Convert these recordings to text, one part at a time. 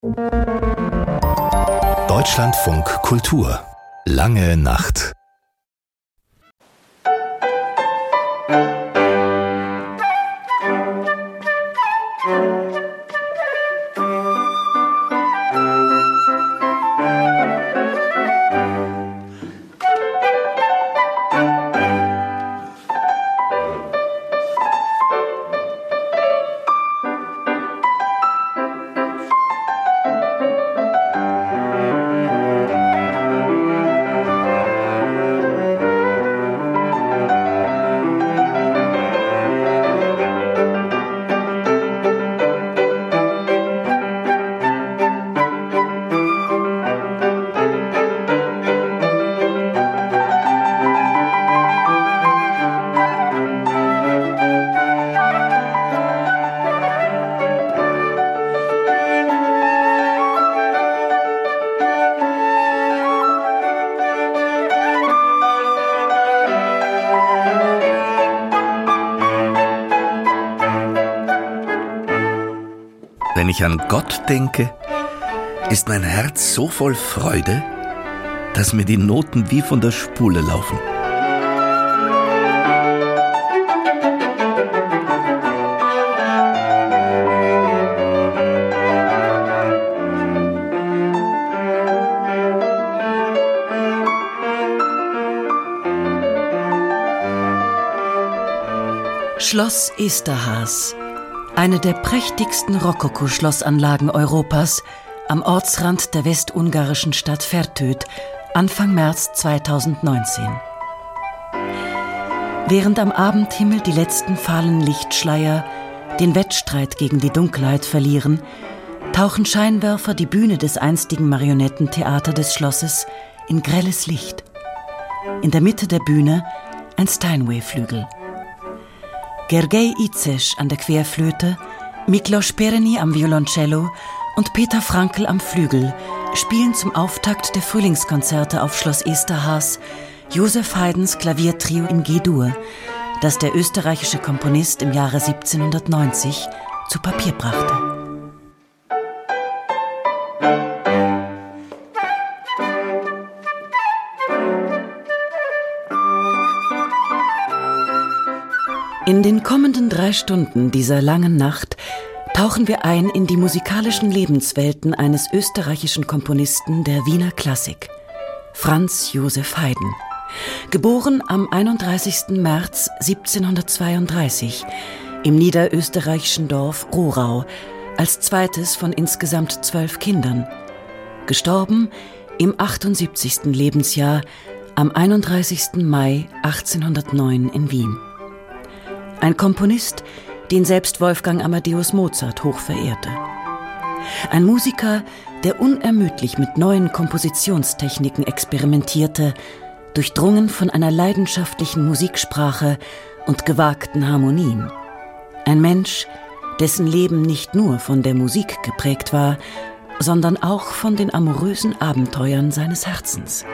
Deutschlandfunk Kultur. Lange Nacht. Wenn ich an Gott denke, ist mein Herz so voll Freude, dass mir die Noten wie von der Spule laufen. Schloss Esterhazy, eine der prächtigsten Rokoko-Schlossanlagen Europas, am Ortsrand der westungarischen Stadt Fertőd, Anfang März 2019. Während am Abendhimmel die letzten fahlen Lichtschleier den Wettstreit gegen die Dunkelheit verlieren, tauchen Scheinwerfer die Bühne des einstigen Marionettentheater des Schlosses in grelles Licht. In der Mitte der Bühne ein Steinway-Flügel. Gergely Itzes an der Querflöte, Miklos Perényi am Violoncello und Peter Frankl am Flügel spielen zum Auftakt der Frühlingskonzerte auf Schloss Esterhazy Joseph Haydns Klaviertrio in G-Dur, das der österreichische Komponist im Jahre 1790 zu Papier brachte. In den kommenden 3 Stunden dieser langen Nacht tauchen wir ein in die musikalischen Lebenswelten eines österreichischen Komponisten der Wiener Klassik, Franz Joseph Haydn. Geboren am 31. März 1732 im niederösterreichischen Dorf Rohrau als zweites von insgesamt 12 Kindern. Gestorben im 78. Lebensjahr am 31. Mai 1809 in Wien. Ein Komponist, den selbst Wolfgang Amadeus Mozart hoch verehrte. Ein Musiker, der unermüdlich mit neuen Kompositionstechniken experimentierte, durchdrungen von einer leidenschaftlichen Musiksprache und gewagten Harmonien. Ein Mensch, dessen Leben nicht nur von der Musik geprägt war, sondern auch von den amorösen Abenteuern seines Herzens.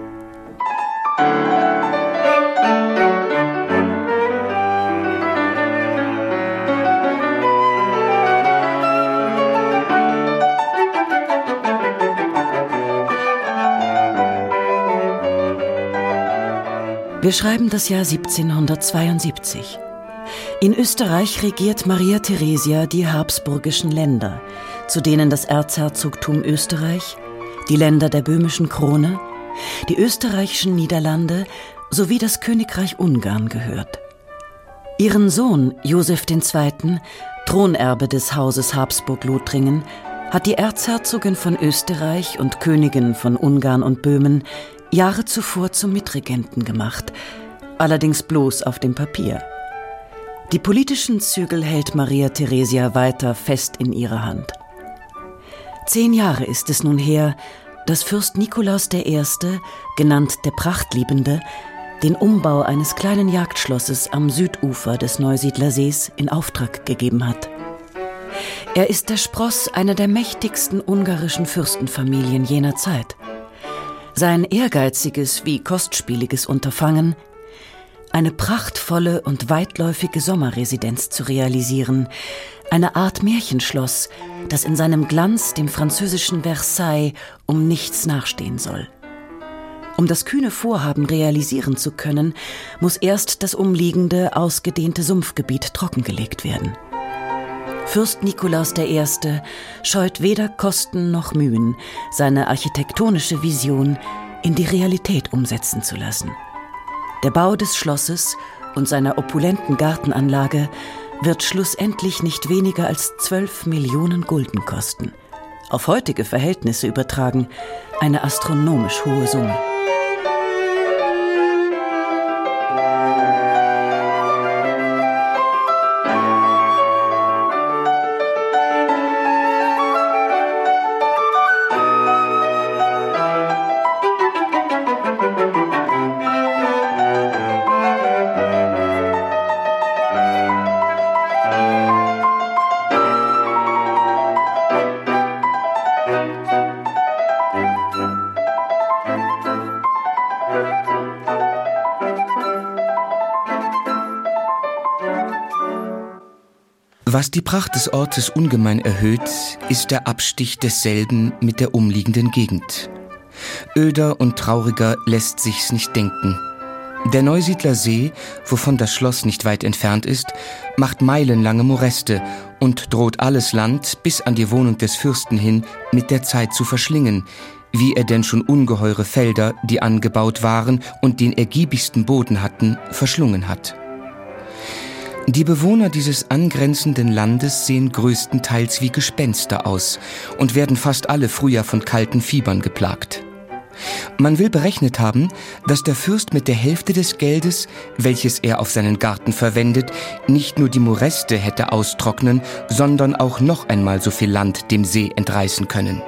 Wir schreiben das Jahr 1772. In Österreich regiert Maria Theresia die habsburgischen Länder, zu denen das Erzherzogtum Österreich, die Länder der böhmischen Krone, die österreichischen Niederlande sowie das Königreich Ungarn gehört. Ihren Sohn Joseph II., Thronerbe des Hauses Habsburg-Lothringen, hat die Erzherzogin von Österreich und Königin von Ungarn und Böhmen Jahre zuvor zum Mitregenten gemacht, allerdings bloß auf dem Papier. Die politischen Zügel hält Maria Theresia weiter fest in ihrer Hand. 10 Jahre ist es nun her, dass Fürst Nikolaus I., genannt der Prachtliebende, den Umbau eines kleinen Jagdschlosses am Südufer des Neusiedlersees in Auftrag gegeben hat. Er ist der Spross einer der mächtigsten ungarischen Fürstenfamilien jener Zeit. Sein ehrgeiziges wie kostspieliges Unterfangen, eine prachtvolle und weitläufige Sommerresidenz zu realisieren, Eine Art Märchenschloss, das in seinem Glanz dem französischen Versailles um nichts nachstehen soll. Um das kühne Vorhaben realisieren zu können, muss erst das umliegende, ausgedehnte Sumpfgebiet trockengelegt werden. Fürst Nikolaus I. scheut weder Kosten noch Mühen, seine architektonische Vision in die Realität umsetzen zu lassen. Der Bau des Schlosses und seiner opulenten Gartenanlage wird schlussendlich nicht weniger als 12 Millionen Gulden kosten. Auf heutige Verhältnisse übertragen eine astronomisch hohe Summe. Was die Pracht des Ortes ungemein erhöht, ist der Abstich desselben mit der umliegenden Gegend. Öder und trauriger lässt sich's nicht denken. Der Neusiedler See, wovon das Schloss nicht weit entfernt ist, macht meilenlange Moräste und droht alles Land bis an die Wohnung des Fürsten hin mit der Zeit zu verschlingen, wie er denn schon ungeheure Felder, die angebaut waren und den ergiebigsten Boden hatten, verschlungen hat. Die Bewohner dieses angrenzenden Landes sehen größtenteils wie Gespenster aus und werden fast alle Frühjahr von kalten Fiebern geplagt. Man will berechnet haben, dass der Fürst mit der Hälfte des Geldes, welches er auf seinen Garten verwendet, nicht nur die Moräste hätte austrocknen, sondern auch noch einmal so viel Land dem See entreißen können.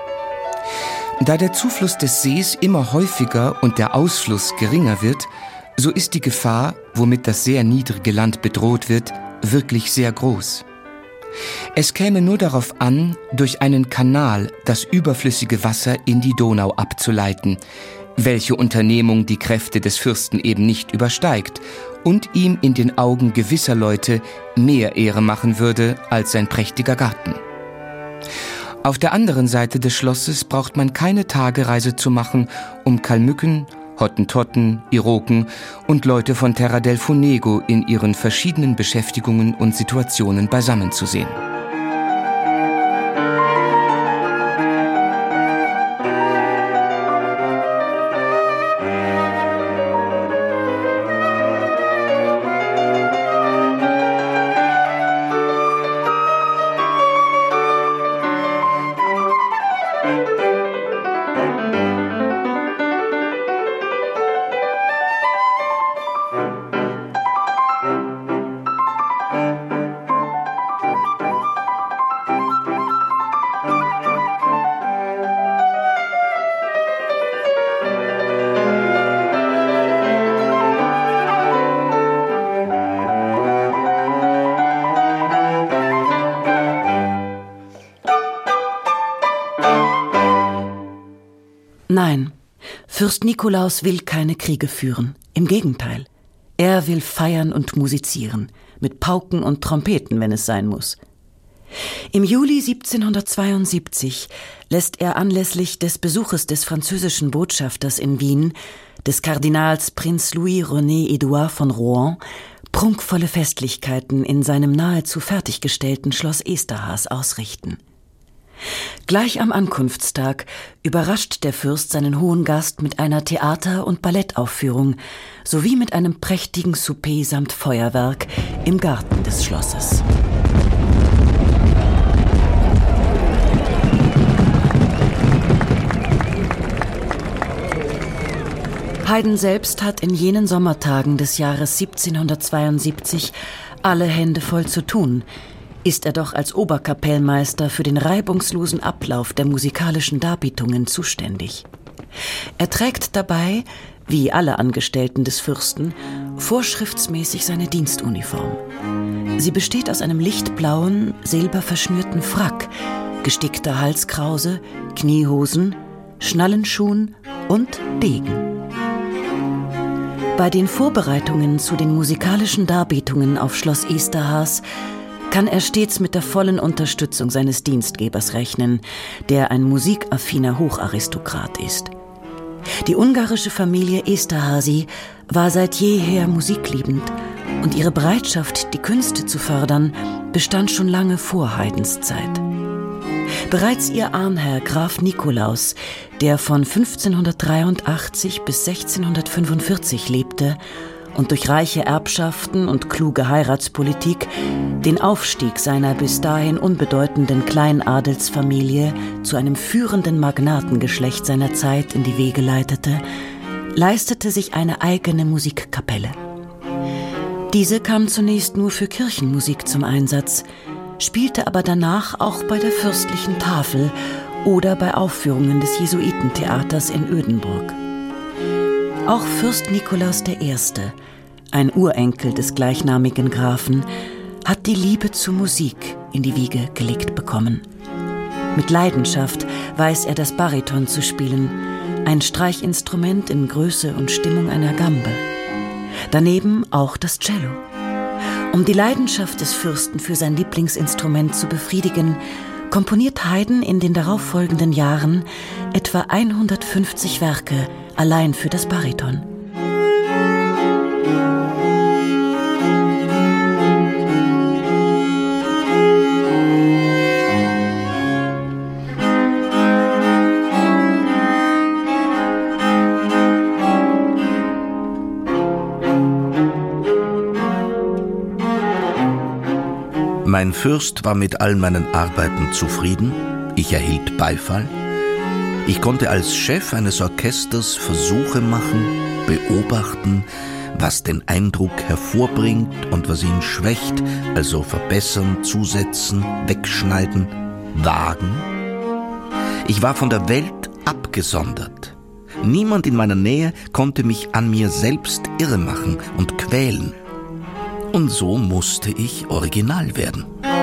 Da der Zufluss des Sees immer häufiger und der Ausfluss geringer wird, so ist die Gefahr, womit das sehr niedrige Land bedroht wird, wirklich sehr groß. Es käme nur darauf an, durch einen Kanal das überflüssige Wasser in die Donau abzuleiten, welche Unternehmung die Kräfte des Fürsten eben nicht übersteigt und ihm in den Augen gewisser Leute mehr Ehre machen würde als sein prächtiger Garten. Auf der anderen Seite des Schlosses braucht man keine Tagereise zu machen, um Kalmücken, Hottentotten, Iroken und Leute von Terra del Fuego in ihren verschiedenen Beschäftigungen und Situationen beisammen zu sehen. Nein, Fürst Nikolaus will keine Kriege führen. Im Gegenteil. Er will feiern und musizieren, mit Pauken und Trompeten, wenn es sein muss. Im Juli 1772 lässt er anlässlich des Besuches des französischen Botschafters in Wien, des Kardinals Prinz Louis-René Édouard von Rohan, prunkvolle Festlichkeiten in seinem nahezu fertiggestellten Schloss Esterhazy ausrichten. Gleich am Ankunftstag überrascht der Fürst seinen hohen Gast mit einer Theater- und Ballettaufführung sowie mit einem prächtigen Souper samt Feuerwerk im Garten des Schlosses. Haydn selbst hat in jenen Sommertagen des Jahres 1772 alle Hände voll zu tun, ist er doch als Oberkapellmeister für den reibungslosen Ablauf der musikalischen Darbietungen zuständig. Er trägt dabei, wie alle Angestellten des Fürsten, vorschriftsmäßig seine Dienstuniform. Sie besteht aus einem lichtblauen, silberverschnürten Frack, gestickter Halskrause, Kniehosen, Schnallenschuhen und Degen. Bei den Vorbereitungen zu den musikalischen Darbietungen auf Schloss Esterhazy kann er stets mit der vollen Unterstützung seines Dienstgebers rechnen, der ein musikaffiner Hocharistokrat ist. Die ungarische Familie Esterházy war seit jeher musikliebend und ihre Bereitschaft, die Künste zu fördern, bestand schon lange vor Haydns Zeit. Bereits ihr Ahnherr Graf Nikolaus, der von 1583 bis 1645 lebte und durch reiche Erbschaften und kluge Heiratspolitik den Aufstieg seiner bis dahin unbedeutenden Kleinadelsfamilie zu einem führenden Magnatengeschlecht seiner Zeit in die Wege leitete, leistete sich eine eigene Musikkapelle. Diese kam zunächst nur für Kirchenmusik zum Einsatz, spielte aber danach auch bei der fürstlichen Tafel oder bei Aufführungen des Jesuitentheaters in Ödenburg. Auch Fürst Nikolaus I., ein Urenkel des gleichnamigen Grafen, hat die Liebe zur Musik in die Wiege gelegt bekommen. Mit Leidenschaft weiß er das Bariton zu spielen, ein Streichinstrument in Größe und Stimmung einer Gambe. Daneben auch das Cello. Um die Leidenschaft des Fürsten für sein Lieblingsinstrument zu befriedigen, komponiert Haydn in den darauffolgenden Jahren etwa 150 Werke allein für das Bariton. Mein Fürst war mit all meinen Arbeiten zufrieden, ich erhielt Beifall. Ich konnte als Chef eines Orchesters Versuche machen, beobachten, was den Eindruck hervorbringt und was ihn schwächt, also verbessern, zusetzen, wegschneiden, wagen. Ich war von der Welt abgesondert. Niemand in meiner Nähe konnte mich an mir selbst irre machen und quälen. Und so musste ich original werden.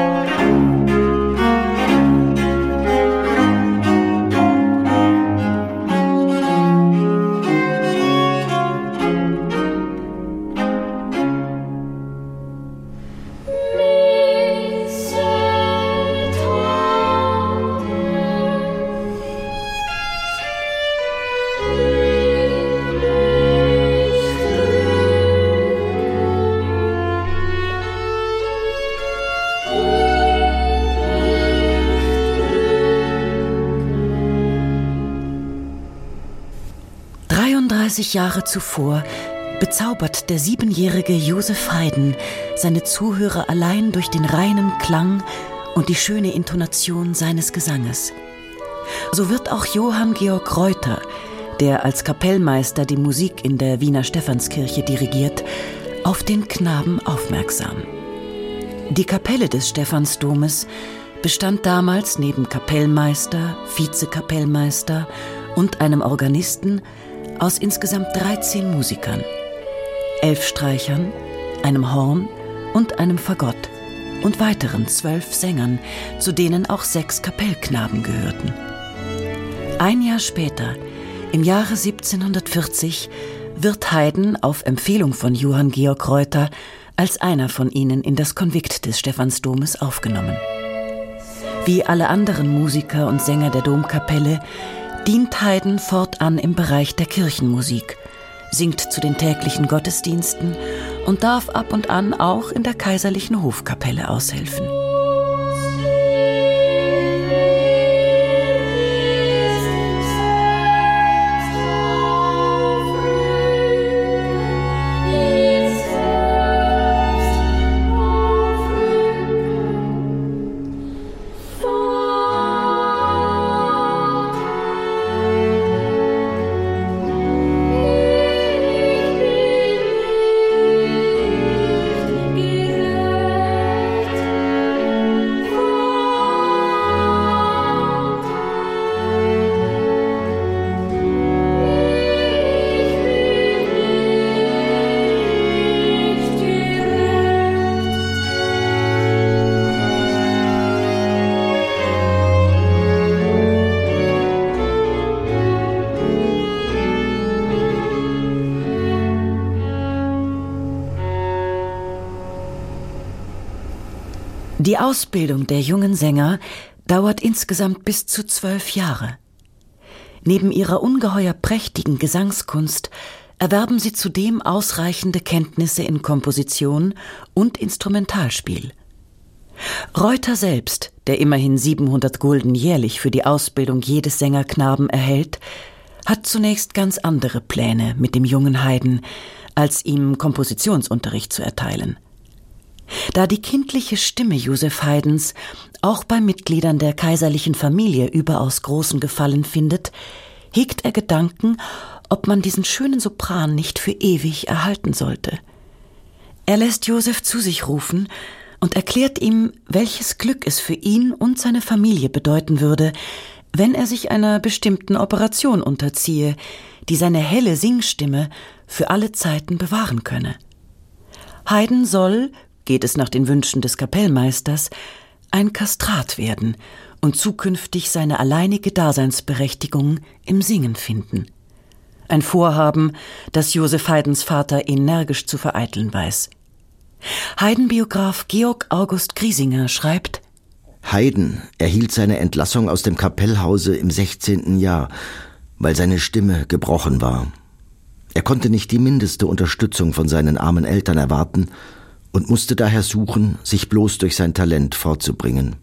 Jahre zuvor bezaubert der 7-jährige Joseph Haydn seine Zuhörer allein durch den reinen Klang und die schöne Intonation seines Gesanges. So wird auch Johann Georg Reuter, der als Kapellmeister die Musik in der Wiener Stephanskirche dirigiert, auf den Knaben aufmerksam. Die Kapelle des Stephansdomes bestand damals neben Kapellmeister, Vizekapellmeister und einem Organisten aus insgesamt 13 Musikern, 11 Streichern, einem Horn und einem Fagott und weiteren 12 Sängern, zu denen auch 6 Kapellknaben gehörten. Ein Jahr später, im Jahre 1740, wird Haydn auf Empfehlung von Johann Georg Reuter als einer von ihnen in das Konvikt des Stephansdomes aufgenommen. Wie alle anderen Musiker und Sänger der Domkapelle dient Haydn fortan im Bereich der Kirchenmusik, singt zu den täglichen Gottesdiensten und darf ab und an auch in der kaiserlichen Hofkapelle aushelfen. Die Ausbildung der jungen Sänger dauert insgesamt bis zu 12 Jahre. Neben ihrer ungeheuer prächtigen Gesangskunst erwerben sie zudem ausreichende Kenntnisse in Komposition und Instrumentalspiel. Reuter selbst, der immerhin 700 Gulden jährlich für die Ausbildung jedes Sängerknaben erhält, hat zunächst ganz andere Pläne mit dem jungen Haydn, als ihm Kompositionsunterricht zu erteilen. Da die kindliche Stimme Joseph Haydns auch bei Mitgliedern der kaiserlichen Familie überaus großen Gefallen findet, hegt er Gedanken, ob man diesen schönen Sopran nicht für ewig erhalten sollte. Er lässt Joseph zu sich rufen und erklärt ihm, welches Glück es für ihn und seine Familie bedeuten würde, wenn er sich einer bestimmten Operation unterziehe, die seine helle Singstimme für alle Zeiten bewahren könne. Haydn soll, geht es nach den Wünschen des Kapellmeisters, ein Kastrat werden und zukünftig seine alleinige Daseinsberechtigung im Singen finden. Ein Vorhaben, das Joseph Haydns Vater energisch zu vereiteln weiß. Haydn-Biograf Georg August Griesinger schreibt: Haydn erhielt seine Entlassung aus dem Kapellhause im 16. Jahr, weil seine Stimme gebrochen war. Er konnte nicht die mindeste Unterstützung von seinen armen Eltern erwarten und musste daher suchen, sich bloß durch sein Talent fortzubringen.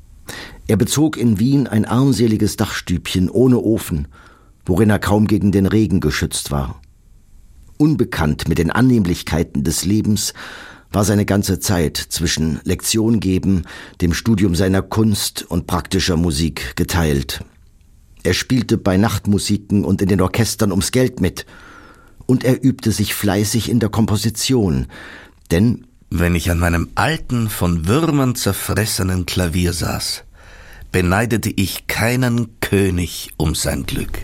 Er bezog in Wien ein armseliges Dachstübchen ohne Ofen, worin er kaum gegen den Regen geschützt war. Unbekannt mit den Annehmlichkeiten des Lebens war seine ganze Zeit zwischen Lektion geben, dem Studium seiner Kunst und praktischer Musik geteilt. Er spielte bei Nachtmusiken und in den Orchestern ums Geld mit. Und er übte sich fleißig in der Komposition, denn wenn ich an meinem alten, von Würmern zerfressenen Klavier saß, beneidete ich keinen König um sein Glück.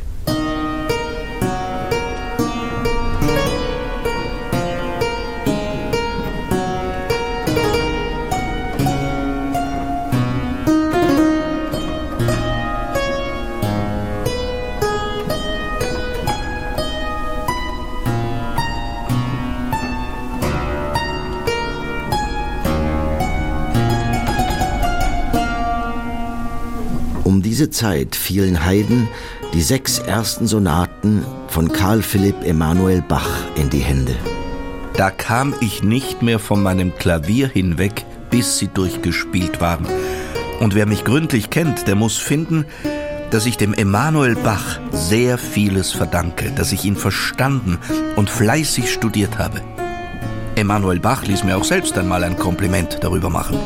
Um diese Zeit fielen Haydn die 6 ersten Sonaten von Carl Philipp Emanuel Bach in die Hände. Da kam ich nicht mehr von meinem Klavier hinweg, bis sie durchgespielt waren. Und wer mich gründlich kennt, der muss finden, dass ich dem Emanuel Bach sehr vieles verdanke, dass ich ihn verstanden und fleißig studiert habe. Emanuel Bach ließ mir auch selbst einmal ein Kompliment darüber machen.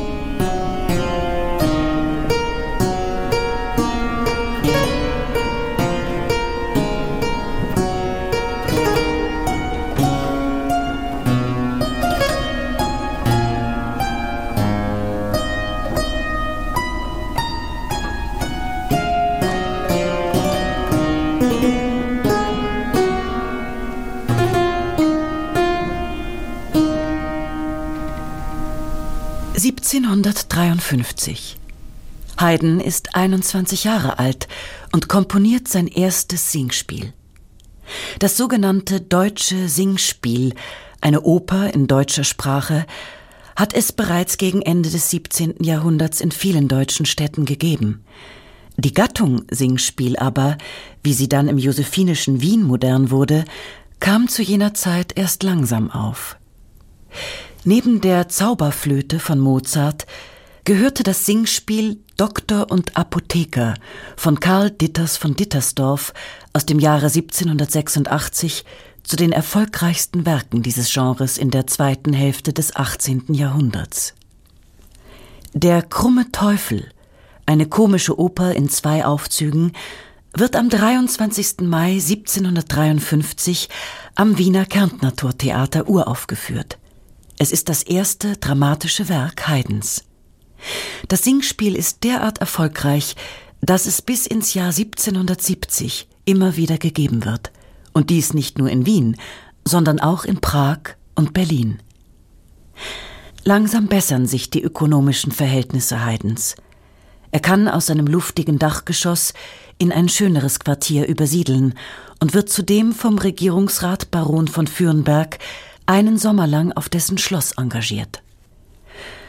Haydn ist 21 Jahre alt und komponiert sein erstes Singspiel. Das sogenannte Deutsche Singspiel, eine Oper in deutscher Sprache, hat es bereits gegen Ende des 17. Jahrhunderts in vielen deutschen Städten gegeben. Die Gattung Singspiel aber, wie sie dann im josephinischen Wien modern wurde, kam zu jener Zeit erst langsam auf. Neben der Zauberflöte von Mozart gehörte das Singspiel Doktor und Apotheker von Karl Ditters von Dittersdorf aus dem Jahre 1786 zu den erfolgreichsten Werken dieses Genres in der zweiten Hälfte des 18. Jahrhunderts. Der krumme Teufel, eine komische Oper in 2 Aufzügen, wird am 23. Mai 1753 am Wiener Kärntnertortheater uraufgeführt. Es ist das erste dramatische Werk Haydns. Das Singspiel ist derart erfolgreich, dass es bis ins Jahr 1770 immer wieder gegeben wird. Und dies nicht nur in Wien, sondern auch in Prag und Berlin. Langsam bessern sich die ökonomischen Verhältnisse Haydns. Er kann aus seinem luftigen Dachgeschoss in ein schöneres Quartier übersiedeln und wird zudem vom Regierungsrat Baron von Fürnberg einen Sommer lang auf dessen Schloss engagiert.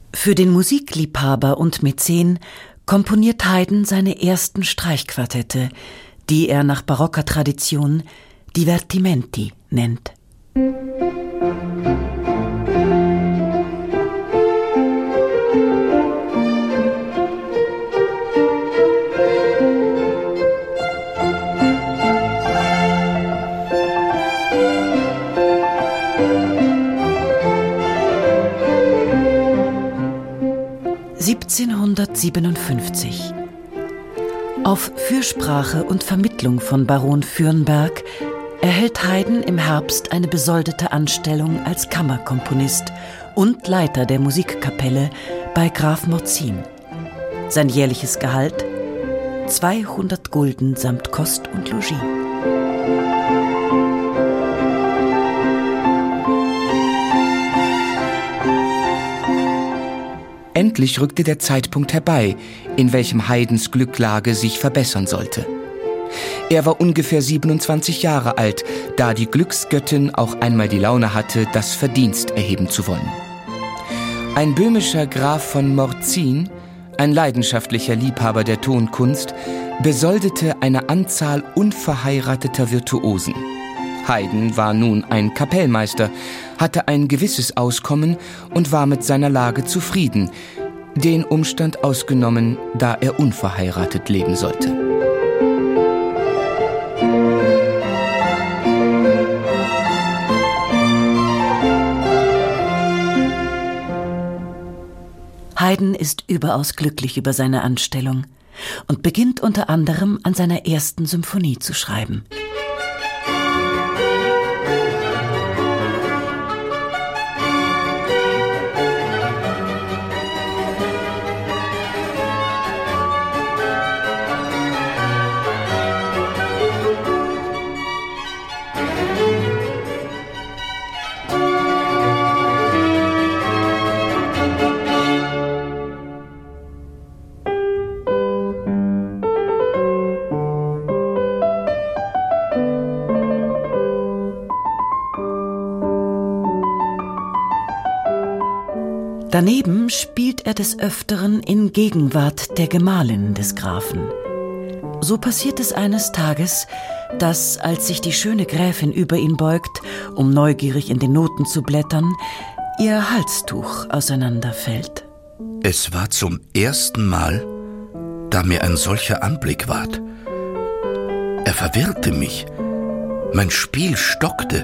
Für den Musikliebhaber und Mäzen komponiert Haydn seine ersten Streichquartette, die er nach barocker Tradition Divertimenti nennt. 1757. Auf Fürsprache und Vermittlung von Baron Fürnberg erhält Haydn im Herbst eine besoldete Anstellung als Kammerkomponist und Leiter der Musikkapelle bei Graf Morzin. Sein jährliches Gehalt 200 Gulden samt Kost und Logis. Endlich rückte der Zeitpunkt herbei, in welchem Haydns Glücklage sich verbessern sollte. Er war ungefähr 27 Jahre alt, da die Glücksgöttin auch einmal die Laune hatte, das Verdienst erheben zu wollen. Ein böhmischer Graf von Morzin, ein leidenschaftlicher Liebhaber der Tonkunst, besoldete eine Anzahl unverheirateter Virtuosen. Haydn war nun ein Kapellmeister, hatte ein gewisses Auskommen und war mit seiner Lage zufrieden, den Umstand ausgenommen, da er unverheiratet leben sollte. Haydn ist überaus glücklich über seine Anstellung und beginnt unter anderem an seiner ersten Symphonie zu schreiben. Daneben spielt er des Öfteren in Gegenwart der Gemahlin des Grafen. So passiert es eines Tages, dass, als sich die schöne Gräfin über ihn beugt, um neugierig in den Noten zu blättern, ihr Halstuch auseinanderfällt. Es war zum ersten Mal, da mir ein solcher Anblick ward. Er verwirrte mich. Mein Spiel stockte.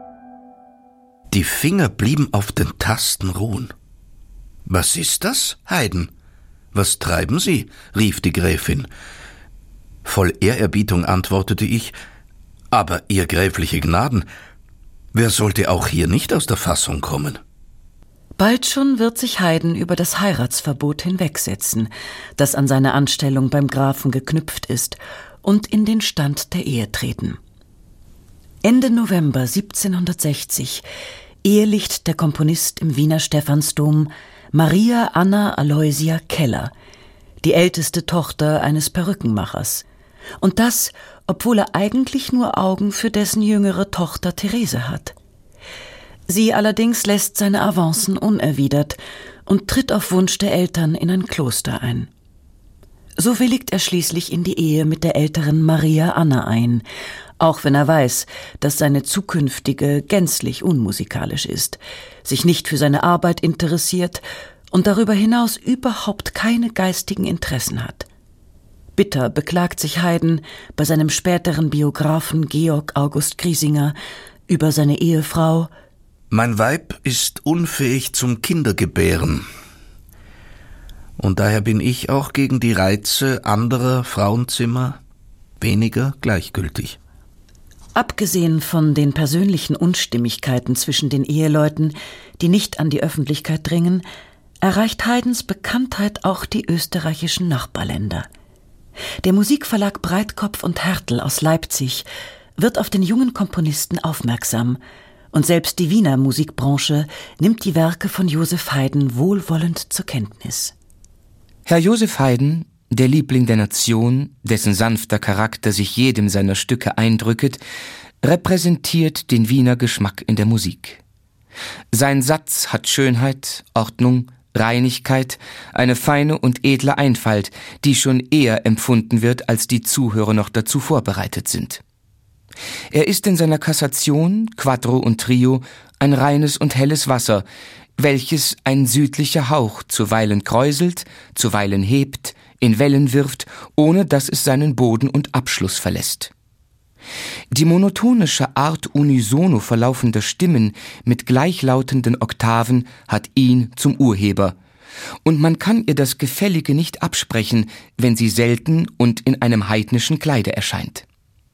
Die Finger blieben auf den Tasten ruhen. »Was ist das, Haydn? Was treiben Sie?« rief die Gräfin. Voll Ehrerbietung antwortete ich, »Aber, Ihr gräfliche Gnaden, wer sollte auch hier nicht aus der Fassung kommen?« Bald schon wird sich Haydn über das Heiratsverbot hinwegsetzen, das an seine Anstellung beim Grafen geknüpft ist, und in den Stand der Ehe treten. Ende November 1760 ehelicht der Komponist im Wiener Stephansdom Maria Anna Aloysia Keller, die älteste Tochter eines Perückenmachers. Und das, obwohl er eigentlich nur Augen für dessen jüngere Tochter Therese hat. Sie allerdings lässt seine Avancen unerwidert und tritt auf Wunsch der Eltern in ein Kloster ein. So willigt er schließlich in die Ehe mit der älteren Maria Anna ein, auch wenn er weiß, dass seine zukünftige gänzlich unmusikalisch ist, sich nicht für seine Arbeit interessiert und darüber hinaus überhaupt keine geistigen Interessen hat. Bitter beklagt sich Haydn bei seinem späteren Biografen Georg August Griesinger über seine Ehefrau: »Mein Weib ist unfähig zum Kindergebären. Und daher bin ich auch gegen die Reize anderer Frauenzimmer weniger gleichgültig.« Abgesehen von den persönlichen Unstimmigkeiten zwischen den Eheleuten, die nicht an die Öffentlichkeit dringen, erreicht Haydns Bekanntheit auch die österreichischen Nachbarländer. Der Musikverlag Breitkopf und Härtel aus Leipzig wird auf den jungen Komponisten aufmerksam, und selbst die Wiener Musikbranche nimmt die Werke von Joseph Haydn wohlwollend zur Kenntnis. Herr Joseph Haydn, der Liebling der Nation, dessen sanfter Charakter sich jedem seiner Stücke eindrücket, repräsentiert den Wiener Geschmack in der Musik. Sein Satz hat Schönheit, Ordnung, Reinigkeit, eine feine und edle Einfalt, die schon eher empfunden wird, als die Zuhörer noch dazu vorbereitet sind. Er ist in seiner Kassation, Quattro und Trio ein reines und helles Wasser, welches ein südlicher Hauch zuweilen kräuselt, zuweilen hebt, in Wellen wirft, ohne dass es seinen Boden und Abschluss verlässt. Die monotonische Art unisono verlaufender Stimmen mit gleichlautenden Oktaven hat ihn zum Urheber, und man kann ihr das Gefällige nicht absprechen, wenn sie selten und in einem heidnischen Kleide erscheint.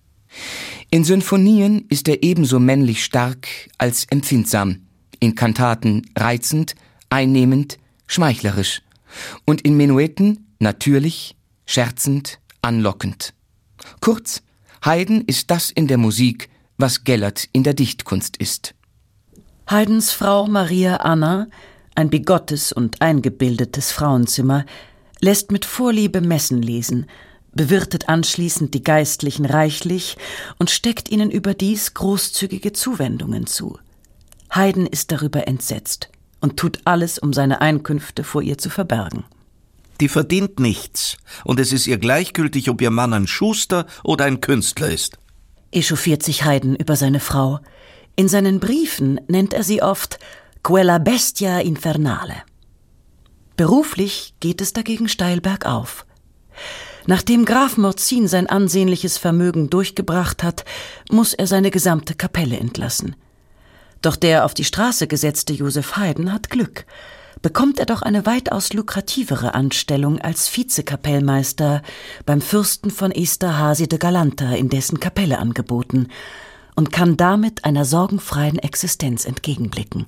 In Sinfonien ist er ebenso männlich stark als empfindsam, in Kantaten reizend, einnehmend, schmeichlerisch und in Menuetten natürlich, scherzend, anlockend. Kurz, Haydn ist das in der Musik, was Gellert in der Dichtkunst ist. Haydns Frau Maria Anna, ein bigottes und eingebildetes Frauenzimmer, lässt mit Vorliebe Messen lesen, bewirtet anschließend die Geistlichen reichlich und steckt ihnen überdies großzügige Zuwendungen zu. Haydn ist darüber entsetzt und tut alles, um seine Einkünfte vor ihr zu verbergen. Die verdient nichts, und es ist ihr gleichgültig, ob ihr Mann ein Schuster oder ein Künstler ist. Echauffiert sich Haydn über seine Frau. In seinen Briefen nennt er sie oft quella bestia infernale. Beruflich geht es dagegen steil bergauf. Nachdem Graf Morzin sein ansehnliches Vermögen durchgebracht hat, muss er seine gesamte Kapelle entlassen. Doch der auf die Straße gesetzte Joseph Haydn hat Glück. Bekommt er doch eine weitaus lukrativere Anstellung als Vizekapellmeister beim Fürsten von Esterházy de Galanta in dessen Kapelle angeboten und kann damit einer sorgenfreien Existenz entgegenblicken.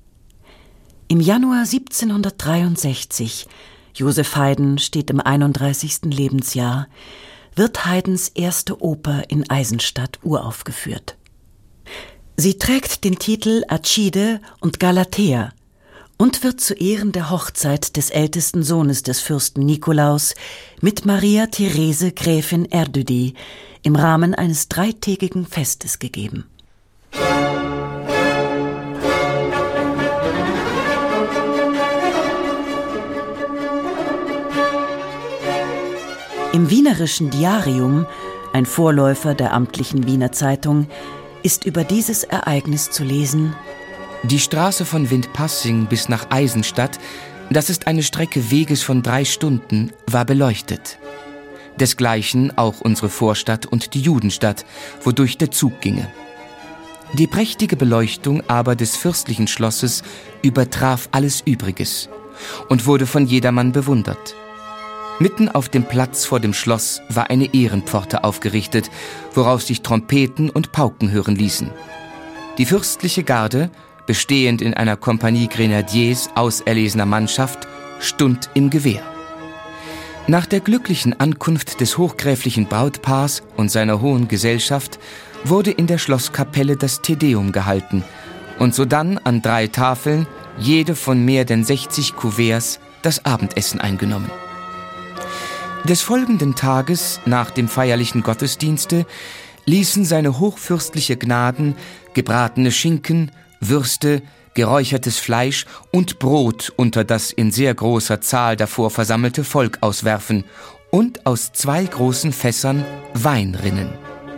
Im Januar 1763, Joseph Haydn steht im 31. Lebensjahr, wird Haydns erste Oper in Eisenstadt uraufgeführt. Sie trägt den Titel Alcide und Galatea und wird zu Ehren der Hochzeit des ältesten Sohnes des Fürsten Nikolaus mit Maria Therese Gräfin Erdödy im Rahmen eines 3-tägigen Festes gegeben. Im Wienerischen Diarium, ein Vorläufer der amtlichen Wiener Zeitung, ist über dieses Ereignis zu lesen: Die Straße von Windpassing bis nach Eisenstadt, das ist eine Strecke Weges von 3 Stunden, war beleuchtet. Desgleichen auch unsere Vorstadt und die Judenstadt, wodurch der Zug ginge. Die prächtige Beleuchtung aber des fürstlichen Schlosses übertraf alles Übriges und wurde von jedermann bewundert. Mitten auf dem Platz vor dem Schloss war eine Ehrenpforte aufgerichtet, woraus sich Trompeten und Pauken hören ließen. Die fürstliche Garde, bestehend in einer Kompanie Grenadiers auserlesener Mannschaft, stund im Gewehr. Nach der glücklichen Ankunft des hochgräflichen Brautpaars und seiner hohen Gesellschaft wurde in der Schlosskapelle das Te Deum gehalten und sodann an 3 Tafeln, jede von mehr denn 60 Kuverts, das Abendessen eingenommen. Des folgenden Tages, nach dem feierlichen Gottesdienste, ließen seine hochfürstliche Gnaden gebratene Schinken, Würste, geräuchertes Fleisch und Brot unter das in sehr großer Zahl davor versammelte Volk auswerfen und aus 2 großen Fässern Wein rinnen.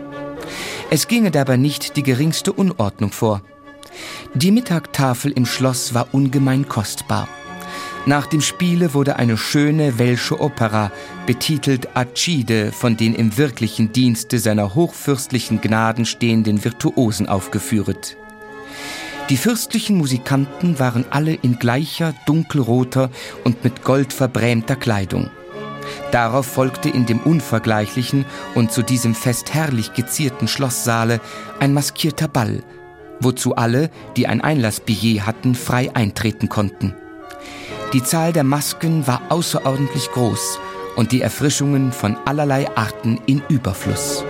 Es ginge dabei nicht die geringste Unordnung vor. Die Mittagtafel im Schloss war ungemein kostbar. Nach dem Spiele wurde eine schöne welsche Opera, betitelt Alcide, von den im wirklichen Dienste seiner hochfürstlichen Gnaden stehenden Virtuosen aufgeführt. Die fürstlichen Musikanten waren alle in gleicher, dunkelroter und mit Gold verbrämter Kleidung. Darauf folgte in dem unvergleichlichen und zu diesem Fest herrlich gezierten Schlosssaale ein maskierter Ball, wozu alle, die ein Einlassbillet hatten, frei eintreten konnten. Die Zahl der Masken war außerordentlich groß und die Erfrischungen von allerlei Arten in Überfluss.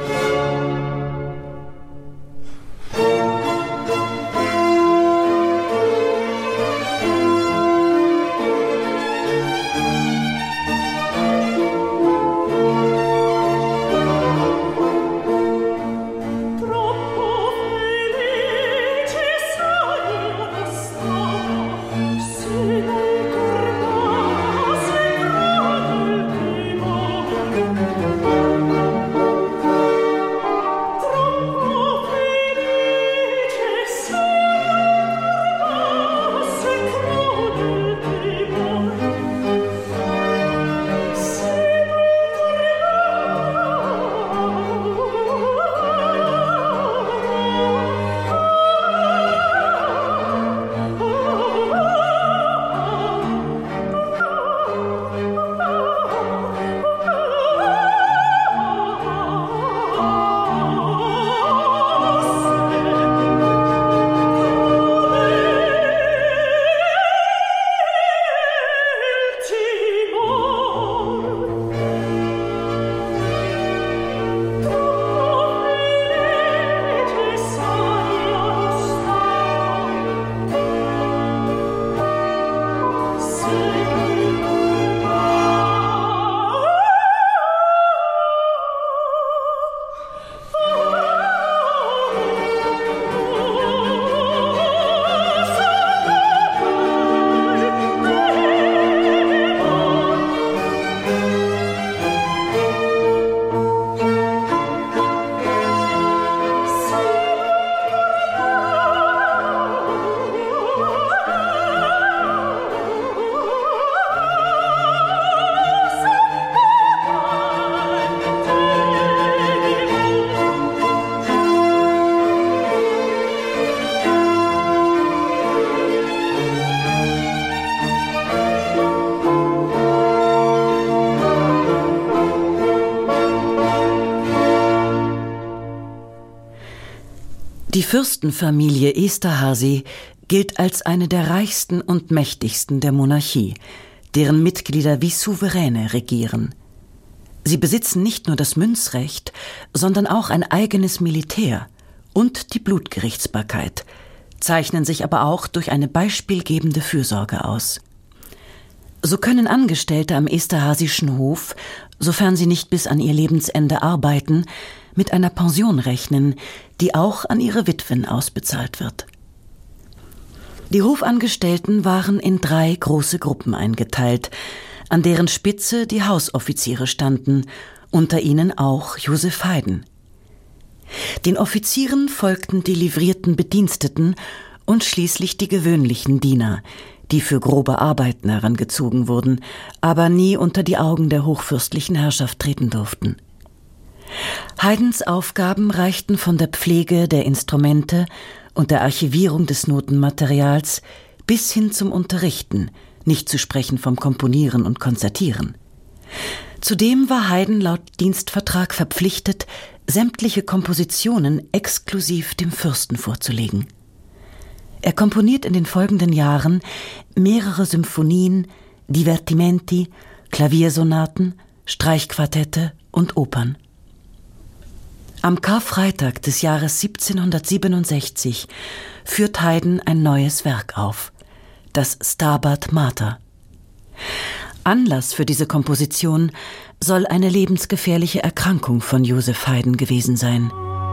Die Fürstenfamilie Esterházy gilt als eine der reichsten und mächtigsten der Monarchie, deren Mitglieder wie Souveräne regieren. Sie besitzen nicht nur das Münzrecht, sondern auch ein eigenes Militär und die Blutgerichtsbarkeit, zeichnen sich aber auch durch eine beispielgebende Fürsorge aus. So können Angestellte am Esterházyschen Hof, sofern sie nicht bis an ihr Lebensende arbeiten, mit einer Pension rechnen, die auch an ihre Witwen ausbezahlt wird. Die Hofangestellten waren in 3 große Gruppen eingeteilt, an deren Spitze die Hausoffiziere standen, unter ihnen auch Joseph Haydn. Den Offizieren folgten die livrierten Bediensteten und schließlich die gewöhnlichen Diener, die für grobe Arbeiten herangezogen wurden, aber nie unter die Augen der hochfürstlichen Herrschaft treten durften. Haydns Aufgaben reichten von der Pflege der Instrumente und der Archivierung des Notenmaterials bis hin zum Unterrichten, nicht zu sprechen vom Komponieren und Konzertieren. Zudem war Haydn laut Dienstvertrag verpflichtet, sämtliche Kompositionen exklusiv dem Fürsten vorzulegen. Er komponiert in den folgenden Jahren mehrere Symphonien, Divertimenti, Klaviersonaten, Streichquartette und Opern. Am Karfreitag des Jahres 1767 führt Haydn ein neues Werk auf, das Stabat Mater. Anlass für diese Komposition soll eine lebensgefährliche Erkrankung von Joseph Haydn gewesen sein.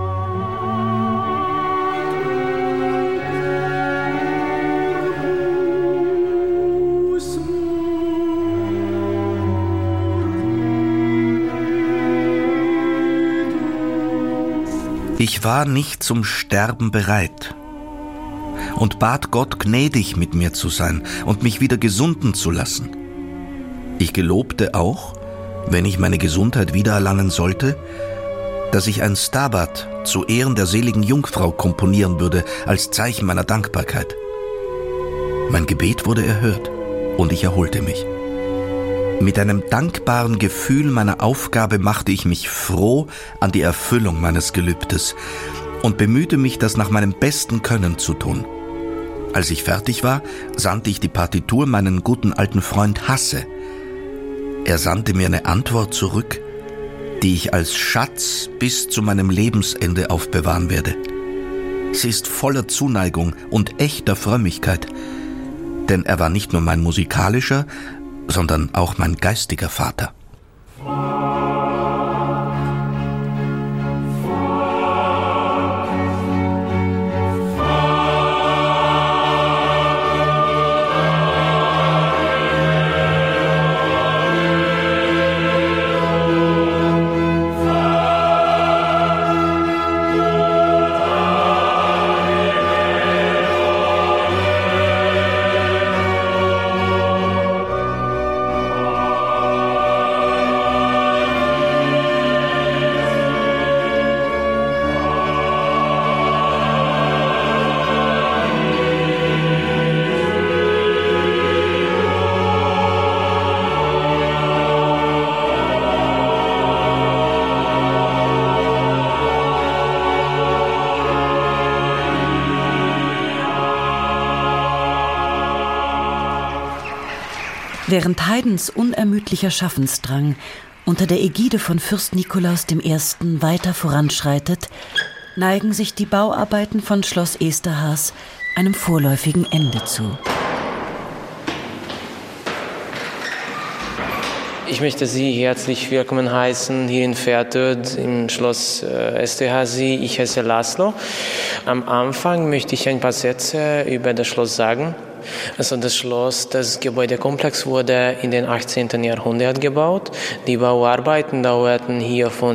Ich war nicht zum Sterben bereit und bat Gott, gnädig mit mir zu sein und mich wieder gesunden zu lassen. Ich gelobte auch, wenn ich meine Gesundheit wiedererlangen sollte, dass ich ein Stabat zu Ehren der seligen Jungfrau komponieren würde, als Zeichen meiner Dankbarkeit. Mein Gebet wurde erhört und ich erholte mich. Mit einem dankbaren Gefühl meiner Aufgabe machte ich mich froh an die Erfüllung meines Gelübdes und bemühte mich, das nach meinem besten Können zu tun. Als ich fertig war, sandte ich die Partitur meinen guten alten Freund Hasse. Er sandte mir eine Antwort zurück, die ich als Schatz bis zu meinem Lebensende aufbewahren werde. Sie ist voller Zuneigung und echter Frömmigkeit, denn er war nicht nur mein musikalischer, sondern auch mein geistiger Vater. Während Haydns unermüdlicher Schaffensdrang unter der Ägide von Fürst Nikolaus I. weiter voranschreitet, neigen sich die Bauarbeiten von Schloss Esterház einem vorläufigen Ende zu. Ich möchte Sie herzlich willkommen heißen hier in Fertőd im Schloss Esterházy. Ich heiße László. Am Anfang möchte ich ein paar Sätze über das Schloss sagen. Also das Gebäudekomplex wurde in den 18. Jahrhundert gebaut. Die Bauarbeiten dauerten hier von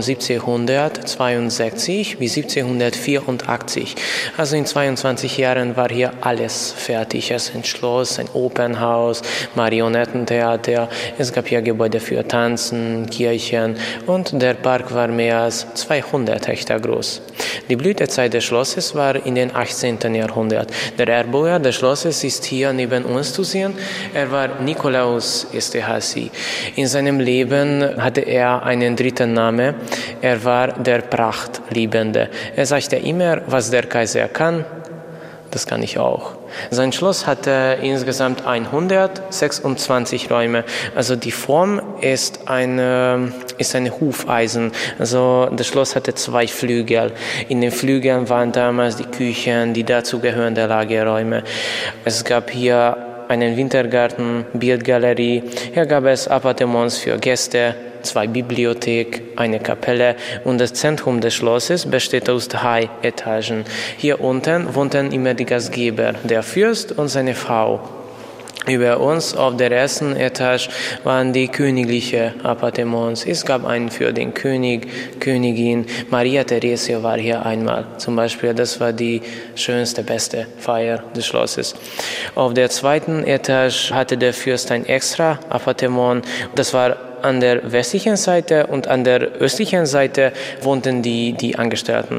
1762 bis 1784. Also in 22 Jahren war hier alles fertig. Es ist ein Schloss, ein Opernhaus, Marionettentheater. Es gab hier Gebäude für Tanzen, Kirchen und der Park war mehr als 200 Hektar groß. Die Blütezeit des Schlosses war in den 18. Jahrhundert. Der Erbauer des Schlosses ist hier hier neben uns zu sehen. Er war Nikolaus Esterházy. In seinem Leben hatte er einen dritten Namen. Er war der Prachtliebende. Er sagte immer, was der Kaiser kann, das kann ich auch. Sein Schloss hatte insgesamt 126 Räume. Also die Form ist eine Hufeisen. Also das Schloss hatte 2 Flügel. In den Flügeln waren damals die Küchen, die dazugehörenden Lagerräume. Es gab hier einen Wintergarten, Bildgalerie. Hier gab es Appartements für Gäste, 2 Bibliotheken, eine Kapelle und das Zentrum des Schlosses besteht aus 3 Etagen. Hier unten wohnten immer die Gastgeber, der Fürst und seine Frau. Über uns auf der ersten Etage waren die königlichen Appartements. Es gab einen für den König, Königin. Maria Theresia war hier einmal. Zum Beispiel, das war die schönste, beste Feier des Schlosses. Auf der zweiten Etage hatte der Fürst ein extra Appartement. Das war an der westlichen Seite und an der östlichen Seite wohnten die Angestellten.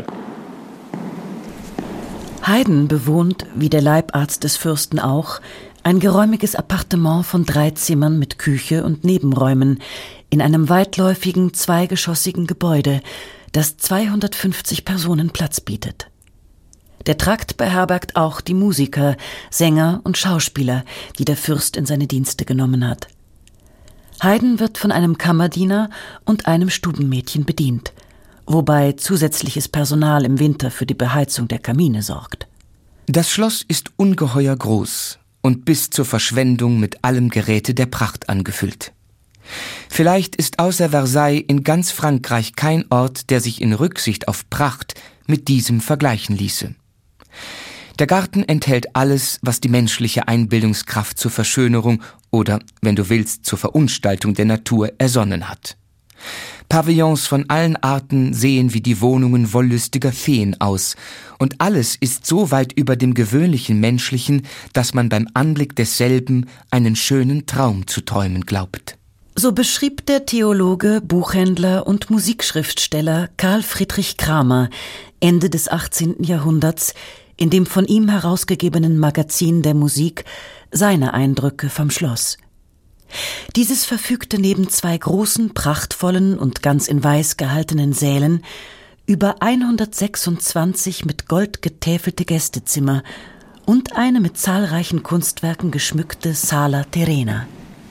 Haydn bewohnt, wie der Leibarzt des Fürsten auch, ein geräumiges Appartement von 3 Zimmern mit Küche und Nebenräumen in einem weitläufigen, 2-geschossigen Gebäude, das 250 Personen Platz bietet. Der Trakt beherbergt auch die Musiker, Sänger und Schauspieler, die der Fürst in seine Dienste genommen hat. Haydn wird von einem Kammerdiener und einem Stubenmädchen bedient, wobei zusätzliches Personal im Winter für die Beheizung der Kamine sorgt. Das Schloss ist ungeheuer groß und bis zur Verschwendung mit allem Geräte der Pracht angefüllt. Vielleicht ist außer Versailles in ganz Frankreich kein Ort, der sich in Rücksicht auf Pracht mit diesem vergleichen ließe. Der Garten enthält alles, was die menschliche Einbildungskraft zur Verschönerung oder, wenn du willst, zur Verunstaltung der Natur ersonnen hat. Pavillons von allen Arten sehen wie die Wohnungen wollüstiger Feen aus, und alles ist so weit über dem gewöhnlichen Menschlichen, dass man beim Anblick desselben einen schönen Traum zu träumen glaubt. So beschrieb der Theologe, Buchhändler und Musikschriftsteller Karl Friedrich Kramer Ende des 18. Jahrhunderts in dem von ihm herausgegebenen Magazin der Musik seine Eindrücke vom Schloss. Dieses verfügte neben 2 großen, prachtvollen und ganz in Weiß gehaltenen Sälen über 126 mit Gold getäfelte Gästezimmer und eine mit zahlreichen Kunstwerken geschmückte Sala Terrena.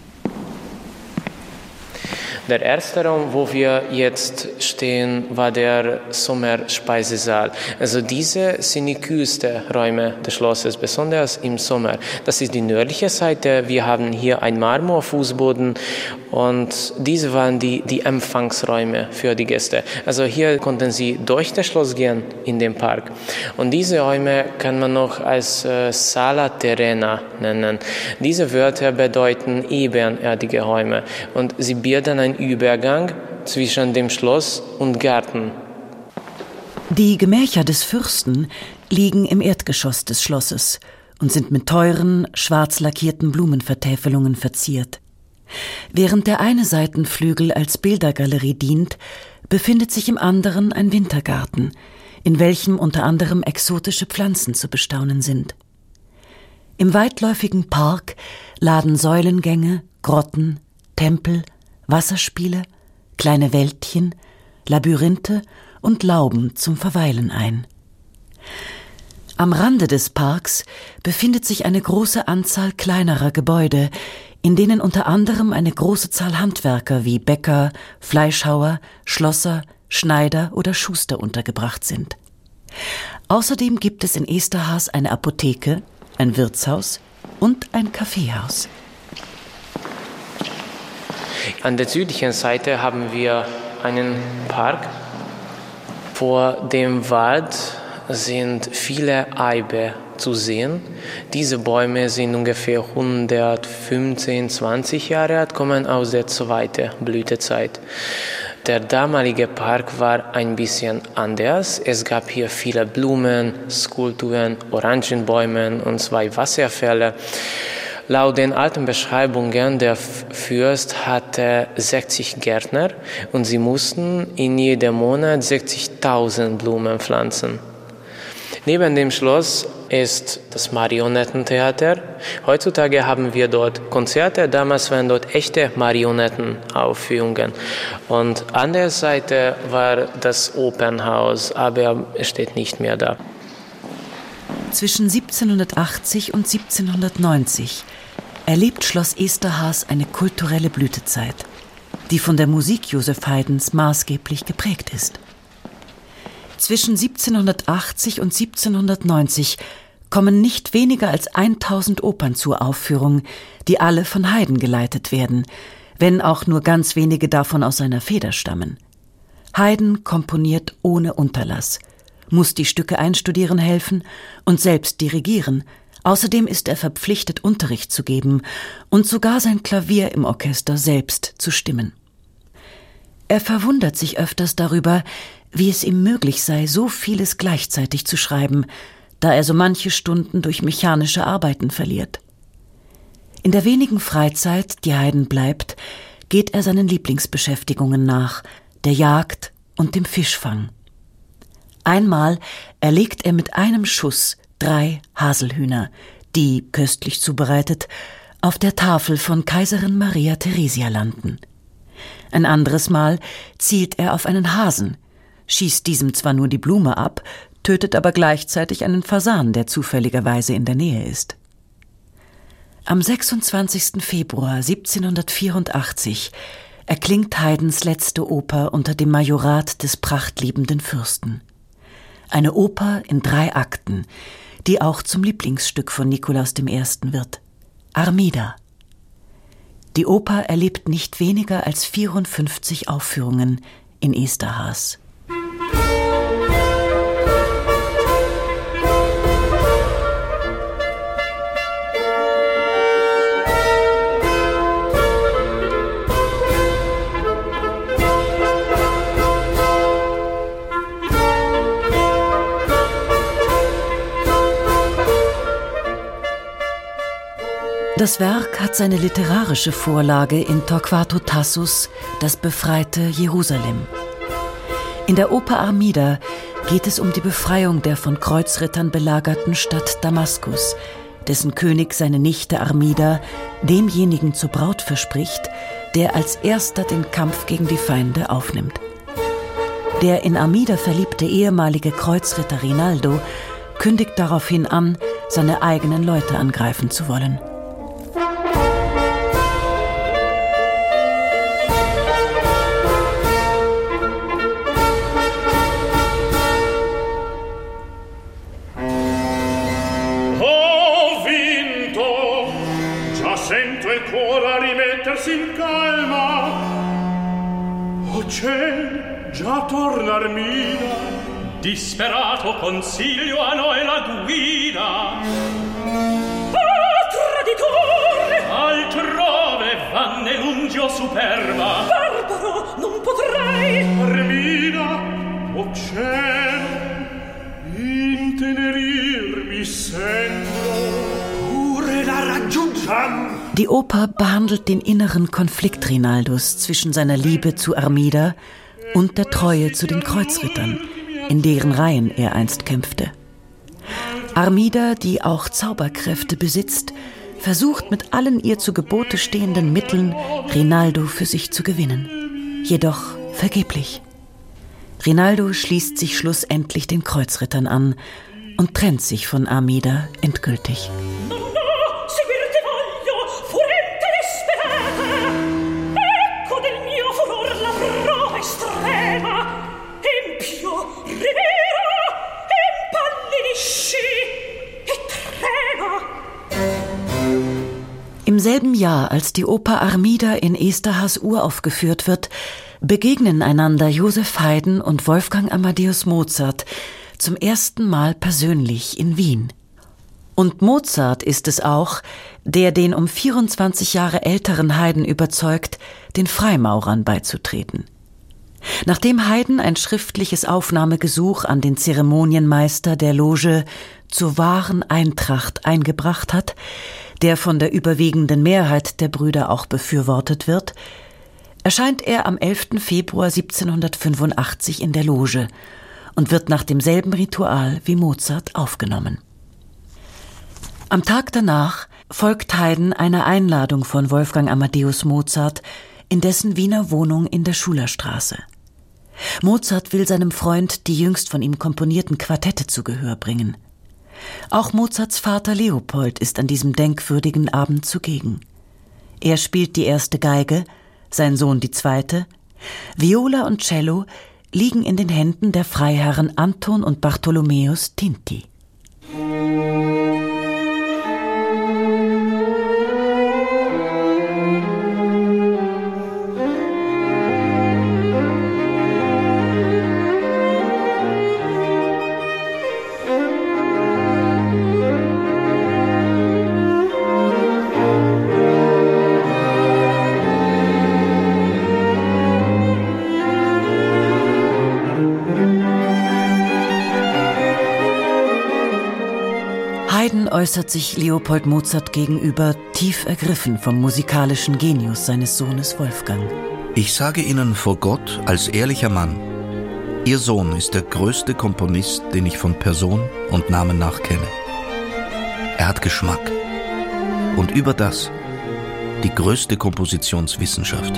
Der erste Raum, wo wir jetzt stehen, war der Sommerspeisesaal. Also diese sind die kühlsten Räume des Schlosses, besonders im Sommer. Das ist die nördliche Seite. Wir haben hier einen Marmorfußboden und diese waren die Empfangsräume für die Gäste. Also hier konnten sie durch das Schloss gehen in den Park. Und diese Räume kann man noch als Sala Terrena nennen. Diese Wörter bedeuten ebenerdige Räume und sie bilden einen Übergang zwischen dem Schloss und Garten. Die Gemächer des Fürsten liegen im Erdgeschoss des Schlosses und sind mit teuren, schwarz lackierten Blumenvertäfelungen verziert. Während der eine Seitenflügel als Bildergalerie dient, befindet sich im anderen ein Wintergarten, in welchem unter anderem exotische Pflanzen zu bestaunen sind. Im weitläufigen Park laden Säulengänge, Grotten, Tempel, Wasserspiele, kleine Wäldchen, Labyrinthe und Lauben zum Verweilen ein. Am Rande des Parks befindet sich eine große Anzahl kleinerer Gebäude, in denen unter anderem eine große Zahl Handwerker wie Bäcker, Fleischhauer, Schlosser, Schneider oder Schuster untergebracht sind. Außerdem gibt es in Esterház eine Apotheke, ein Wirtshaus und ein Kaffeehaus. An der südlichen Seite haben wir einen Park. Vor dem Wald sind viele Eibe zu sehen. Diese Bäume sind ungefähr 115, 20 Jahre alt, kommen aus der zweiten Blütezeit. Der damalige Park war ein bisschen anders. Es gab hier viele Blumen, Skulpturen, Orangenbäume und 2 Wasserfälle. Laut den alten Beschreibungen, der Fürst hatte 60 Gärtner und sie mussten in jedem Monat 60.000 Blumen pflanzen. Neben dem Schloss ist das Marionettentheater. Heutzutage haben wir dort Konzerte. Damals waren dort echte Marionettenaufführungen. Und an der Seite war das Opernhaus, aber es steht nicht mehr da. Zwischen 1780 und 1790 erlebt Schloss Esterházy eine kulturelle Blütezeit, die von der Musik Joseph Haydns maßgeblich geprägt ist. Zwischen 1780 und 1790 kommen nicht weniger als 1000 Opern zur Aufführung, die alle von Haydn geleitet werden, wenn auch nur ganz wenige davon aus seiner Feder stammen. Haydn komponiert ohne Unterlass, muss die Stücke einstudieren helfen und selbst dirigieren. Außerdem ist er verpflichtet, Unterricht zu geben und sogar sein Klavier im Orchester selbst zu stimmen. Er verwundert sich öfters darüber, wie es ihm möglich sei, so vieles gleichzeitig zu schreiben, da er so manche Stunden durch mechanische Arbeiten verliert. In der wenigen Freizeit, die Haydn bleibt, geht er seinen Lieblingsbeschäftigungen nach, der Jagd und dem Fischfang. Einmal erlegt er mit einem Schuss 3 Haselhühner, die, köstlich zubereitet, auf der Tafel von Kaiserin Maria Theresia landen. Ein anderes Mal zielt er auf einen Hasen, schießt diesem zwar nur die Blume ab, tötet aber gleichzeitig einen Fasan, der zufälligerweise in der Nähe ist. Am 26. Februar 1784 erklingt Haydns letzte Oper unter dem Majorat des prachtliebenden Fürsten. Eine Oper in 3 Akten, die auch zum Lieblingsstück von Nikolaus I. wird: Armida. Die Oper erlebt nicht weniger als 54 Aufführungen in Esterházy. Das Werk hat seine literarische Vorlage in Torquato Tassos Das befreite Jerusalem. In der Oper Armida geht es um die Befreiung der von Kreuzrittern belagerten Stadt Damaskus, dessen König seine Nichte Armida demjenigen zur Braut verspricht, der als erster den Kampf gegen die Feinde aufnimmt. Der in Armida verliebte ehemalige Kreuzritter Rinaldo kündigt daraufhin an, seine eigenen Leute angreifen zu wollen. In calma, oh ciel, già torna Armida, disperato consiglio a noi la guida. Ah, traditore! Altrove vanne lungio superba. Barbaro, non potrei! Armida, oh ciel, intenerir mi sento, pure la raggiungiam. Die Oper behandelt den inneren Konflikt Rinaldos zwischen seiner Liebe zu Armida und der Treue zu den Kreuzrittern, in deren Reihen er einst kämpfte. Armida, die auch Zauberkräfte besitzt, versucht mit allen ihr zu Gebote stehenden Mitteln, Rinaldo für sich zu gewinnen. Jedoch vergeblich. Rinaldo schließt sich schlussendlich den Kreuzrittern an und trennt sich von Armida endgültig. Im selben Jahr, als die Oper Armida in Esterházy uraufgeführt wird, begegnen einander Joseph Haydn und Wolfgang Amadeus Mozart zum ersten Mal persönlich in Wien. Und Mozart ist es auch, der den um 24 Jahre älteren Haydn überzeugt, den Freimaurern beizutreten. Nachdem Haydn ein schriftliches Aufnahmegesuch an den Zeremonienmeister der Loge zur wahren Eintracht eingebracht hat, der von der überwiegenden Mehrheit der Brüder auch befürwortet wird, erscheint er am 11. Februar 1785 in der Loge und wird nach demselben Ritual wie Mozart aufgenommen. Am Tag danach folgt Haydn einer Einladung von Wolfgang Amadeus Mozart in dessen Wiener Wohnung in der Schulerstraße. Mozart will seinem Freund die jüngst von ihm komponierten Quartette zu Gehör bringen. Auch Mozarts Vater Leopold ist an diesem denkwürdigen Abend zugegen. Er spielt die erste Geige, sein Sohn die zweite. Viola und Cello liegen in den Händen der Freiherren Anton und Bartholomäus Tinti. Haydn äußert sich Leopold Mozart gegenüber tief ergriffen vom musikalischen Genius seines Sohnes Wolfgang. Ich sage Ihnen vor Gott als ehrlicher Mann, Ihr Sohn ist der größte Komponist, den ich von Person und Namen nach kenne. Er hat Geschmack und über das die größte Kompositionswissenschaft.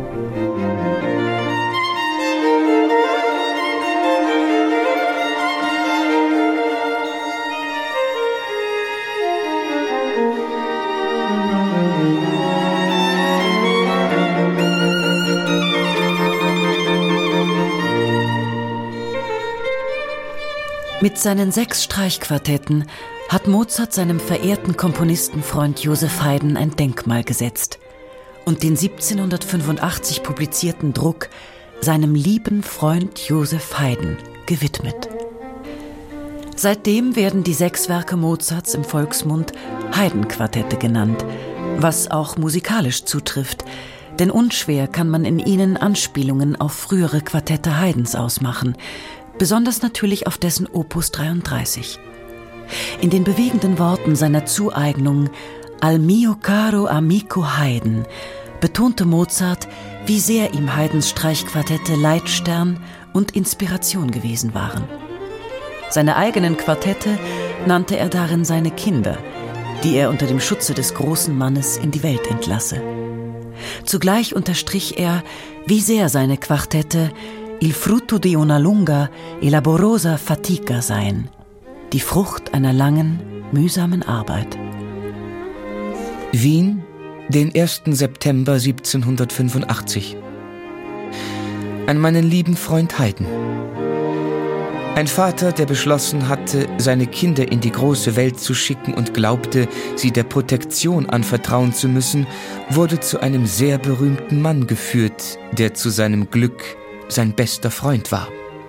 Mit seinen 6 Streichquartetten hat Mozart seinem verehrten Komponistenfreund Joseph Haydn ein Denkmal gesetzt und den 1785 publizierten Druck seinem lieben Freund Joseph Haydn gewidmet. Seitdem werden die 6 Werke Mozarts im Volksmund Haydn-Quartette genannt, was auch musikalisch zutrifft, denn unschwer kann man in ihnen Anspielungen auf frühere Quartette Haydns ausmachen, besonders natürlich auf dessen Opus 33. In den bewegenden Worten seiner Zueignung Al mio caro amico Haydn betonte Mozart, wie sehr ihm Haydns Streichquartette Leitstern und Inspiration gewesen waren. Seine eigenen Quartette nannte er darin seine Kinder, die er unter dem Schutze des großen Mannes in die Welt entlasse. Zugleich unterstrich er, wie sehr seine Quartette il frutto di una lunga e laborosa fatica seien, die Frucht einer langen, mühsamen Arbeit. Wien, den 1. September 1785. An meinen lieben Freund Haydn. Ein Vater, der beschlossen hatte, seine Kinder in die große Welt zu schicken und glaubte, sie der Protektion anvertrauen zu müssen, wurde zu einem sehr berühmten Mann geführt, der zu seinem Glück sein bester Freund war.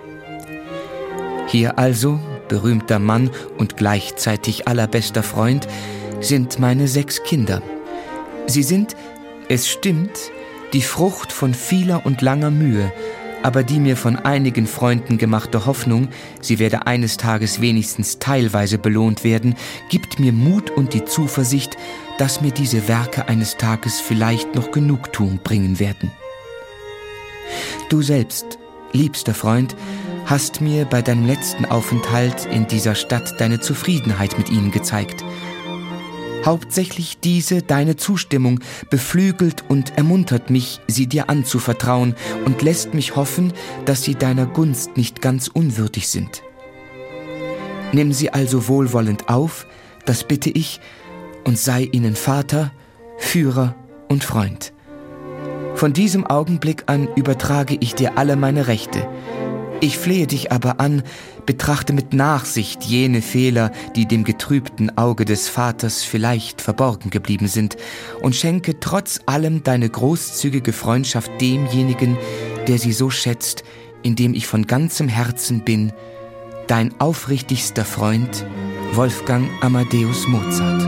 Hier also, berühmter Mann und gleichzeitig allerbester Freund, sind meine 6 Kinder. Sie sind, es stimmt, die Frucht von vieler und langer Mühe, aber die mir von einigen Freunden gemachte Hoffnung, sie werde eines Tages wenigstens teilweise belohnt werden, gibt mir Mut und die Zuversicht, dass mir diese Werke eines Tages vielleicht noch Genugtuung bringen werden. Du selbst, liebster Freund, hast mir bei deinem letzten Aufenthalt in dieser Stadt deine Zufriedenheit mit ihnen gezeigt. Hauptsächlich diese deine Zustimmung beflügelt und ermuntert mich, sie dir anzuvertrauen und lässt mich hoffen, dass sie deiner Gunst nicht ganz unwürdig sind. Nimm sie also wohlwollend auf, das bitte ich, und sei ihnen Vater, Führer und Freund. Von diesem Augenblick an übertrage ich dir alle meine Rechte. Ich flehe dich aber an, betrachte mit Nachsicht jene Fehler, die dem getrübten Auge des Vaters vielleicht verborgen geblieben sind, und schenke trotz allem deine großzügige Freundschaft demjenigen, der sie so schätzt, indem ich von ganzem Herzen bin, dein aufrichtigster Freund, Wolfgang Amadeus Mozart.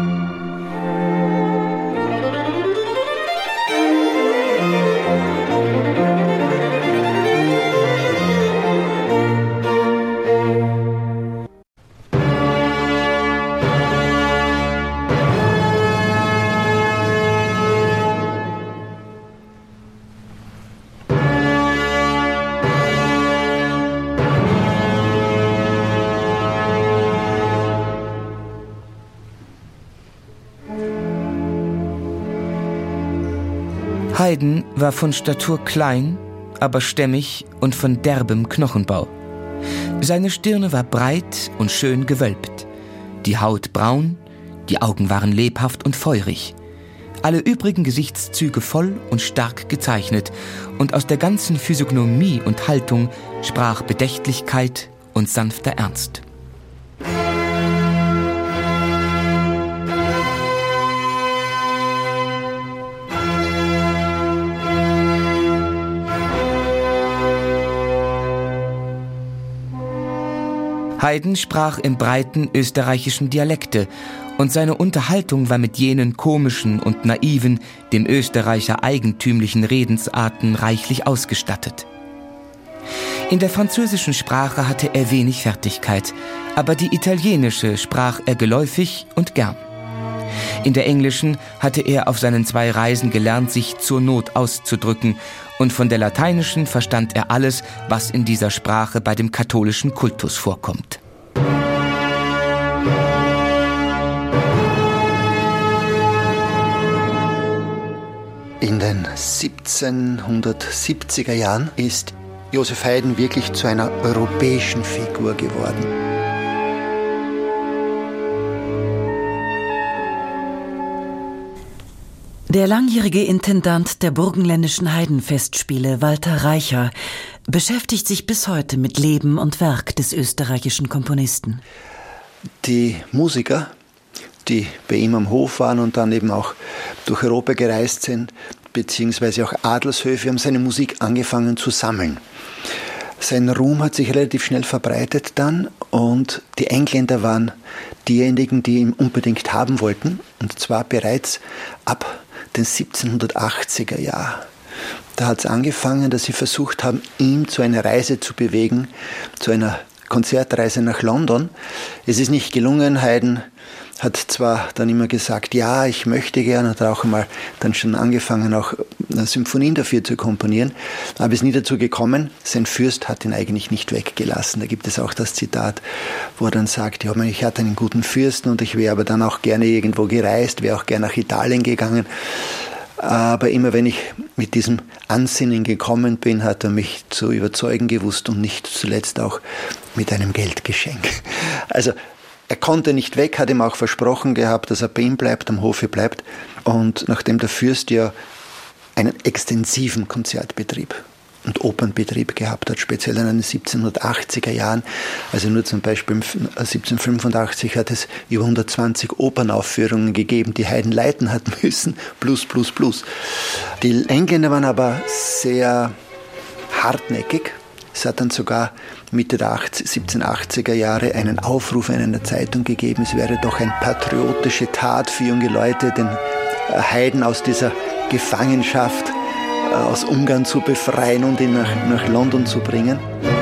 Haydn war von Statur klein, aber stämmig und von derbem Knochenbau. Seine Stirne war breit und schön gewölbt, die Haut braun, die Augen waren lebhaft und feurig, alle übrigen Gesichtszüge voll und stark gezeichnet, und aus der ganzen Physiognomie und Haltung sprach Bedächtlichkeit und sanfter Ernst. Haydn sprach im breiten österreichischen Dialekte, und seine Unterhaltung war mit jenen komischen und naiven, dem Österreicher eigentümlichen Redensarten reichlich ausgestattet. In der französischen Sprache hatte er wenig Fertigkeit, aber die italienische sprach er geläufig und gern. In der englischen hatte er auf seinen 2 Reisen gelernt, sich zur Not auszudrücken, und von der lateinischen verstand er alles, was in dieser Sprache bei dem katholischen Kultus vorkommt. In den 1770er Jahren ist Joseph Haydn wirklich zu einer europäischen Figur geworden. Der langjährige Intendant der burgenländischen Haydn-Festspiele, Walter Reicher, beschäftigt sich bis heute mit Leben und Werk des österreichischen Komponisten. Die Musiker, die bei ihm am Hof waren und dann eben auch durch Europa gereist sind, beziehungsweise auch Adelshöfe, haben seine Musik angefangen zu sammeln. Sein Ruhm hat sich relativ schnell verbreitet dann, und die Engländer waren diejenigen, die ihn unbedingt haben wollten, und zwar bereits ab den 1780er Jahren. Da hat es angefangen, dass sie versucht haben, ihn zu einer Reise zu bewegen, zu einer Konzertreise nach London. Es ist nicht gelungen. Haydn hat zwar dann immer gesagt, ja, ich möchte gerne, hat auch einmal dann schon angefangen, auch Symphonien dafür zu komponieren, aber ist nie dazu gekommen. Sein Fürst hat ihn eigentlich nicht weggelassen. Da gibt es auch das Zitat, wo er dann sagt, ja, ich hatte einen guten Fürsten und ich wäre aber dann auch gerne irgendwo gereist, wäre auch gerne nach Italien gegangen. Aber immer wenn ich mit diesem Ansinnen gekommen bin, hat er mich zu überzeugen gewusst, und nicht zuletzt auch mit einem Geldgeschenk. Also er konnte nicht weg, hat ihm auch versprochen gehabt, dass er bei ihm bleibt, am Hofe bleibt. Und nachdem der Fürst ja einen extensiven Konzertbetrieb und Opernbetrieb gehabt hat, speziell in den 1780er Jahren, also nur zum Beispiel 1785 hat es über 120 Opernaufführungen gegeben, die Haydn leiten hat müssen, plus. Die Engländer waren aber sehr hartnäckig. Es hat dann sogar Mitte der 1780er Jahre einen Aufruf in einer Zeitung gegeben, es wäre doch eine patriotische Tat für junge Leute, den Haydn aus dieser Gefangenschaft aus Ungarn zu befreien und ihn nach London zu bringen.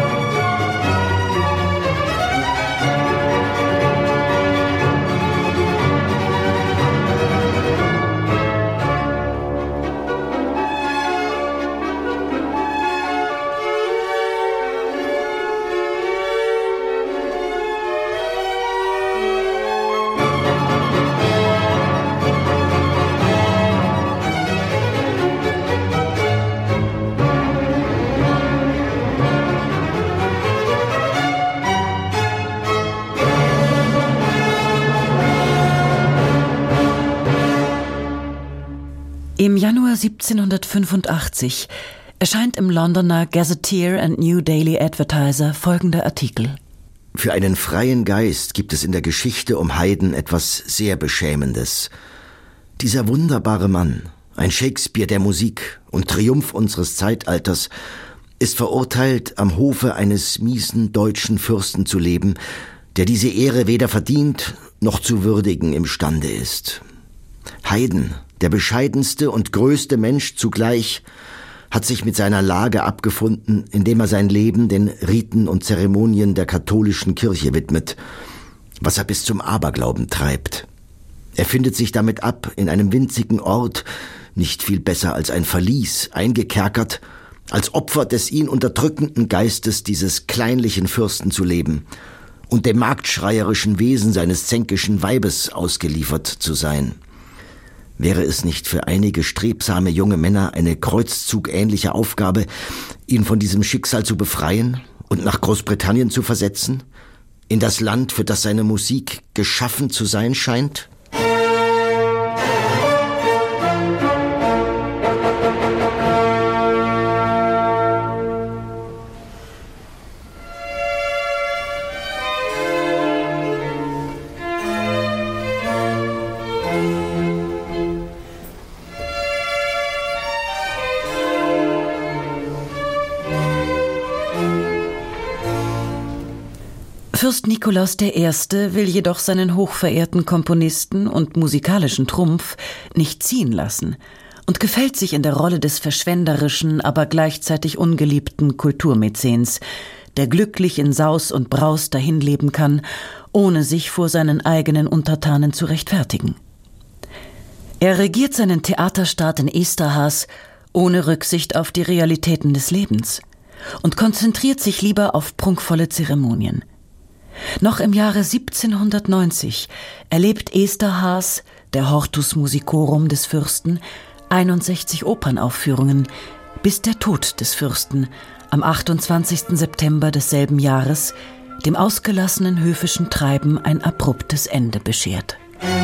Im Januar 1785 erscheint im Londoner Gazetteer and New Daily Advertiser folgender Artikel. Für einen freien Geist gibt es in der Geschichte um Haydn etwas sehr Beschämendes. Dieser wunderbare Mann, ein Shakespeare der Musik und Triumph unseres Zeitalters, ist verurteilt, am Hofe eines miesen deutschen Fürsten zu leben, der diese Ehre weder verdient noch zu würdigen imstande ist. Haydn, der bescheidenste und größte Mensch zugleich, hat sich mit seiner Lage abgefunden, indem er sein Leben den Riten und Zeremonien der katholischen Kirche widmet, was er bis zum Aberglauben treibt. Er findet sich damit ab, in einem winzigen Ort, nicht viel besser als ein Verlies, eingekerkert, als Opfer des ihn unterdrückenden Geistes dieses kleinlichen Fürsten zu leben und dem marktschreierischen Wesen seines zänkischen Weibes ausgeliefert zu sein. Wäre es nicht für einige strebsame junge Männer eine kreuzzugähnliche Aufgabe, ihn von diesem Schicksal zu befreien und nach Großbritannien zu versetzen? In das Land, für das seine Musik geschaffen zu sein scheint? Fürst Nikolaus I. will jedoch seinen hochverehrten Komponisten und musikalischen Trumpf nicht ziehen lassen und gefällt sich in der Rolle des verschwenderischen, aber gleichzeitig ungeliebten Kulturmäzens, der glücklich in Saus und Braus dahinleben kann, ohne sich vor seinen eigenen Untertanen zu rechtfertigen. Er regiert seinen Theaterstaat in Esterház ohne Rücksicht auf die Realitäten des Lebens und konzentriert sich lieber auf prunkvolle Zeremonien. Noch im Jahre 1790 erlebt Esterház, der Hortus Musicorum des Fürsten, 61 Opernaufführungen, bis der Tod des Fürsten am 28. September desselben Jahres dem ausgelassenen höfischen Treiben ein abruptes Ende beschert.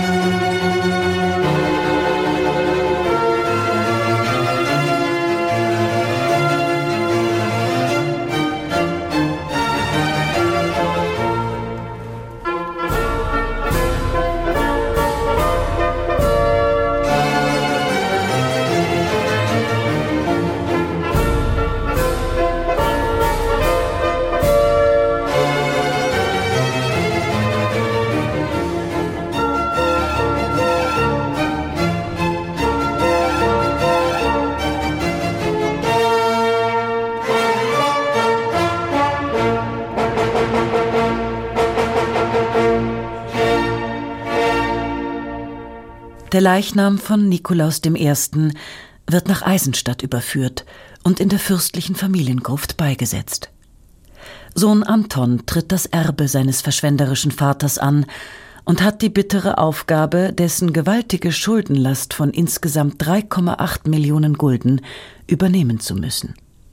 Der Leichnam von Nikolaus I. wird nach Eisenstadt überführt und in der fürstlichen Familiengruft beigesetzt. Sohn Anton tritt das Erbe seines verschwenderischen Vaters an und hat die bittere Aufgabe, dessen gewaltige Schuldenlast von insgesamt 3,8 Millionen Gulden übernehmen zu müssen.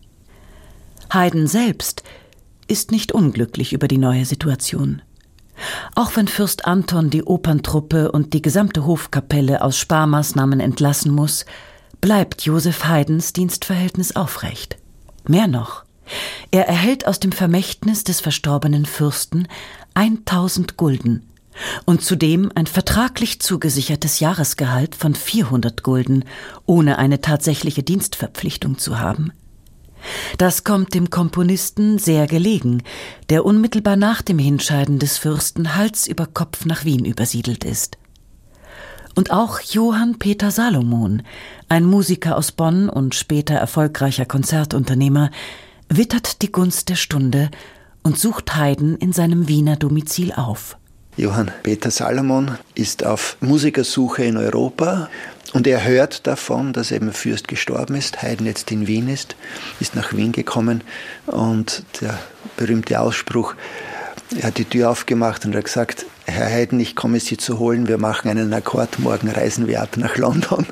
Haydn selbst ist nicht unglücklich über die neue Situation. Auch wenn Fürst Anton die Operntruppe und die gesamte Hofkapelle aus Sparmaßnahmen entlassen muss, bleibt Joseph Haydns Dienstverhältnis aufrecht. Mehr noch, er erhält aus dem Vermächtnis des verstorbenen Fürsten 1000 Gulden und zudem ein vertraglich zugesichertes Jahresgehalt von 400 Gulden, ohne eine tatsächliche Dienstverpflichtung zu haben. Das kommt dem Komponisten sehr gelegen, der unmittelbar nach dem Hinscheiden des Fürsten Hals über Kopf nach Wien übersiedelt ist. Und auch Johann Peter Salomon, ein Musiker aus Bonn und später erfolgreicher Konzertunternehmer, wittert die Gunst der Stunde und sucht Haydn in seinem Wiener Domizil auf. Johann Peter Salomon ist auf Musikersuche in Europa und er hört davon, dass eben Fürst gestorben ist, Haydn jetzt in Wien ist nach Wien gekommen und der berühmte Ausspruch, er hat die Tür aufgemacht und hat gesagt, Herr Haydn, ich komme Sie zu holen, wir machen einen Akkord, morgen reisen wir ab nach London.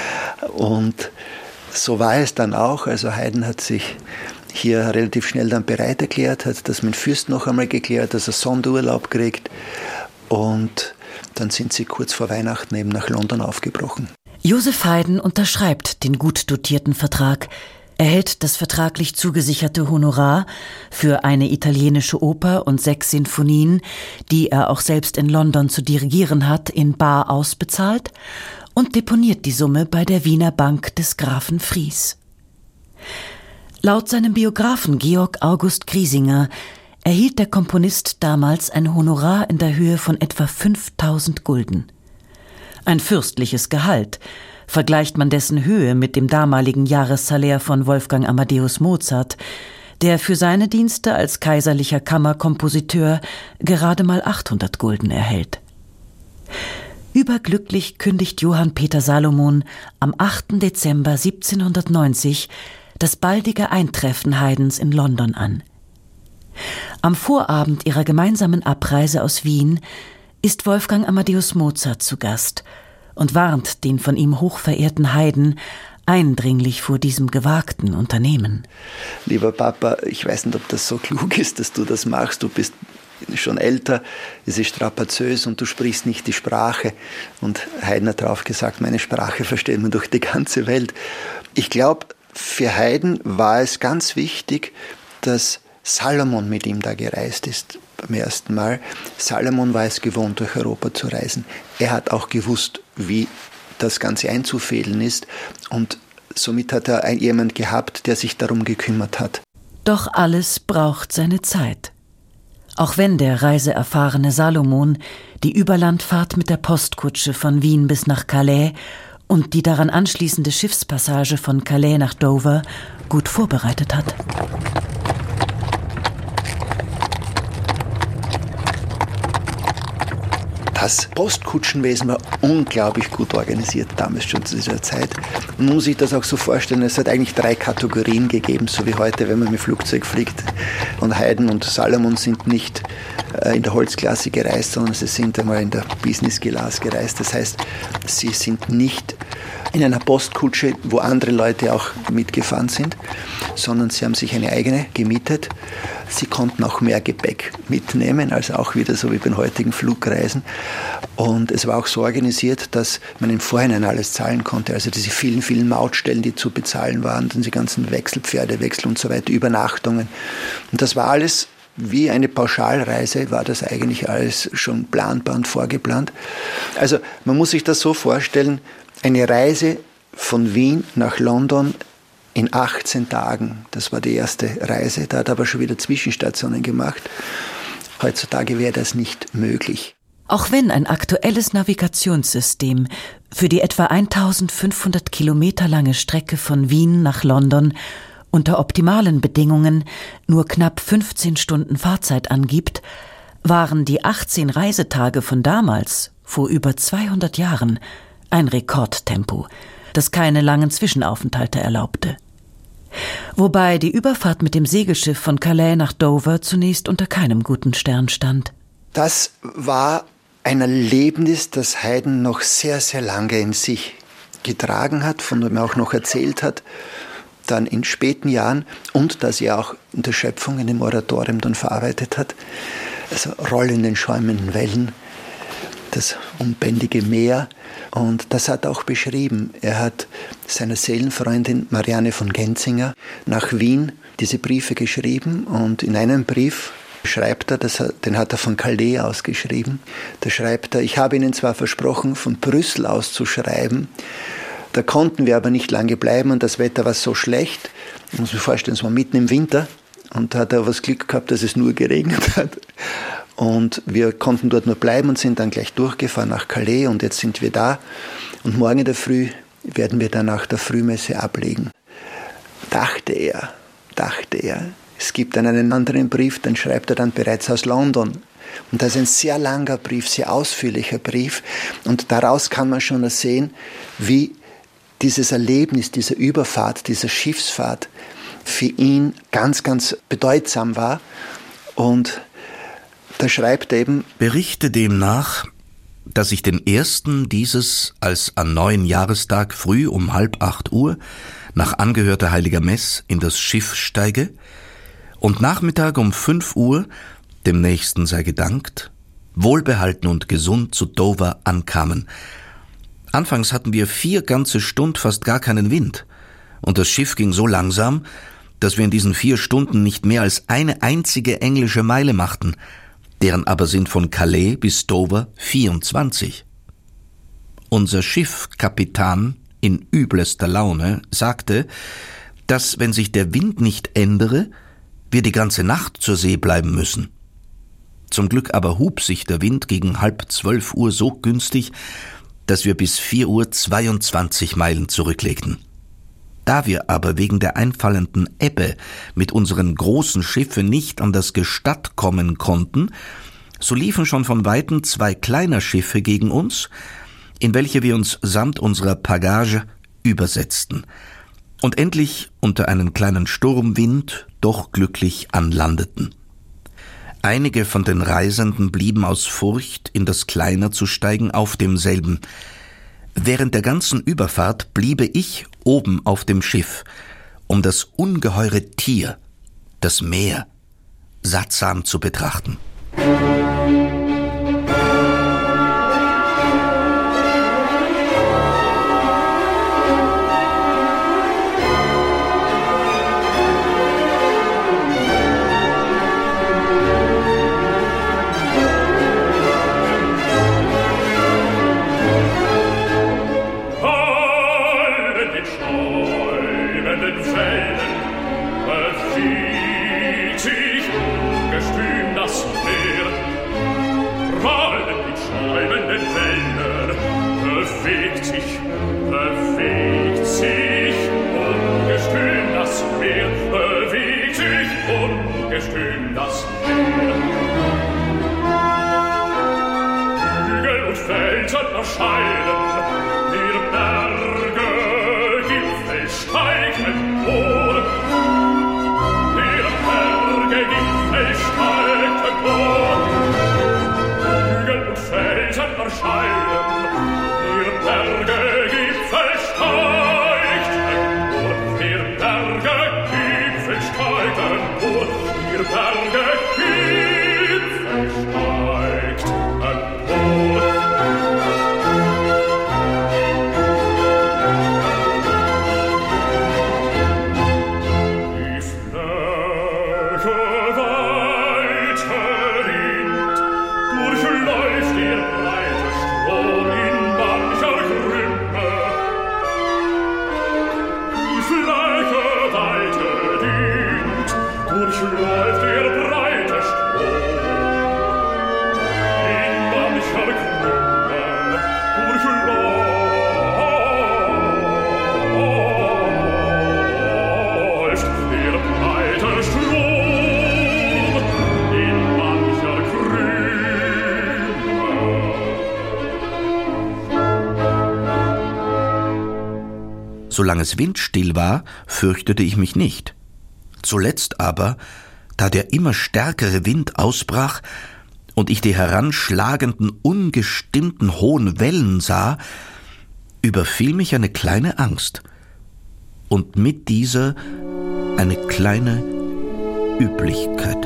Und so war es dann auch, also Haydn hat sich hier relativ schnell dann bereit erklärt, hat das mit dem Fürst noch einmal geklärt, dass er Sonderurlaub kriegt und dann sind sie kurz vor Weihnachten eben nach London aufgebrochen. Joseph Haydn unterschreibt den gut dotierten Vertrag, erhält das vertraglich zugesicherte Honorar für eine italienische Oper und 6 Sinfonien, die er auch selbst in London zu dirigieren hat, in bar ausbezahlt und deponiert die Summe bei der Wiener Bank des Grafen Fries. Laut seinem Biografen Georg August Griesinger erhielt der Komponist damals ein Honorar in der Höhe von etwa 5000 Gulden. Ein fürstliches Gehalt, vergleicht man dessen Höhe mit dem damaligen Jahressalär von Wolfgang Amadeus Mozart, der für seine Dienste als kaiserlicher Kammerkompositeur gerade mal 800 Gulden erhält. Überglücklich kündigt Johann Peter Salomon am 8. Dezember 1790 das baldige Eintreffen Haydns in London an. Am Vorabend ihrer gemeinsamen Abreise aus Wien ist Wolfgang Amadeus Mozart zu Gast und warnt den von ihm hochverehrten Heiden eindringlich vor diesem gewagten Unternehmen. Lieber Papa, ich weiß nicht, ob das so klug ist, dass du das machst. Du bist schon älter, es ist strapazös und du sprichst nicht die Sprache. Und Haydn hat darauf gesagt, meine Sprache versteht man durch die ganze Welt. Ich glaube, für Haydn war es ganz wichtig, dass Salomon mit ihm da gereist ist beim ersten Mal. Salomon war es gewohnt, durch Europa zu reisen. Er hat auch gewusst, wie das Ganze einzufädeln ist. Und somit hat er jemand gehabt, der sich darum gekümmert hat. Doch alles braucht seine Zeit. Auch wenn der reiseerfahrene Salomon die Überlandfahrt mit der Postkutsche von Wien bis nach Calais und die daran anschließende Schiffspassage von Calais nach Dover gut vorbereitet hat. Das Postkutschenwesen war unglaublich gut organisiert, damals schon zu dieser Zeit. Man muss sich das auch so vorstellen, es hat eigentlich 3 Kategorien gegeben, so wie heute, wenn man mit Flugzeug fliegt. Und Haydn und Salomon sind nicht in der Holzklasse gereist, sondern sie sind einmal in der Business Class gereist. Das heißt, sie sind nicht in einer Postkutsche, wo andere Leute auch mitgefahren sind, sondern sie haben sich eine eigene gemietet. Sie konnten auch mehr Gepäck mitnehmen, also auch wieder so wie bei den heutigen Flugreisen. Und es war auch so organisiert, dass man im Vorhinein alles zahlen konnte. Also diese vielen, vielen Mautstellen, die zu bezahlen waren, dann die ganzen Pferdewechsel und so weiter, Übernachtungen. Und das war alles wie eine Pauschalreise, war das eigentlich alles schon planbar und vorgeplant. Also man muss sich das so vorstellen, eine Reise von Wien nach London in 18 Tagen. Das war die erste Reise. Da hat er aber schon wieder Zwischenstationen gemacht. Heutzutage wäre das nicht möglich. Auch wenn ein aktuelles Navigationssystem für die etwa 1500 Kilometer lange Strecke von Wien nach London unter optimalen Bedingungen nur knapp 15 Stunden Fahrzeit angibt, waren die 18 Reisetage von damals, vor über 200 Jahren, ein Rekordtempo, das keine langen Zwischenaufenthalte erlaubte. Wobei die Überfahrt mit dem Segelschiff von Calais nach Dover zunächst unter keinem guten Stern stand. Das war ein Erlebnis, das Haydn noch sehr, sehr lange in sich getragen hat, von dem er auch noch erzählt hat, dann in späten Jahren, und das er auch in der Schöpfung, in dem Oratorium dann verarbeitet hat. Also rollenden, schäumenden Wellen, das unbändige Meer. Und das hat er auch beschrieben. Er hat seiner Seelenfreundin Marianne von Genzinger nach Wien diese Briefe geschrieben. Und in einem Brief schreibt er, den hat er von Calais aus geschrieben, da schreibt er: Ich habe Ihnen zwar versprochen, von Brüssel aus zu schreiben, da konnten wir aber nicht lange bleiben und das Wetter war so schlecht. Ich muss mir vorstellen, es war mitten im Winter und da hat er aber das Glück gehabt, dass es nur geregnet hat. Und wir konnten dort nur bleiben und sind dann gleich durchgefahren nach Calais und jetzt sind wir da. Und morgen in der Früh werden wir dann nach der Frühmesse ablegen. Dachte er. Es gibt dann einen anderen Brief, den schreibt er dann bereits aus London. Und das ist ein sehr langer Brief, sehr ausführlicher Brief. Und daraus kann man schon sehen, wie dieses Erlebnis, dieser Überfahrt, dieser Schiffsfahrt für ihn ganz, ganz bedeutsam war. Und da schreibt er eben: Berichte demnach, dass ich den ersten dieses als an neuen Jahrestag früh um 7:30 Uhr nach angehörter heiliger Mess in das Schiff steige und Nachmittag um 5 Uhr, dem nächsten sei gedankt, wohlbehalten und gesund zu Dover ankamen. Anfangs hatten wir 4 ganze Stunden fast gar keinen Wind und das Schiff ging so langsam, dass wir in diesen 4 Stunden nicht mehr als eine einzige englische Meile machten, deren aber sind von Calais bis Dover 24. Unser Schiffkapitän in üblester Laune sagte, dass, wenn sich der Wind nicht ändere, wir die ganze Nacht zur See bleiben müssen. Zum Glück aber hub sich der Wind gegen 11:30 Uhr so günstig, dass wir bis 4:22 Meilen zurücklegten. Da wir aber wegen der einfallenden Ebbe mit unseren großen Schiffen nicht an das Gestatt kommen konnten, so liefen schon von Weitem 2 kleiner Schiffe gegen uns, in welche wir uns samt unserer Pagage übersetzten und endlich unter einen kleinen Sturmwind doch glücklich anlandeten. Einige von den Reisenden blieben aus Furcht, in das Kleiner zu steigen, auf demselben. Während der ganzen Überfahrt bliebe ich oben auf dem Schiff, um das ungeheure Tier, das Meer, sattsam zu betrachten. Solange es windstill war, fürchtete ich mich nicht. Zuletzt aber, da der immer stärkere Wind ausbrach und ich die heranschlagenden, ungestimmten hohen Wellen sah, überfiel mich eine kleine Angst und mit dieser eine kleine Üblichkeit.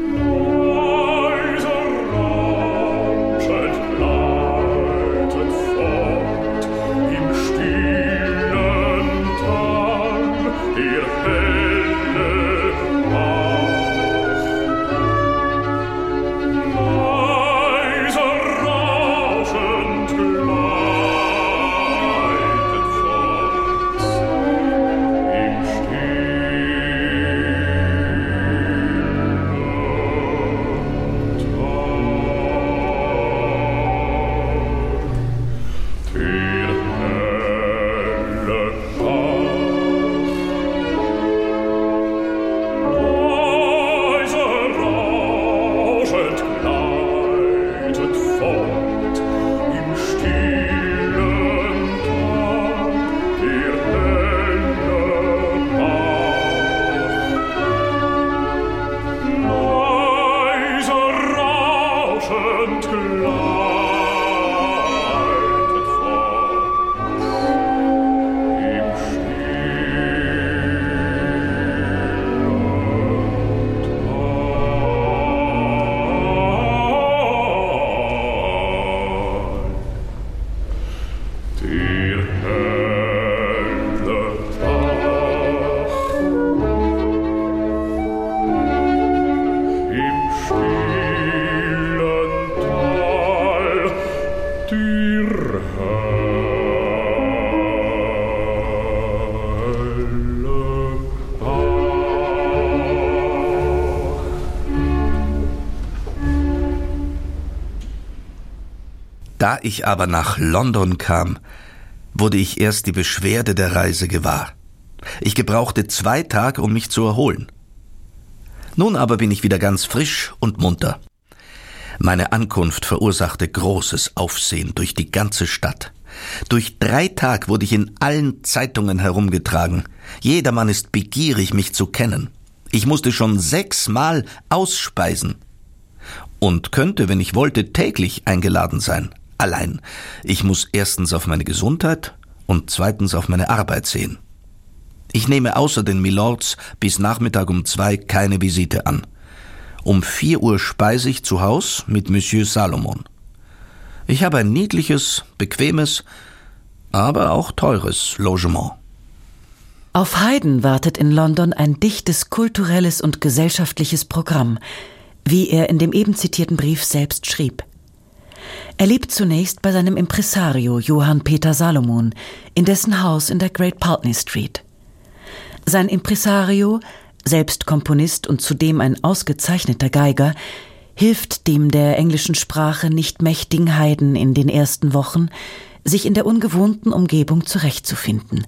Da ich aber nach London kam, wurde ich erst die Beschwerde der Reise gewahr. Ich gebrauchte 2 Tage, um mich zu erholen. Nun aber bin ich wieder ganz frisch und munter. Meine Ankunft verursachte großes Aufsehen durch die ganze Stadt. Durch 3 Tage wurde ich in allen Zeitungen herumgetragen. Jedermann ist begierig, mich zu kennen. Ich musste schon 6-mal ausspeisen und könnte, wenn ich wollte, täglich eingeladen sein. Allein, ich muss erstens auf meine Gesundheit und zweitens auf meine Arbeit sehen. Ich nehme außer den Milords bis Nachmittag um 2 keine Visite an. Um 4 Uhr speise ich zu Haus mit Monsieur Salomon. Ich habe ein niedliches, bequemes, aber auch teures Logement. Auf Haydn wartet in London ein dichtes kulturelles und gesellschaftliches Programm, wie er in dem eben zitierten Brief selbst schrieb. Er lebt zunächst bei seinem Impresario Johann Peter Salomon in dessen Haus in der Great Pulteney Street. Sein Impresario, selbst Komponist und zudem ein ausgezeichneter Geiger, hilft dem der englischen Sprache nicht mächtigen Haydn in den ersten Wochen, sich in der ungewohnten Umgebung zurechtzufinden.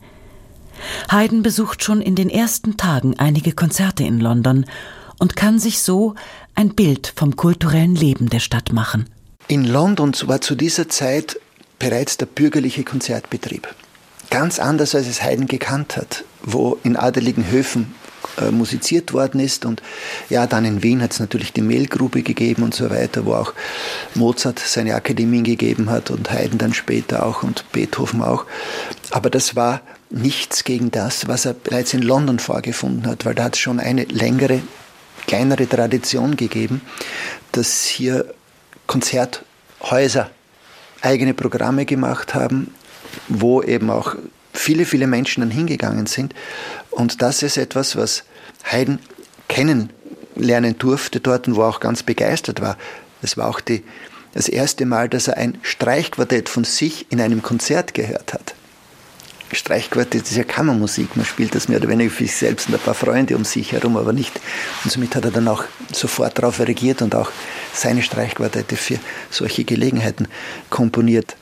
Haydn besucht schon in den ersten Tagen einige Konzerte in London und kann sich so ein Bild vom kulturellen Leben der Stadt machen. In London war zu dieser Zeit bereits der bürgerliche Konzertbetrieb. Ganz anders, als es Haydn gekannt hat, wo in adeligen Höfen musiziert worden ist. Und ja, dann in Wien hat es natürlich die Mehlgrube gegeben und so weiter, wo auch Mozart seine Akademien gegeben hat und Haydn dann später auch und Beethoven auch. Aber das war nichts gegen das, was er bereits in London vorgefunden hat, weil da hat es schon eine längere, kleinere Tradition gegeben, dass hier Konzerthäuser eigene Programme gemacht haben, wo eben auch viele, viele Menschen dann hingegangen sind. Und das ist etwas, was Haydn kennenlernen durfte dort und wo er auch ganz begeistert war. Das war auch das erste Mal, dass er ein Streichquartett von sich in einem Konzert gehört hat. Streichquartett ist ja Kammermusik, man spielt das mehr oder weniger für sich selbst und ein paar Freunde um sich herum, aber nicht. Und somit hat er dann auch sofort darauf reagiert und auch seine Streichquartette für solche Gelegenheiten komponiert.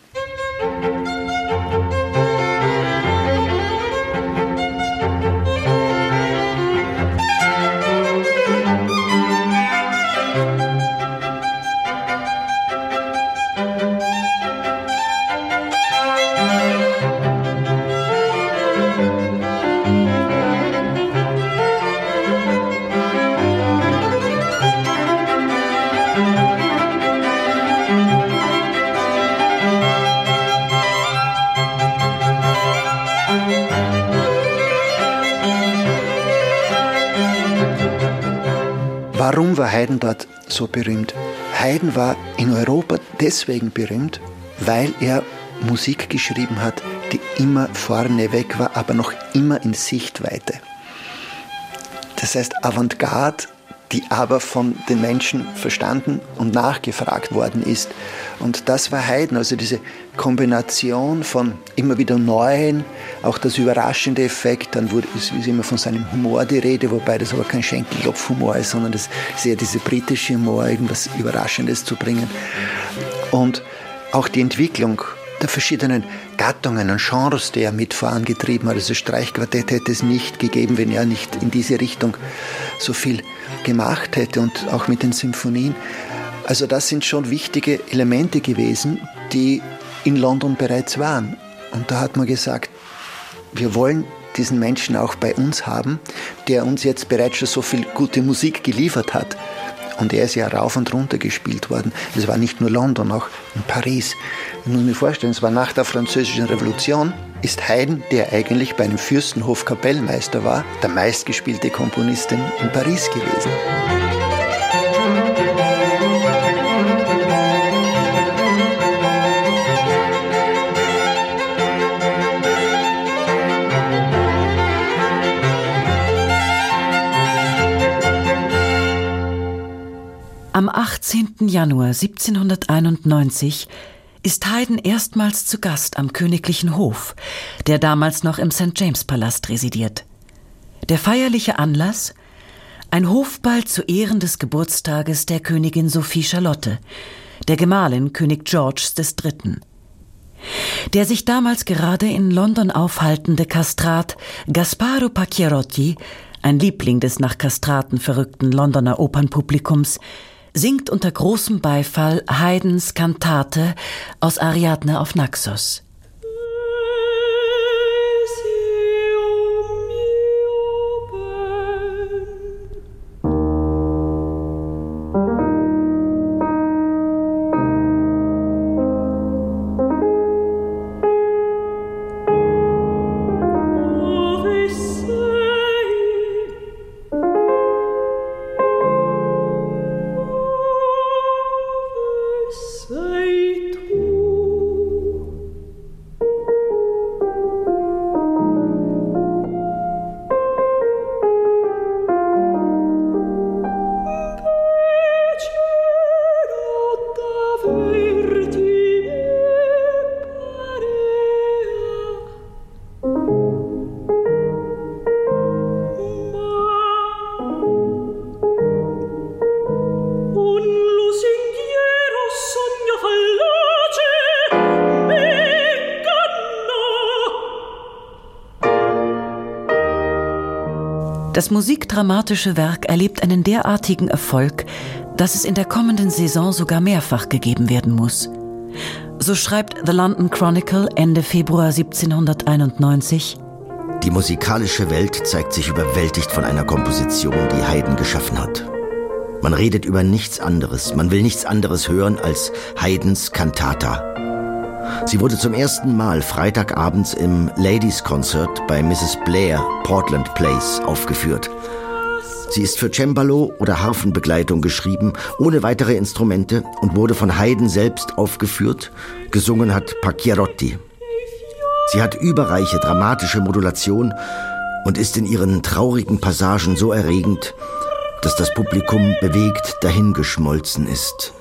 Warum war Haydn dort so berühmt? Haydn war in Europa deswegen berühmt, weil er Musik geschrieben hat, die immer vorne weg war, aber noch immer in Sichtweite. Das heißt Avantgarde, die aber von den Menschen verstanden und nachgefragt worden ist. Und das war Haydn, also diese Kombination von immer wieder Neuen, auch das überraschende Effekt, dann ist immer von seinem Humor die Rede, wobei das aber kein Schenkelklopfhumor ist, sondern das ist eher diese britische Humor, irgendwas Überraschendes zu bringen. Und auch die Entwicklung der verschiedenen Gattungen und Genres, die er mit vorangetrieben hat. Also Streichquartett hätte es nicht gegeben, wenn er nicht in diese Richtung so viel gemacht hätte und auch mit den Symphonien. Also das sind schon wichtige Elemente gewesen, die in London bereits waren. Und da hat man gesagt, wir wollen diesen Menschen auch bei uns haben, der uns jetzt bereits schon so viel gute Musik geliefert hat. Und er ist ja rauf und runter gespielt worden. Es war nicht nur London, auch in Paris. Ich muss mir vorstellen, es war nach der Französischen Revolution, ist Haydn, der eigentlich bei einem Fürstenhof Kapellmeister war, der meistgespielte Komponist in Paris gewesen. Am 18. Januar 1791 ist Haydn erstmals zu Gast am königlichen Hof, der damals noch im St. James Palast residiert. Der feierliche Anlass? Ein Hofball zu Ehren des Geburtstages der Königin Sophie Charlotte, der Gemahlin König Georges III. Der sich damals gerade in London aufhaltende Kastrat Gasparo Pacchierotti, ein Liebling des nach Kastraten verrückten Londoner Opernpublikums, singt unter großem Beifall Haydns Kantate aus Ariadne auf Naxos. Das musikdramatische Werk erlebt einen derartigen Erfolg, dass es in der kommenden Saison sogar mehrfach gegeben werden muss. So schreibt The London Chronicle Ende Februar 1791: Die musikalische Welt zeigt sich überwältigt von einer Komposition, die Haydn geschaffen hat. Man redet über nichts anderes, man will nichts anderes hören als Haydns Cantata. Sie wurde zum ersten Mal freitagabends im Ladies Concert bei Mrs. Blair, Portland Place, aufgeführt. Sie ist für Cembalo oder Harfenbegleitung geschrieben, ohne weitere Instrumente, und wurde von Haydn selbst aufgeführt. Gesungen hat Pacchiarotti. Sie hat überreiche dramatische Modulation und ist in ihren traurigen Passagen so erregend, dass das Publikum bewegt dahingeschmolzen ist.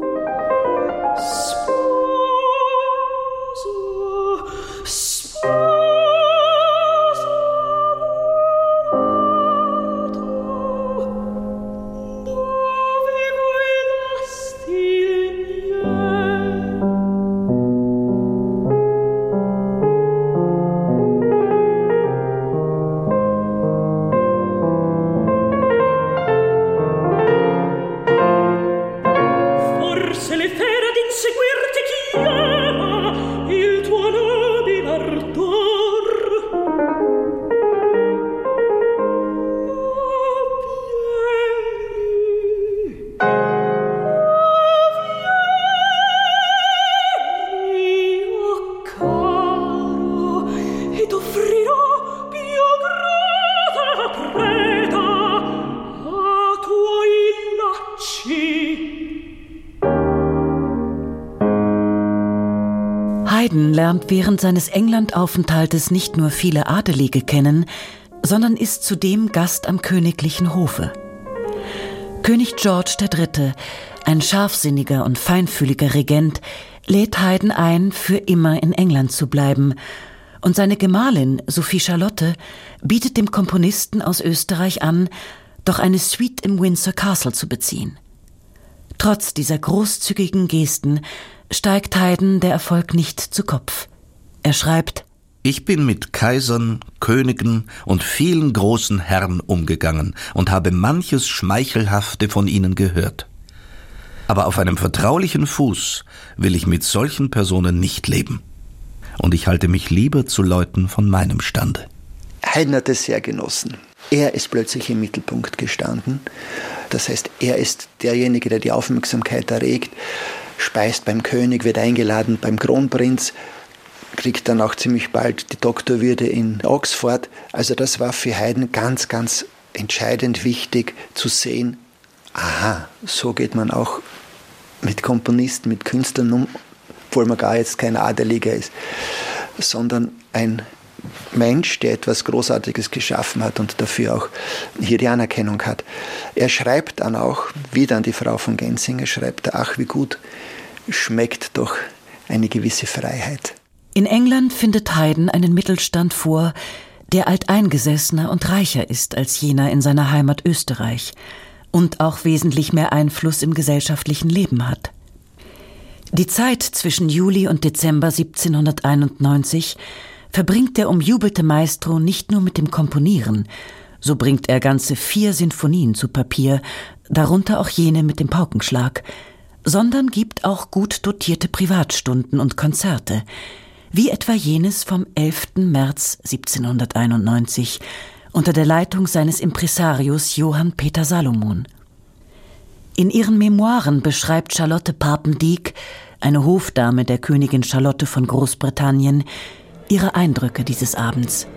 Haydn lernt während seines Englandaufenthaltes nicht nur viele Adelige kennen, sondern ist zudem Gast am königlichen Hofe. König George III., ein scharfsinniger und feinfühliger Regent, lädt Haydn ein, für immer in England zu bleiben, und seine Gemahlin Sophie Charlotte bietet dem Komponisten aus Österreich an, doch eine Suite im Windsor Castle zu beziehen. Trotz dieser großzügigen Gesten steigt Haydn der Erfolg nicht zu Kopf. Er schreibt: Ich bin mit Kaisern, Königen und vielen großen Herren umgegangen und habe manches Schmeichelhafte von ihnen gehört. Aber auf einem vertraulichen Fuß will ich mit solchen Personen nicht leben. Und ich halte mich lieber zu Leuten von meinem Stande. Haydn hat es sehr genossen. Er ist plötzlich im Mittelpunkt gestanden. Das heißt, er ist derjenige, der die Aufmerksamkeit erregt, speist beim König, wird eingeladen beim Kronprinz, kriegt dann auch ziemlich bald die Doktorwürde in Oxford. Also das war für Haydn ganz, ganz entscheidend wichtig zu sehen, aha, so geht man auch mit Komponisten, mit Künstlern um, obwohl man gar jetzt kein Adeliger ist, sondern ein Mensch, der etwas Großartiges geschaffen hat und dafür auch hier die Anerkennung hat. Er schreibt dann auch, wieder an die Frau von Gensinger, schreibt er, ach, wie gut schmeckt doch eine gewisse Freiheit. In England findet Haydn einen Mittelstand vor, der alteingesessener und reicher ist als jener in seiner Heimat Österreich und auch wesentlich mehr Einfluss im gesellschaftlichen Leben hat. Die Zeit zwischen Juli und Dezember 1791 verbringt der umjubelte Maestro nicht nur mit dem Komponieren, so bringt er ganze 4 Sinfonien zu Papier, darunter auch jene mit dem Paukenschlag, sondern gibt auch gut dotierte Privatstunden und Konzerte, wie etwa jenes vom 11. März 1791 unter der Leitung seines Impresarius Johann Peter Salomon. In ihren Memoiren beschreibt Charlotte Papendiek, eine Hofdame der Königin Charlotte von Großbritannien, ihre Eindrücke dieses Abends.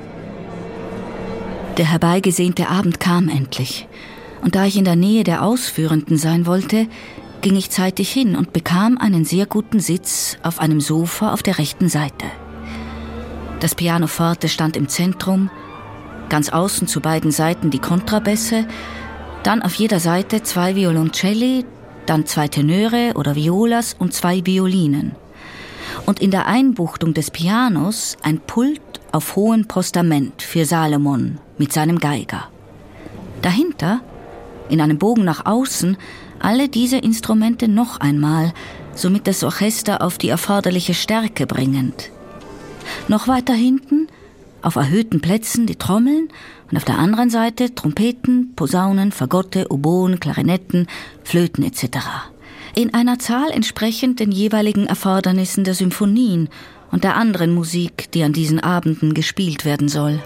Der herbeigesehnte Abend kam endlich, und da ich in der Nähe der Ausführenden sein wollte, ging ich zeitig hin und bekam einen sehr guten Sitz auf einem Sofa auf der rechten Seite. Das Pianoforte stand im Zentrum, ganz außen zu beiden Seiten die Kontrabässe, dann auf jeder Seite 2 Violoncelli, dann 2 Tenöre oder Violas und 2 Violinen. Und in der Einbuchtung des Pianos ein Pult auf hohem Postament für Salomon mit seinem Geiger. Dahinter, in einem Bogen nach außen, alle diese Instrumente noch einmal, somit das Orchester auf die erforderliche Stärke bringend. Noch weiter hinten, auf erhöhten Plätzen die Trommeln und auf der anderen Seite Trompeten, Posaunen, Fagotte, Oboen, Klarinetten, Flöten etc. In einer Zahl entsprechend den jeweiligen Erfordernissen der Symphonien und der anderen Musik, die an diesen Abenden gespielt werden soll.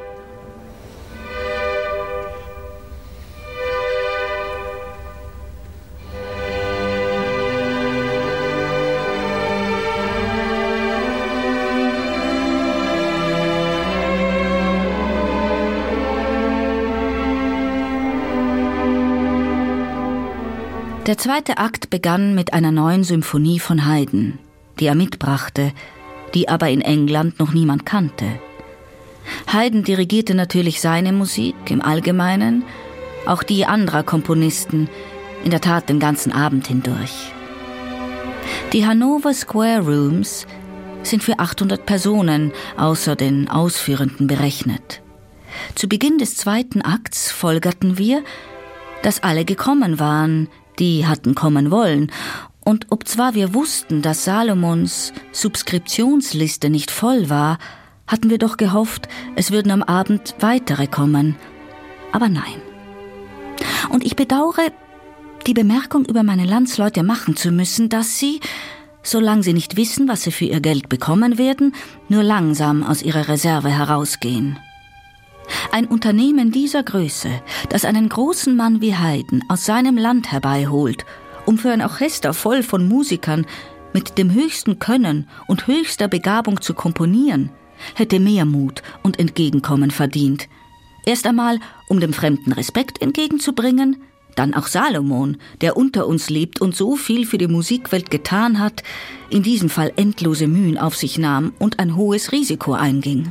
Der zweite Akt begann mit einer neuen Symphonie von Haydn, die er mitbrachte, die aber in England noch niemand kannte. Haydn dirigierte natürlich seine Musik im Allgemeinen, auch die anderer Komponisten, in der Tat den ganzen Abend hindurch. Die Hanover Square Rooms sind für 800 Personen außer den Ausführenden berechnet. Zu Beginn des zweiten Akts folgerten wir, dass alle gekommen waren, die hatten kommen wollen, und obzwar wir wussten, dass Salomons Subskriptionsliste nicht voll war, hatten wir doch gehofft, es würden am Abend weitere kommen. Aber nein. Und ich bedauere, die Bemerkung über meine Landsleute machen zu müssen, dass sie, solange sie nicht wissen, was sie für ihr Geld bekommen werden, nur langsam aus ihrer Reserve herausgehen. Ein Unternehmen dieser Größe, das einen großen Mann wie Haydn aus seinem Land herbeiholt, um für ein Orchester voll von Musikern mit dem höchsten Können und höchster Begabung zu komponieren, hätte mehr Mut und Entgegenkommen verdient. Erst einmal, um dem Fremden Respekt entgegenzubringen, dann auch Salomon, der unter uns lebt und so viel für die Musikwelt getan hat, in diesem Fall endlose Mühen auf sich nahm und ein hohes Risiko einging.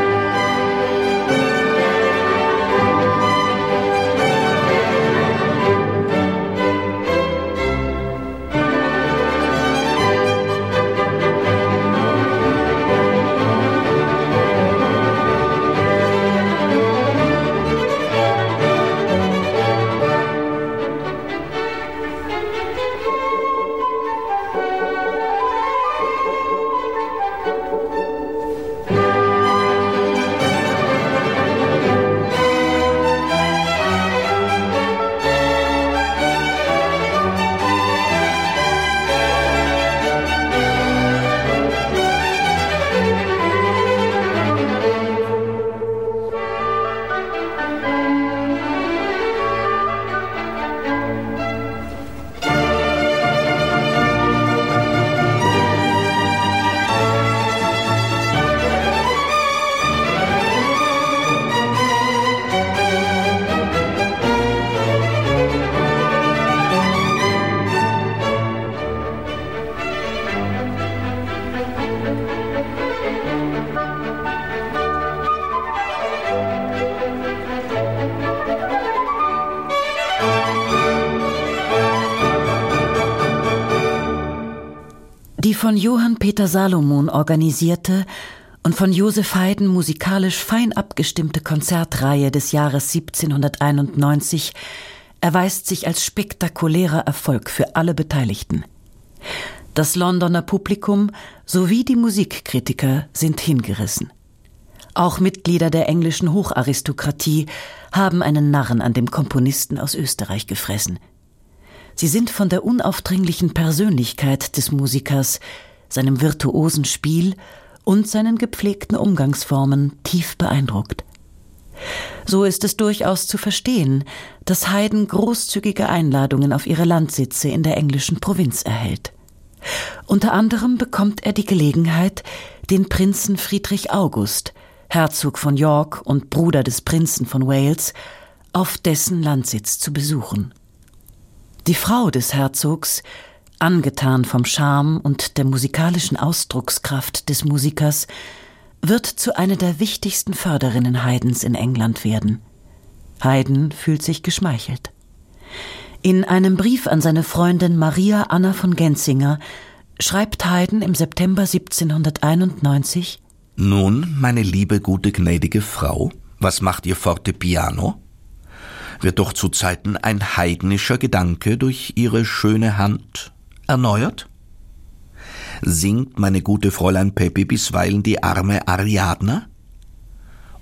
Die von Johann Peter Salomon organisierte und von Joseph Haydn musikalisch fein abgestimmte Konzertreihe des Jahres 1791 erweist sich als spektakulärer Erfolg für alle Beteiligten. Das Londoner Publikum sowie die Musikkritiker sind hingerissen. Auch Mitglieder der englischen Hocharistokratie haben einen Narren an dem Komponisten aus Österreich gefressen. Sie sind von der unaufdringlichen Persönlichkeit des Musikers, seinem virtuosen Spiel und seinen gepflegten Umgangsformen tief beeindruckt. So ist es durchaus zu verstehen, dass Haydn großzügige Einladungen auf ihre Landsitze in der englischen Provinz erhält. Unter anderem bekommt er die Gelegenheit, den Prinzen Friedrich August, Herzog von York und Bruder des Prinzen von Wales, auf dessen Landsitz zu besuchen. Die Frau des Herzogs, angetan vom Charme und der musikalischen Ausdruckskraft des Musikers, wird zu einer der wichtigsten Förderinnen Haydns in England werden. Haydn fühlt sich geschmeichelt. In einem Brief an seine Freundin Maria Anna von Genzinger schreibt Haydn im September 1791: Nun, meine liebe, gute, gnädige Frau, was macht Ihr Fortepiano? Wird doch zu Zeiten ein heidnischer Gedanke durch Ihre schöne Hand erneuert? Singt meine gute Fräulein Pepi bisweilen die arme Ariadne?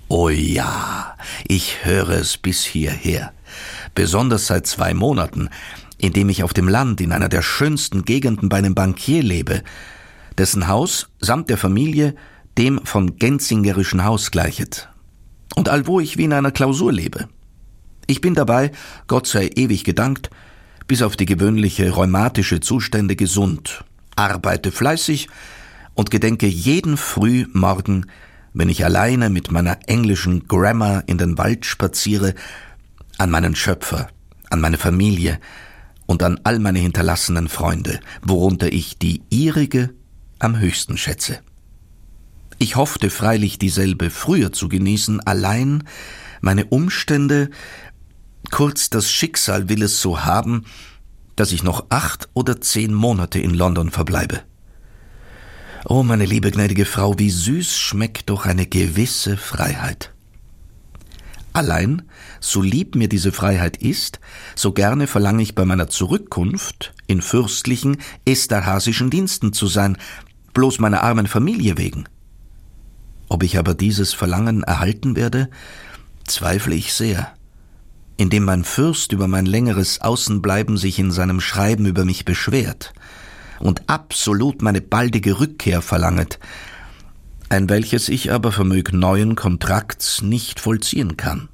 Oh ja, ich höre es bis hierher. Besonders seit 2 Monaten, indem ich auf dem Land in einer der schönsten Gegenden bei einem Bankier lebe, dessen Haus samt der Familie dem von Genzingerischen Haus gleichet. Und allwo ich wie in einer Klausur lebe. Ich bin dabei, Gott sei ewig gedankt, bis auf die gewöhnliche rheumatische Zustände gesund, arbeite fleißig und gedenke jeden Frühmorgen, wenn ich alleine mit meiner englischen Grammar in den Wald spaziere, an meinen Schöpfer, an meine Familie und an all meine hinterlassenen Freunde, worunter ich die ihrige am höchsten schätze. Ich hoffte freilich, dieselbe früher zu genießen, allein meine Umstände, kurz das Schicksal will es so haben, dass ich noch 8 oder 10 Monate in London verbleibe. Oh, meine liebe gnädige Frau, wie süß schmeckt doch eine gewisse Freiheit. Allein, so lieb mir diese Freiheit ist, so gerne verlange ich bei meiner Zurückkunft in fürstlichen, esterhasischen Diensten zu sein, bloß meiner armen Familie wegen. Ob ich aber dieses Verlangen erhalten werde, zweifle ich sehr, indem mein Fürst über mein längeres Außenbleiben sich in seinem Schreiben über mich beschwert und absolut meine baldige Rückkehr verlanget, ein welches ich aber vermög neuen Kontrakts nicht vollziehen kann.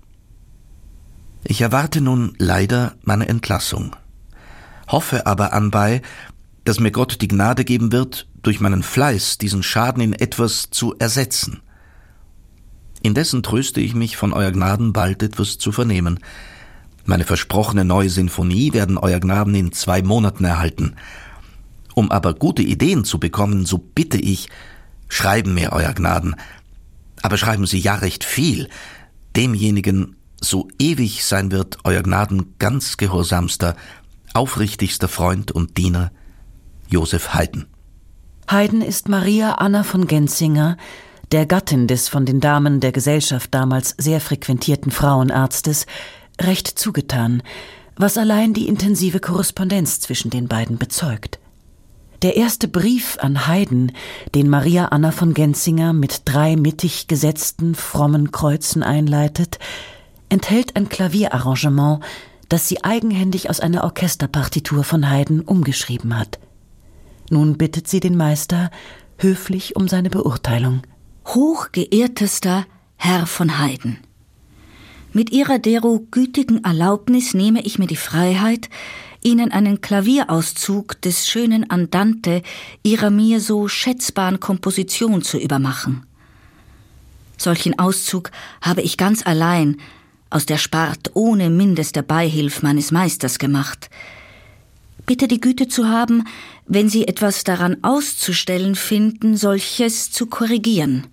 Ich erwarte nun leider meine Entlassung, hoffe aber anbei, dass mir Gott die Gnade geben wird, durch meinen Fleiß diesen Schaden in etwas zu ersetzen. Indessen tröste ich mich, von Euer Gnaden bald etwas zu vernehmen. Meine versprochene neue Sinfonie werden Euer Gnaden in 2 Monaten erhalten. Um aber gute Ideen zu bekommen, so bitte ich, schreiben mir Euer Gnaden, aber schreiben Sie ja recht viel, demjenigen, so ewig sein wird Euer Gnaden ganz gehorsamster, aufrichtigster Freund und Diener, Joseph Haydn. Haydn ist Maria Anna von Genzinger, der Gattin des von den Damen der Gesellschaft damals sehr frequentierten Frauenarztes, recht zugetan, was allein die intensive Korrespondenz zwischen den beiden bezeugt. Der erste Brief an Haydn, den Maria Anna von Genzinger mit 3 mittig gesetzten, frommen Kreuzen einleitet, enthält ein Klavierarrangement, das sie eigenhändig aus einer Orchesterpartitur von Haydn umgeschrieben hat. Nun bittet sie den Meister höflich um seine Beurteilung. Hochgeehrtester Herr von Haydn, mit Ihrer dero gütigen Erlaubnis nehme ich mir die Freiheit, Ihnen einen Klavierauszug des schönen Andante Ihrer mir so schätzbaren Komposition zu übermachen. Solchen Auszug habe ich ganz allein aus der Spart ohne mindeste Beihilf meines Meisters gemacht. Bitte die Güte zu haben, wenn Sie etwas daran auszustellen finden, solches zu korrigieren.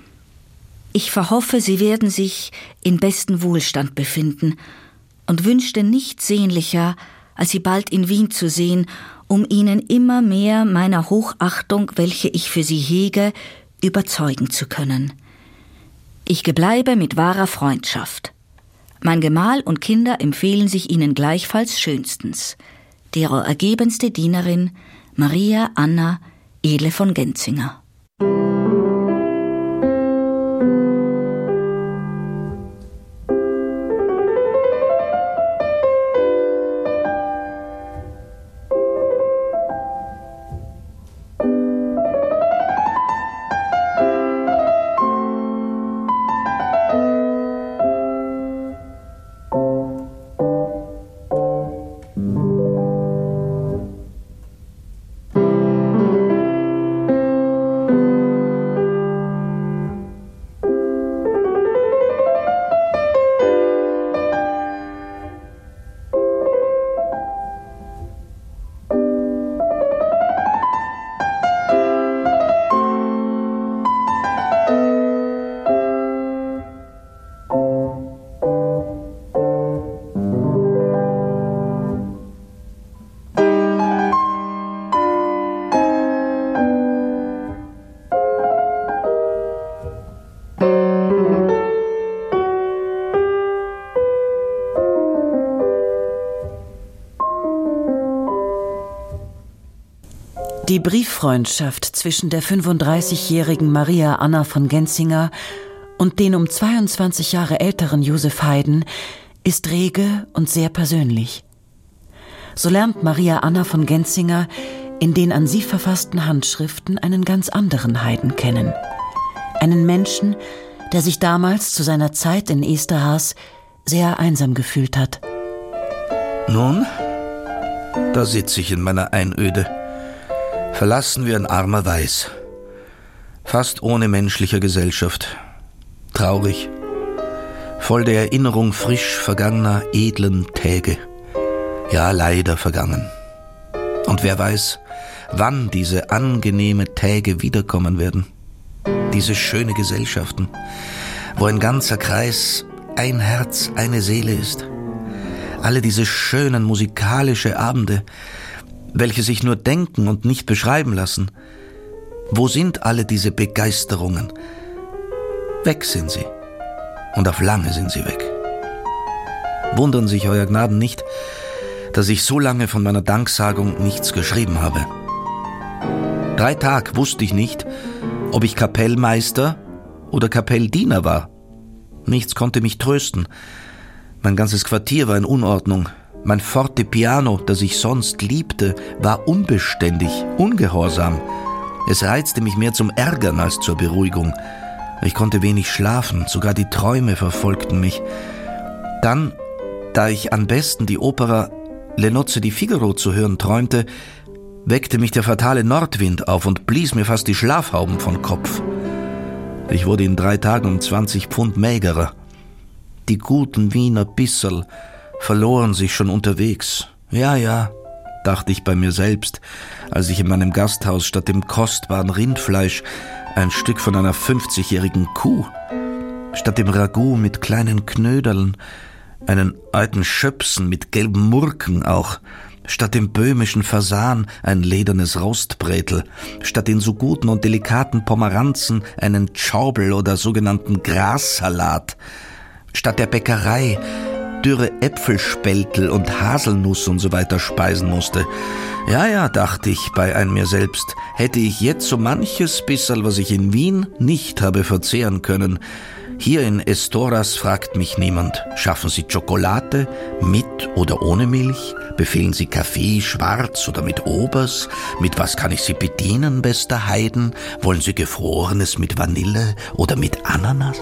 Ich verhoffe, Sie werden sich in besten Wohlstand befinden und wünschte nichts sehnlicher, als Sie bald in Wien zu sehen, um Ihnen immer mehr meiner Hochachtung, welche ich für Sie hege, überzeugen zu können. Ich gebleibe mit wahrer Freundschaft. Mein Gemahl und Kinder empfehlen sich Ihnen gleichfalls schönstens. Dero ergebenste Dienerin, Maria Anna Edle von Genzinger. Die Brieffreundschaft zwischen der 35-jährigen Maria Anna von Genzinger und den um 22 Jahre älteren Joseph Haydn ist rege und sehr persönlich. So lernt Maria Anna von Genzinger in den an sie verfassten Handschriften einen ganz anderen Haydn kennen. Einen Menschen, der sich damals zu seiner Zeit in Esterházy sehr einsam gefühlt hat. Nun, da sitze ich in meiner Einöde, verlassen wie ein armer Weiß, fast ohne menschlicher Gesellschaft, traurig, voll der Erinnerung frisch vergangener, edlen Tage, ja leider vergangen. Und wer weiß, wann diese angenehme Tage wiederkommen werden, diese schöne Gesellschaften, wo ein ganzer Kreis, ein Herz, eine Seele ist. Alle diese schönen musikalische Abende, welche sich nur denken und nicht beschreiben lassen. Wo sind alle diese Begeisterungen? Weg sind sie. Und auf lange sind sie weg. Wundern sich Euer Gnaden nicht, dass ich so lange von meiner Danksagung nichts geschrieben habe. 3 Tage wusste ich nicht, ob ich Kapellmeister oder Kapelldiener war. Nichts konnte mich trösten. Mein ganzes Quartier war in Unordnung. Mein Fortepiano, das ich sonst liebte, war unbeständig, ungehorsam. Es reizte mich mehr zum Ärgern als zur Beruhigung. Ich konnte wenig schlafen, sogar die Träume verfolgten mich. Dann, da ich am besten die Opera Le Nozze di Figaro zu hören träumte, weckte mich der fatale Nordwind auf und blies mir fast die Schlafhauben vom Kopf. Ich wurde in 3 Tagen um 20 Pfund magerer. Die guten Wiener Bisserl verloren sich schon unterwegs. Ja, dachte ich bei mir selbst, als ich in meinem Gasthaus statt dem kostbaren Rindfleisch ein Stück von einer 50-jährigen Kuh, statt dem Ragout mit kleinen Knödeln, einen alten Schöpsen mit gelben Murken auch, statt dem böhmischen Fasan ein ledernes Rostbretel, statt den so guten und delikaten Pomeranzen einen Tschaubel oder sogenannten Grassalat, statt der Bäckerei dürre Äpfelspeltel und Haselnuss und so weiter speisen musste. Ja, dachte ich bei mir selbst, hätte ich jetzt so manches Bisserl, was ich in Wien nicht habe verzehren können. Hier in Estorras fragt mich niemand, schaffen Sie Schokolade mit oder ohne Milch? Befehlen Sie Kaffee schwarz oder mit Obers? Mit was kann ich Sie bedienen, bester Haydn? Wollen Sie Gefrorenes mit Vanille oder mit Ananas?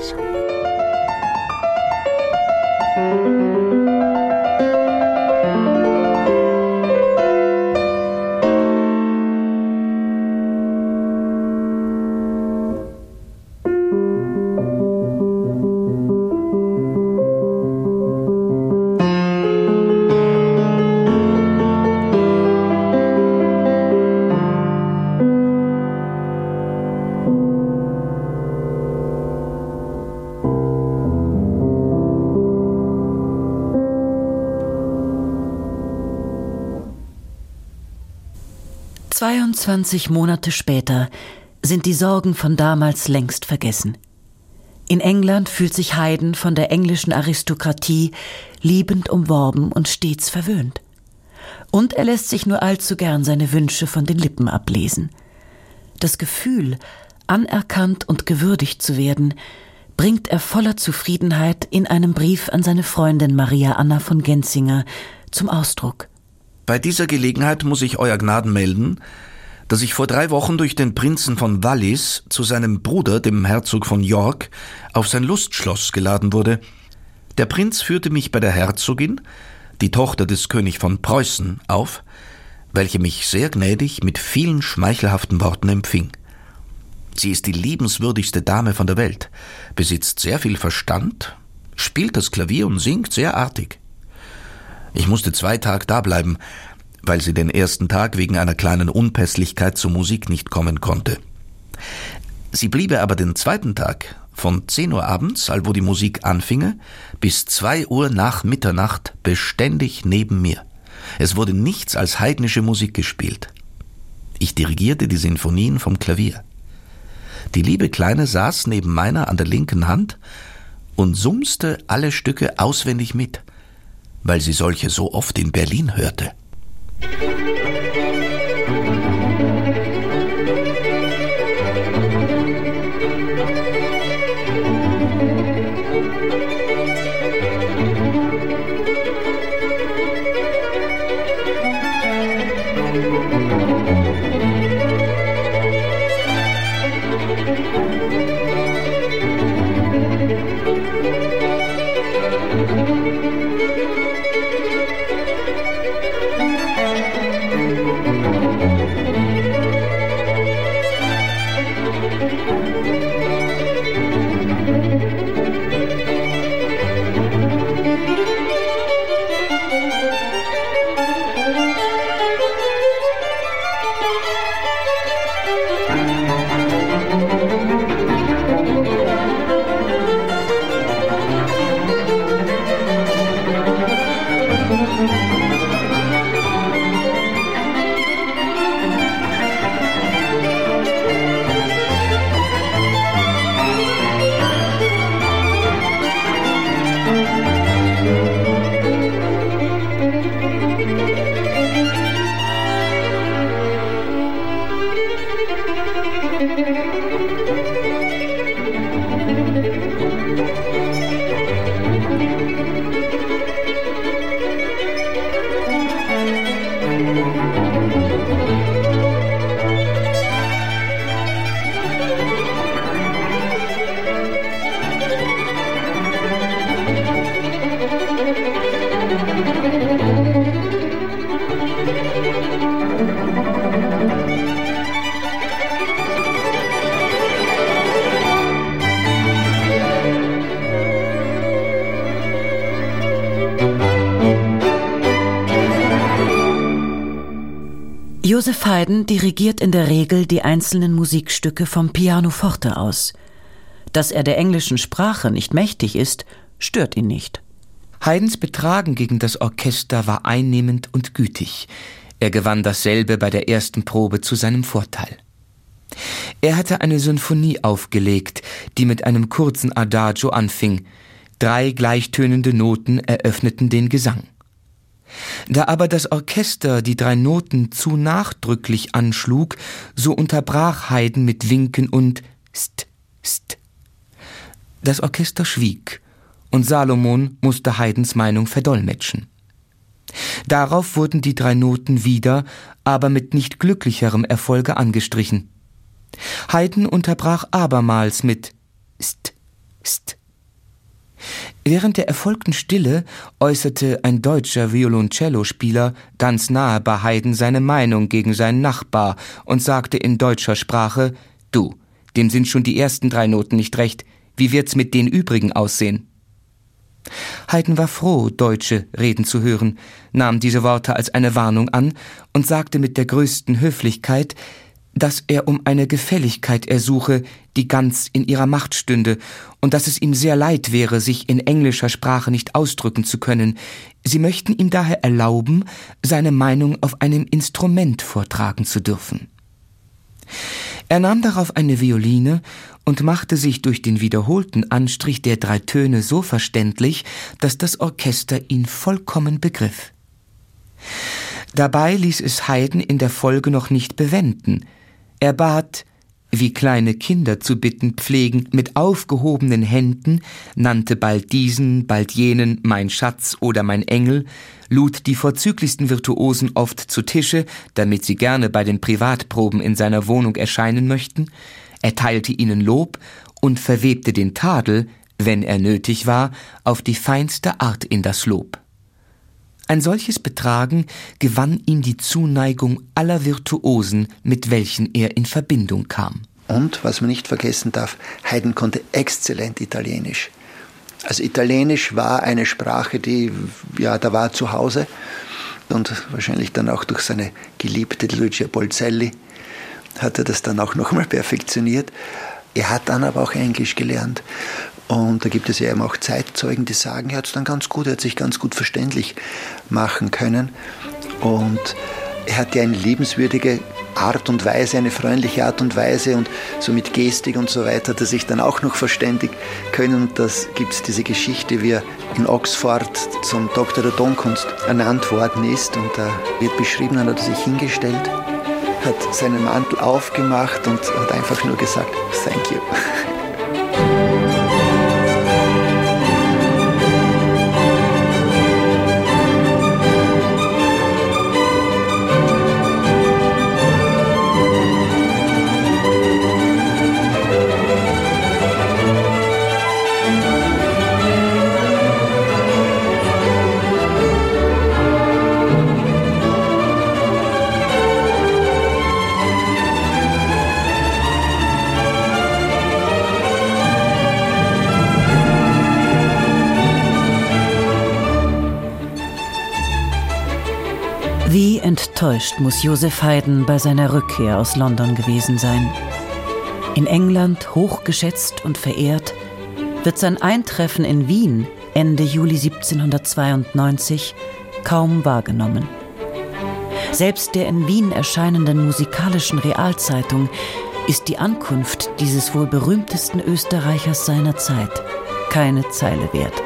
...22 Monate später sind die Sorgen von damals längst vergessen. In England fühlt sich Haydn von der englischen Aristokratie liebend umworben und stets verwöhnt. Und er lässt sich nur allzu gern seine Wünsche von den Lippen ablesen. Das Gefühl, anerkannt und gewürdigt zu werden, bringt er voller Zufriedenheit in einem Brief an seine Freundin Maria Anna von Genzinger zum Ausdruck. Bei dieser Gelegenheit muss ich Euer Gnaden melden, dass ich vor 3 Wochen durch den Prinzen von Wallis zu seinem Bruder, dem Herzog von York, auf sein Lustschloss geladen wurde. Der Prinz führte mich bei der Herzogin, die Tochter des König von Preußen, auf, welche mich sehr gnädig mit vielen schmeichelhaften Worten empfing. Sie ist die liebenswürdigste Dame von der Welt, besitzt sehr viel Verstand, spielt das Klavier und singt sehr artig. Ich musste 2 Tage dableiben, weil sie den ersten Tag wegen einer kleinen Unpässlichkeit zur Musik nicht kommen konnte. Sie bliebe aber den 2. Tag von 10 Uhr abends, allwo die Musik anfinge, bis 2 Uhr nach Mitternacht beständig neben mir. Es wurde nichts als heidnische Musik gespielt. Ich dirigierte die Sinfonien vom Klavier. Die liebe Kleine saß neben meiner an der linken Hand und sumste alle Stücke auswendig mit, weil sie solche so oft in Berlin hörte. Joseph Haydn dirigiert in der Regel die einzelnen Musikstücke vom Pianoforte aus. Dass er der englischen Sprache nicht mächtig ist, stört ihn nicht. Haydns Betragen gegen das Orchester war einnehmend und gütig. Er gewann dasselbe bei der ersten Probe zu seinem Vorteil. Er hatte eine Sinfonie aufgelegt, die mit einem kurzen Adagio anfing. 3 gleichtönende Noten eröffneten den Gesang. Da aber das Orchester die 3 Noten zu nachdrücklich anschlug, so unterbrach Haydn mit Winken und st, st. Das Orchester schwieg, und Salomon musste Haydns Meinung verdolmetschen. Darauf wurden die 3 Noten wieder, aber mit nicht glücklicherem Erfolge angestrichen. Haydn unterbrach abermals mit st, st. Während der erfolgten Stille äußerte ein deutscher Violoncellospieler ganz nahe bei Haydn seine Meinung gegen seinen Nachbar und sagte in deutscher Sprache: »Du, dem sind schon die ersten 3 Noten nicht recht. Wie wird's mit den übrigen aussehen?« Haydn war froh, Deutsche reden zu hören, nahm diese Worte als eine Warnung an und sagte mit der größten Höflichkeit, dass er um eine Gefälligkeit ersuche, die ganz in ihrer Macht stünde, und dass es ihm sehr leid wäre, sich in englischer Sprache nicht ausdrücken zu können. Sie möchten ihm daher erlauben, seine Meinung auf einem Instrument vortragen zu dürfen. Er nahm darauf eine Violine und machte sich durch den wiederholten Anstrich der 3 Töne so verständlich, dass das Orchester ihn vollkommen begriff. Dabei ließ es Haydn in der Folge noch nicht bewenden. Er bat, wie kleine Kinder zu bitten pflegen, mit aufgehobenen Händen, nannte bald diesen, bald jenen mein Schatz oder mein Engel, lud die vorzüglichsten Virtuosen oft zu Tische, damit sie gerne bei den Privatproben in seiner Wohnung erscheinen möchten, erteilte ihnen Lob und verwebte den Tadel, wenn er nötig war, auf die feinste Art in das Lob. Ein solches Betragen gewann ihm die Zuneigung aller Virtuosen, mit welchen er in Verbindung kam. Und, was man nicht vergessen darf, Haydn konnte exzellent Italienisch. Also Italienisch war eine Sprache, die, ja, da war er zu Hause. Und wahrscheinlich dann auch durch seine Geliebte Lucia Polzelli hat er das dann auch nochmal perfektioniert. Er hat dann aber auch Englisch gelernt. Und da gibt es ja eben auch Zeitzeugen, die sagen, er hat es dann ganz gut, er hat sich ganz gut verständlich machen können. Und er hat ja eine liebenswürdige Art und Weise, eine freundliche Art und Weise und so mit Gestik und so weiter, hat er sich dann auch noch verständigen können. Und das gibt es diese Geschichte, wie er in Oxford zum Doktor der Tonkunst ernannt worden ist. Und da wird beschrieben, dann hat er sich hingestellt, hat seinen Mantel aufgemacht und hat einfach nur gesagt, thank you. enttäuscht muss Joseph Haydn bei seiner Rückkehr aus London gewesen sein. In England hochgeschätzt und verehrt, wird sein Eintreffen in Wien Ende Juli 1792 kaum wahrgenommen. Selbst der in Wien erscheinenden musikalischen Realzeitung ist die Ankunft dieses wohl berühmtesten Österreichers seiner Zeit keine Zeile wert.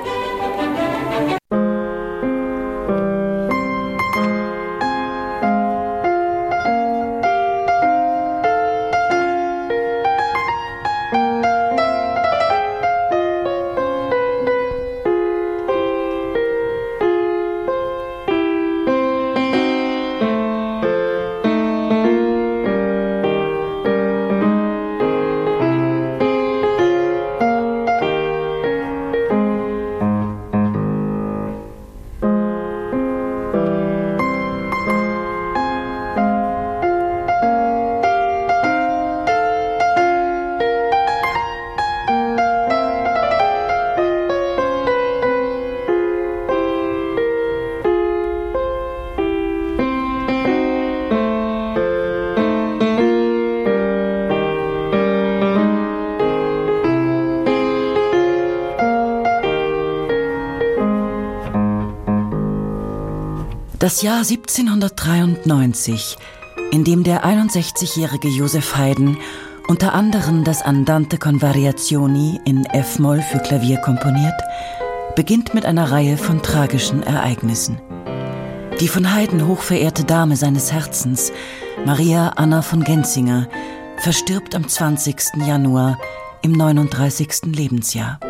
Das Jahr 1793, in dem der 61-jährige Joseph Haydn unter anderem das Andante con Variazioni in F-Moll für Klavier komponiert, beginnt mit einer Reihe von tragischen Ereignissen. Die von Haydn hochverehrte Dame seines Herzens, Maria Anna von Genzinger, verstirbt am 20. Januar im 39. Lebensjahr.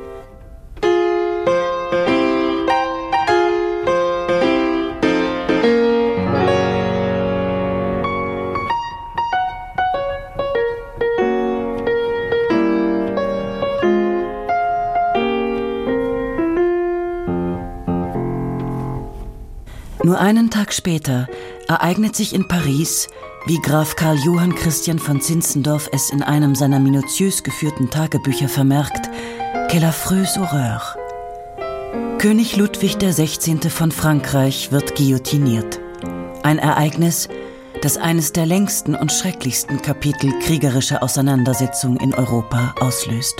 Nur einen Tag später ereignet sich in Paris, wie Graf Karl Johann Christian von Zinzendorf es in einem seiner minutiös geführten Tagebücher vermerkt, quelle affreuse horreur. König Ludwig XVI. Von Frankreich wird guillotiniert. Ein Ereignis, das eines der längsten und schrecklichsten Kapitel kriegerischer Auseinandersetzungen in Europa auslöst.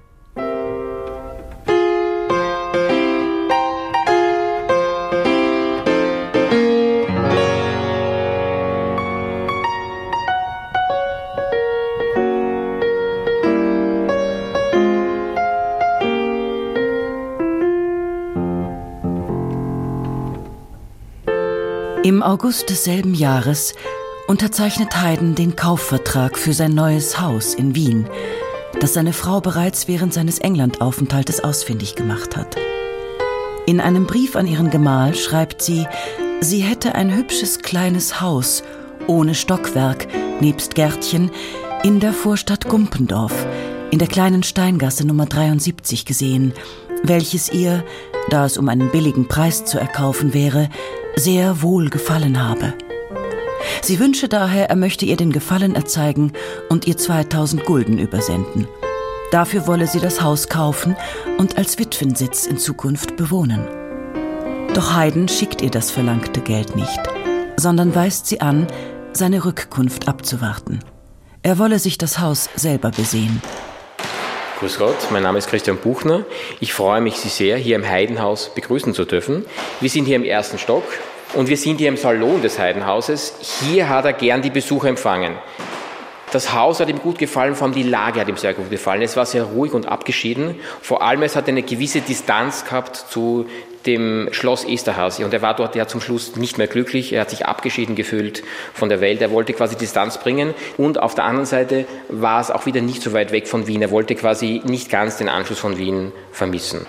Im August desselben Jahres unterzeichnet Haydn den Kaufvertrag für sein neues Haus in Wien, das seine Frau bereits während seines Englandaufenthaltes ausfindig gemacht hat. In einem Brief an ihren Gemahl schreibt sie, sie hätte ein hübsches kleines Haus ohne Stockwerk nebst Gärtchen in der Vorstadt Gumpendorf in der kleinen Steingasse Nummer 73 gesehen, welches ihr, da es um einen billigen Preis zu erkaufen wäre, sehr wohl gefallen habe. Sie wünsche daher, er möchte ihr den Gefallen erzeigen und ihr 2000 Gulden übersenden. Dafür wolle sie das Haus kaufen und als Witwensitz in Zukunft bewohnen. Doch Haydn schickt ihr das verlangte Geld nicht, sondern weist sie an, seine Rückkunft abzuwarten. Er wolle sich das Haus selber besehen. Grüß Gott, mein Name ist Christian Buchner. Ich freue mich, Sie sehr hier im Haydn-Haus begrüßen zu dürfen. Wir sind hier im 1. Stock und wir sind hier im Salon des Haydn-Hauses. Hier hat er gern die Besucher empfangen. Das Haus hat ihm gut gefallen, vor allem die Lage hat ihm sehr gut gefallen. Es war sehr ruhig und abgeschieden. Vor allem, es hat eine gewisse Distanz gehabt zu dem Schloss Esterházy. Und er war dort ja zum Schluss nicht mehr glücklich. Er hat sich abgeschieden gefühlt von der Welt. Er wollte quasi Distanz bringen. Und auf der anderen Seite war es auch wieder nicht so weit weg von Wien. Er wollte quasi nicht ganz den Anschluss von Wien vermissen.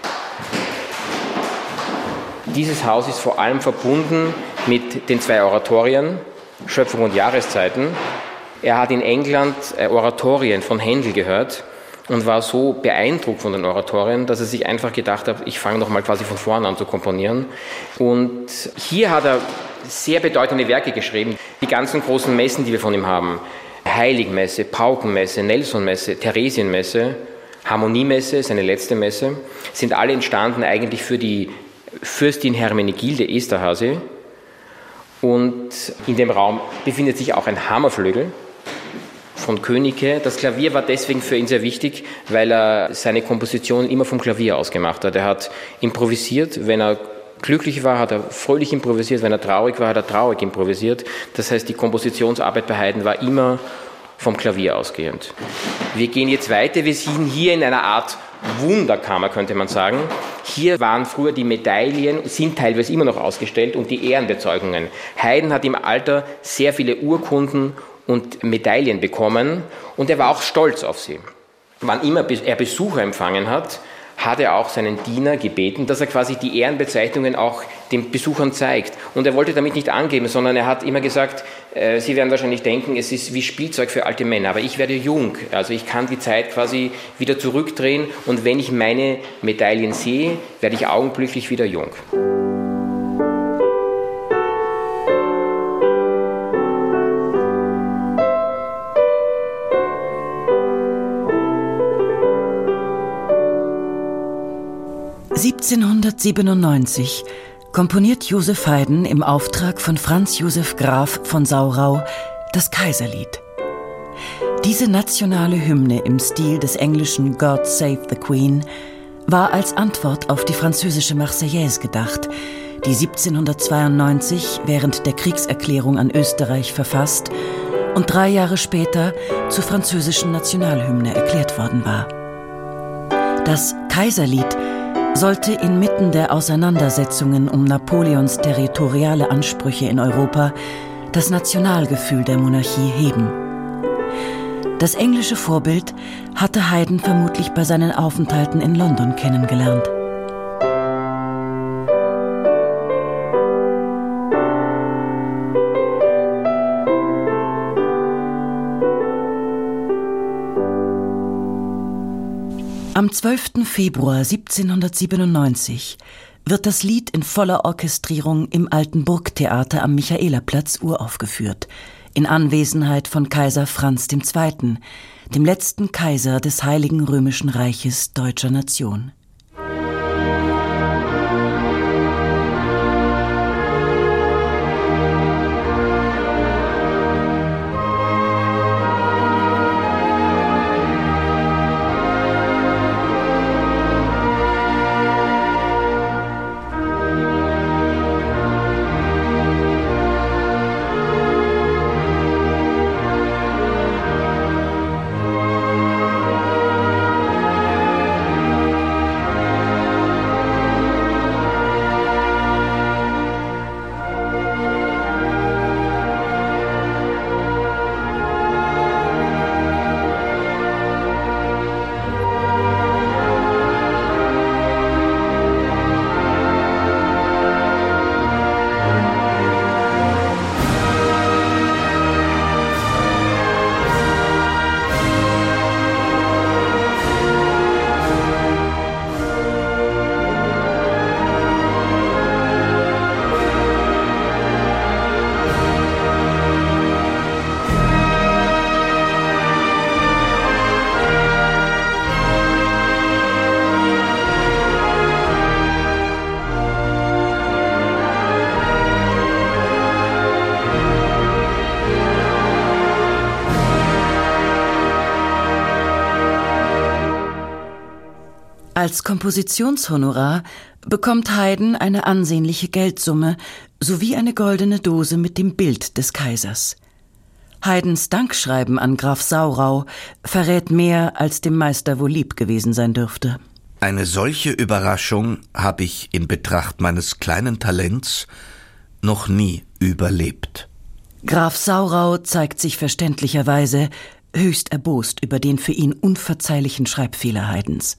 Dieses Haus ist vor allem verbunden mit den 2 Oratorien, Schöpfung und Jahreszeiten. Er hat in England Oratorien von Händel gehört und war so beeindruckt von den Oratorien, dass er sich einfach gedacht hat, ich fange nochmal quasi von vorne an zu komponieren. Und hier hat er sehr bedeutende Werke geschrieben. Die ganzen großen Messen, die wir von ihm haben, Heiligmesse, Paukenmesse, Nelsonmesse, Theresienmesse, Harmoniemesse, seine letzte Messe, sind alle entstanden eigentlich für die Fürstin Hermenegilde Esterházy. Und in dem Raum befindet sich auch ein Hammerflügel von Königke. Das Klavier war deswegen für ihn sehr wichtig, weil er seine Komposition immer vom Klavier aus gemacht hat. Er hat improvisiert, wenn er glücklich war, hat er fröhlich improvisiert, wenn er traurig war, hat er traurig improvisiert. Das heißt, die Kompositionsarbeit bei Haydn war immer vom Klavier ausgehend. Wir gehen jetzt weiter, wir sind hier in einer Art Wunderkammer, könnte man sagen. Hier waren früher die Medaillen, sind teilweise immer noch ausgestellt, und die Ehrenbezeugungen. Haydn hat im Alter sehr viele Urkunden und Medaillen bekommen, und er war auch stolz auf sie. Wann immer er Besucher empfangen hat, hat er auch seinen Diener gebeten, dass er quasi die Ehrenbezeichnungen auch den Besuchern zeigt. Und er wollte damit nicht angeben, sondern er hat immer gesagt, Sie werden wahrscheinlich denken, es ist wie Spielzeug für alte Männer, aber ich werde jung, also ich kann die Zeit quasi wieder zurückdrehen, und wenn ich meine Medaillen sehe, werde ich augenblicklich wieder jung. (1797) komponiert Joseph Haydn im Auftrag von Franz Josef Graf von Saurau das Kaiserlied. Diese nationale Hymne im Stil des englischen God Save the Queen war als Antwort auf die französische Marseillaise gedacht, die 1792 während der Kriegserklärung an Österreich verfasst und 3 Jahre später zur französischen Nationalhymne erklärt worden war. Das Kaiserlied sollte inmitten der Auseinandersetzungen um Napoleons territoriale Ansprüche in Europa das Nationalgefühl der Monarchie heben. Das englische Vorbild hatte Haydn vermutlich bei seinen Aufenthalten in London kennengelernt. Am 12. Februar 1797 wird das Lied in voller Orchestrierung im Alten Burgtheater am Michaelerplatz uraufgeführt, in Anwesenheit von Kaiser Franz II., dem letzten Kaiser des Heiligen Römischen Reiches deutscher Nation. Als Kompositionshonorar bekommt Haydn eine ansehnliche Geldsumme sowie eine goldene Dose mit dem Bild des Kaisers. Haydns Dankschreiben an Graf Saurau verrät mehr, als dem Meister wohl lieb gewesen sein dürfte. Eine solche Überraschung habe ich in Betracht meines kleinen Talents noch nie überlebt. Graf Saurau zeigt sich verständlicherweise höchst erbost über den für ihn unverzeihlichen Schreibfehler Haydns.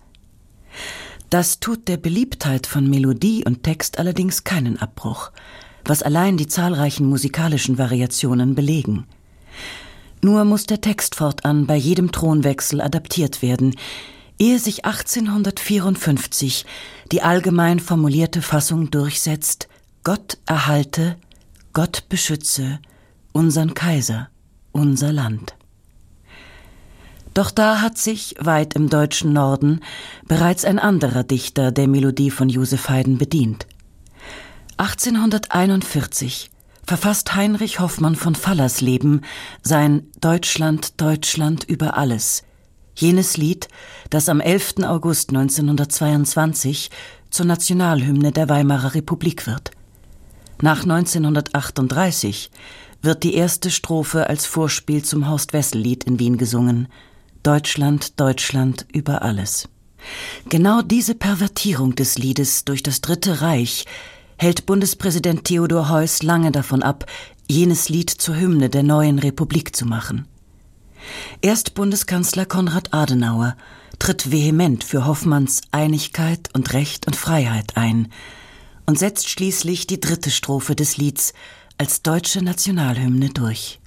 Das tut der Beliebtheit von Melodie und Text allerdings keinen Abbruch, was allein die zahlreichen musikalischen Variationen belegen. Nur muss der Text fortan bei jedem Thronwechsel adaptiert werden, ehe sich 1854 die allgemein formulierte Fassung durchsetzt: Gott erhalte, Gott beschütze unsern Kaiser, unser Land. Doch da hat sich, weit im deutschen Norden, bereits ein anderer Dichter der Melodie von Joseph Haydn bedient. 1841 verfasst Heinrich Hoffmann von Fallersleben sein »Deutschland, Deutschland über alles«, jenes Lied, das am 11. August 1922 zur Nationalhymne der Weimarer Republik wird. Nach 1938 wird die erste Strophe als Vorspiel zum Horst-Wessel-Lied in Wien gesungen, »Deutschland, Deutschland über alles«. Genau diese Pervertierung des Liedes durch das Dritte Reich hält Bundespräsident Theodor Heuss lange davon ab, jenes Lied zur Hymne der neuen Republik zu machen. Erst Bundeskanzler Konrad Adenauer tritt vehement für Hoffmanns Einigkeit und Recht und Freiheit ein und setzt schließlich die dritte Strophe des Lieds als deutsche Nationalhymne durch.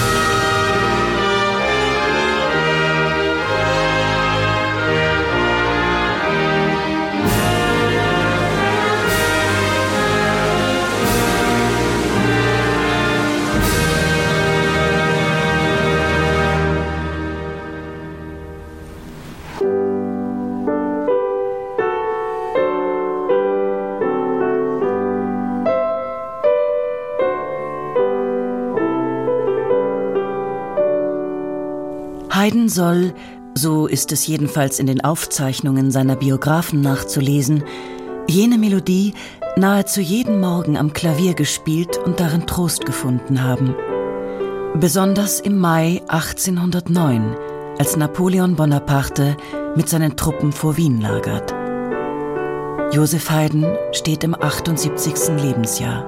Haydn soll, so ist es jedenfalls in den Aufzeichnungen seiner Biografen nachzulesen, jene Melodie nahezu jeden Morgen am Klavier gespielt und darin Trost gefunden haben. Besonders im Mai 1809, als Napoleon Bonaparte mit seinen Truppen vor Wien lagert. Joseph Haydn steht im 78. Lebensjahr.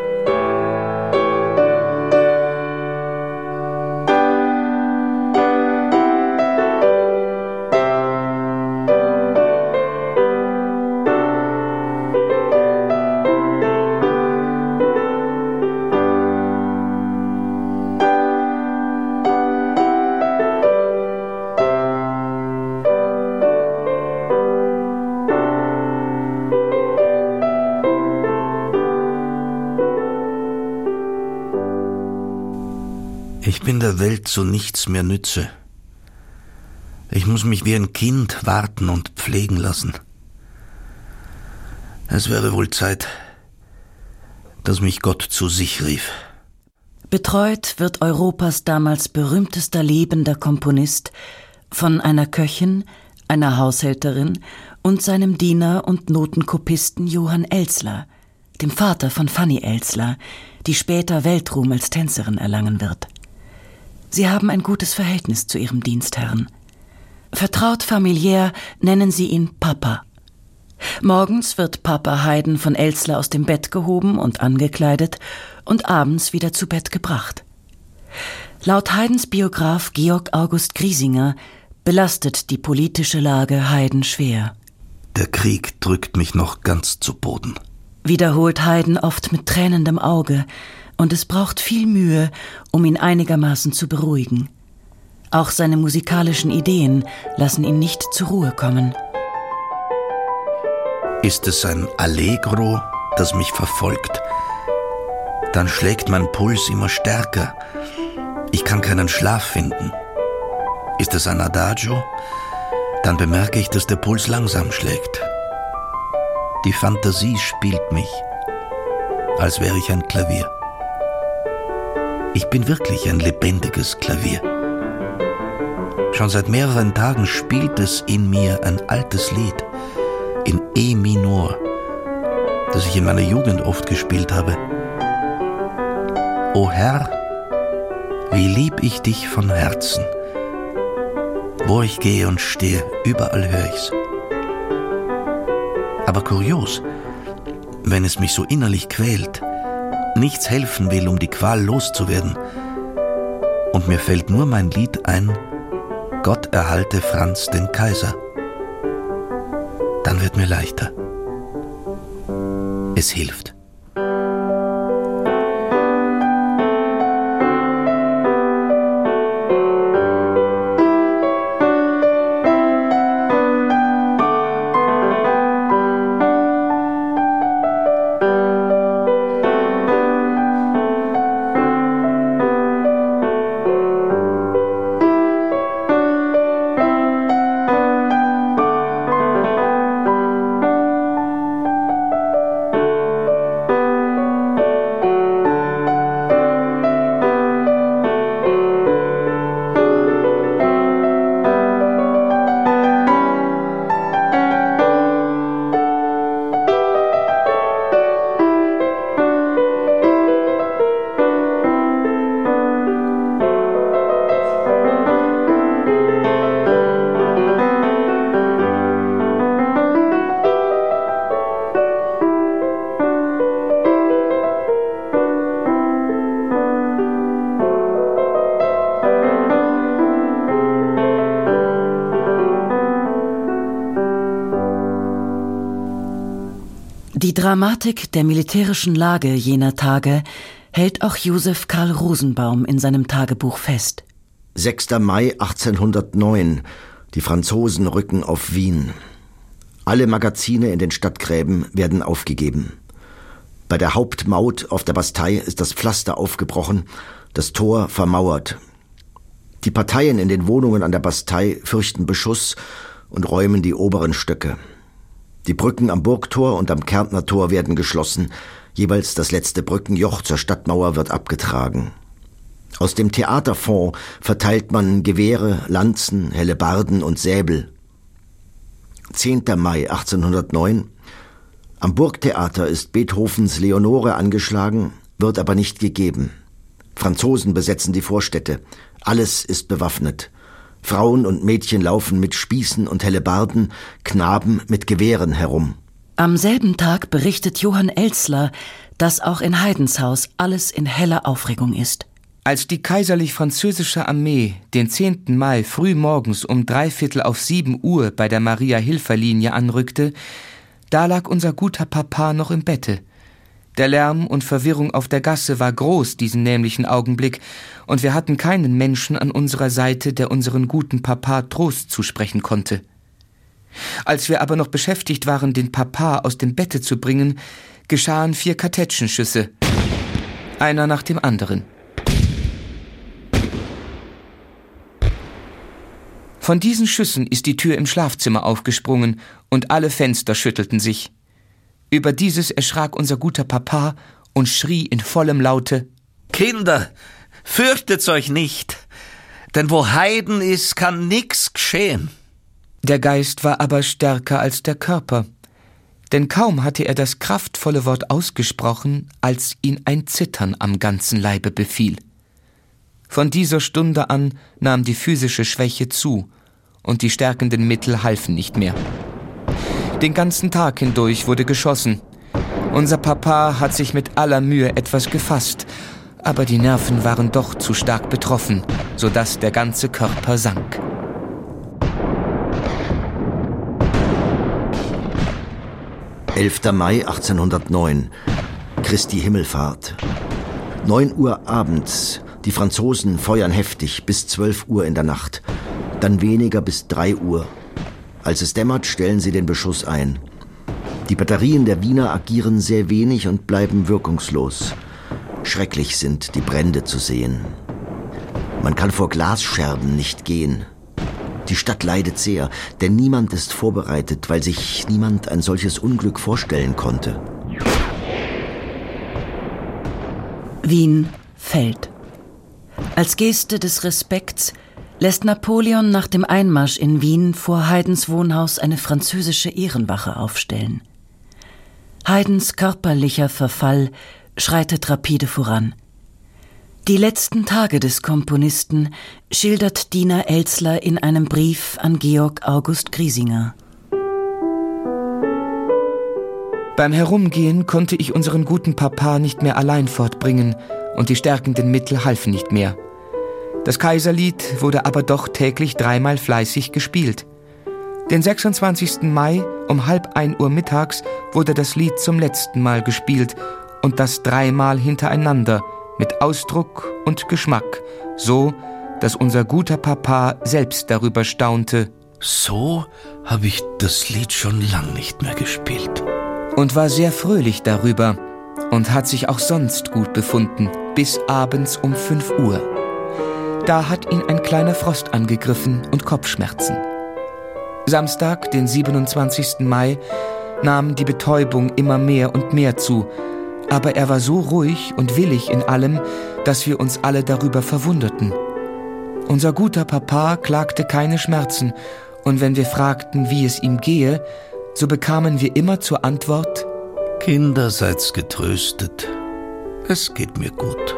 Ich bin der Welt zu nichts mehr nütze. Ich muss mich wie ein Kind warten und pflegen lassen. Es wäre wohl Zeit, dass mich Gott zu sich rief. Betreut wird Europas damals berühmtester lebender Komponist von einer Köchin, einer Haushälterin und seinem Diener und Notenkopisten Johann Elßler, dem Vater von Fanny Elßler, die später Weltruhm als Tänzerin erlangen wird. Sie haben ein gutes Verhältnis zu ihrem Dienstherrn. Vertraut familiär nennen sie ihn Papa. Morgens wird Papa Haydn von Elßler aus dem Bett gehoben und angekleidet und abends wieder zu Bett gebracht. Laut Haydns Biograf Georg August Griesinger belastet die politische Lage Haydn schwer. Der Krieg drückt mich noch ganz zu Boden, wiederholt Haydn oft mit tränendem Auge, und es braucht viel Mühe, um ihn einigermaßen zu beruhigen. Auch seine musikalischen Ideen lassen ihn nicht zur Ruhe kommen. Ist es ein Allegro, das mich verfolgt? Dann schlägt mein Puls immer stärker. Ich kann keinen Schlaf finden. Ist es ein Adagio? Dann bemerke ich, dass der Puls langsam schlägt. Die Fantasie spielt mich, als wäre ich ein Klavier. Ich bin wirklich ein lebendiges Klavier. Schon seit mehreren Tagen spielt es in mir ein altes Lied in E-Minor, das ich in meiner Jugend oft gespielt habe. O Herr, wie lieb ich dich von Herzen. Wo ich gehe und stehe, überall höre ich's. Aber kurios, wenn es mich so innerlich quält, nichts helfen will, um die Qual loszuwerden, und mir fällt nur mein Lied ein, Gott erhalte Franz den Kaiser, dann wird mir leichter. Es hilft. Die Dramatik der militärischen Lage jener Tage hält auch Josef Karl Rosenbaum in seinem Tagebuch fest. 6. Mai 1809. Die Franzosen rücken auf Wien. Alle Magazine in den Stadtgräben werden aufgegeben. Bei der Hauptmaut auf der Bastei ist das Pflaster aufgebrochen, das Tor vermauert. Die Parteien in den Wohnungen an der Bastei fürchten Beschuss und räumen die oberen Stöcke. Die Brücken am Burgtor und am Kärntner Tor werden geschlossen. Jeweils das letzte Brückenjoch zur Stadtmauer wird abgetragen. Aus dem Theaterfonds verteilt man Gewehre, Lanzen, Hellebarden und Säbel. 10. Mai 1809. Am Burgtheater ist Beethovens Leonore angeschlagen, wird aber nicht gegeben. Franzosen besetzen die Vorstädte. Alles ist bewaffnet. Frauen und Mädchen laufen mit Spießen und Hellebarden, Knaben mit Gewehren herum. Am selben Tag berichtet Johann Eltzler, dass auch in Haydns Haus alles in heller Aufregung ist. Als die kaiserlich-französische Armee den 10. Mai früh morgens um 6:45 Uhr bei der Maria-Hilfer-Linie anrückte, da lag unser guter Papa noch im Bette. Der Lärm und Verwirrung auf der Gasse war groß diesen nämlichen Augenblick, und wir hatten keinen Menschen an unserer Seite, der unseren guten Papa Trost zusprechen konnte. Als wir aber noch beschäftigt waren, den Papa aus dem Bette zu bringen, geschahen 4 Kartätschenschüsse, einer nach dem anderen. Von diesen Schüssen ist die Tür im Schlafzimmer aufgesprungen und alle Fenster schüttelten sich. Über dieses erschrak unser guter Papa und schrie in vollem Laute: »Kinder, fürchtet's euch nicht, denn wo Heiden ist, kann nix geschehen.« Der Geist war aber stärker als der Körper, denn kaum hatte er das kraftvolle Wort ausgesprochen, als ihn ein Zittern am ganzen Leibe befiel. Von dieser Stunde an nahm die physische Schwäche zu, und die stärkenden Mittel halfen nicht mehr. Den ganzen Tag hindurch wurde geschossen. Unser Papa hat sich mit aller Mühe etwas gefasst, aber die Nerven waren doch zu stark betroffen, sodass der ganze Körper sank. » 11. Mai 1809. Christi Himmelfahrt. 9 Uhr abends. Die Franzosen feuern heftig bis 12 Uhr in der Nacht. Dann weniger bis 3 Uhr. Als es dämmert, stellen sie den Beschuss ein. Die Batterien der Wiener agieren sehr wenig und bleiben wirkungslos. Schrecklich sind die Brände zu sehen. Man kann vor Glasscherben nicht gehen. Die Stadt leidet sehr, denn niemand ist vorbereitet, weil sich niemand ein solches Unglück vorstellen konnte. Wien fällt. Als Geste des Respekts lässt Napoleon nach dem Einmarsch in Wien vor Haydns Wohnhaus eine französische Ehrenwache aufstellen. Haydns körperlicher Verfall schreitet rapide voran. Die letzten Tage des Komponisten schildert Diener Eltzler in einem Brief an Georg August Griesinger. Beim Herumgehen konnte ich unseren guten Papa nicht mehr allein fortbringen, und die stärkenden Mittel halfen nicht mehr. Das Kaiserlied wurde aber doch täglich 3-mal fleißig gespielt. Den 26. Mai um 12:30 Uhr mittags wurde das Lied zum letzten Mal gespielt, und das 3-mal hintereinander, mit Ausdruck und Geschmack, so, dass unser guter Papa selbst darüber staunte: »So habe ich das Lied schon lang nicht mehr gespielt.« Und war sehr fröhlich darüber und hat sich auch sonst gut befunden, bis abends um 5 Uhr. Da hat ihn ein kleiner Frost angegriffen und Kopfschmerzen. Samstag, den 27. Mai, nahm die Betäubung immer mehr und mehr zu, aber er war so ruhig und willig in allem, dass wir uns alle darüber verwunderten. Unser guter Papa klagte keine Schmerzen, und wenn wir fragten, wie es ihm gehe, so bekamen wir immer zur Antwort: »Kinder, seid's getröstet, es geht mir gut.«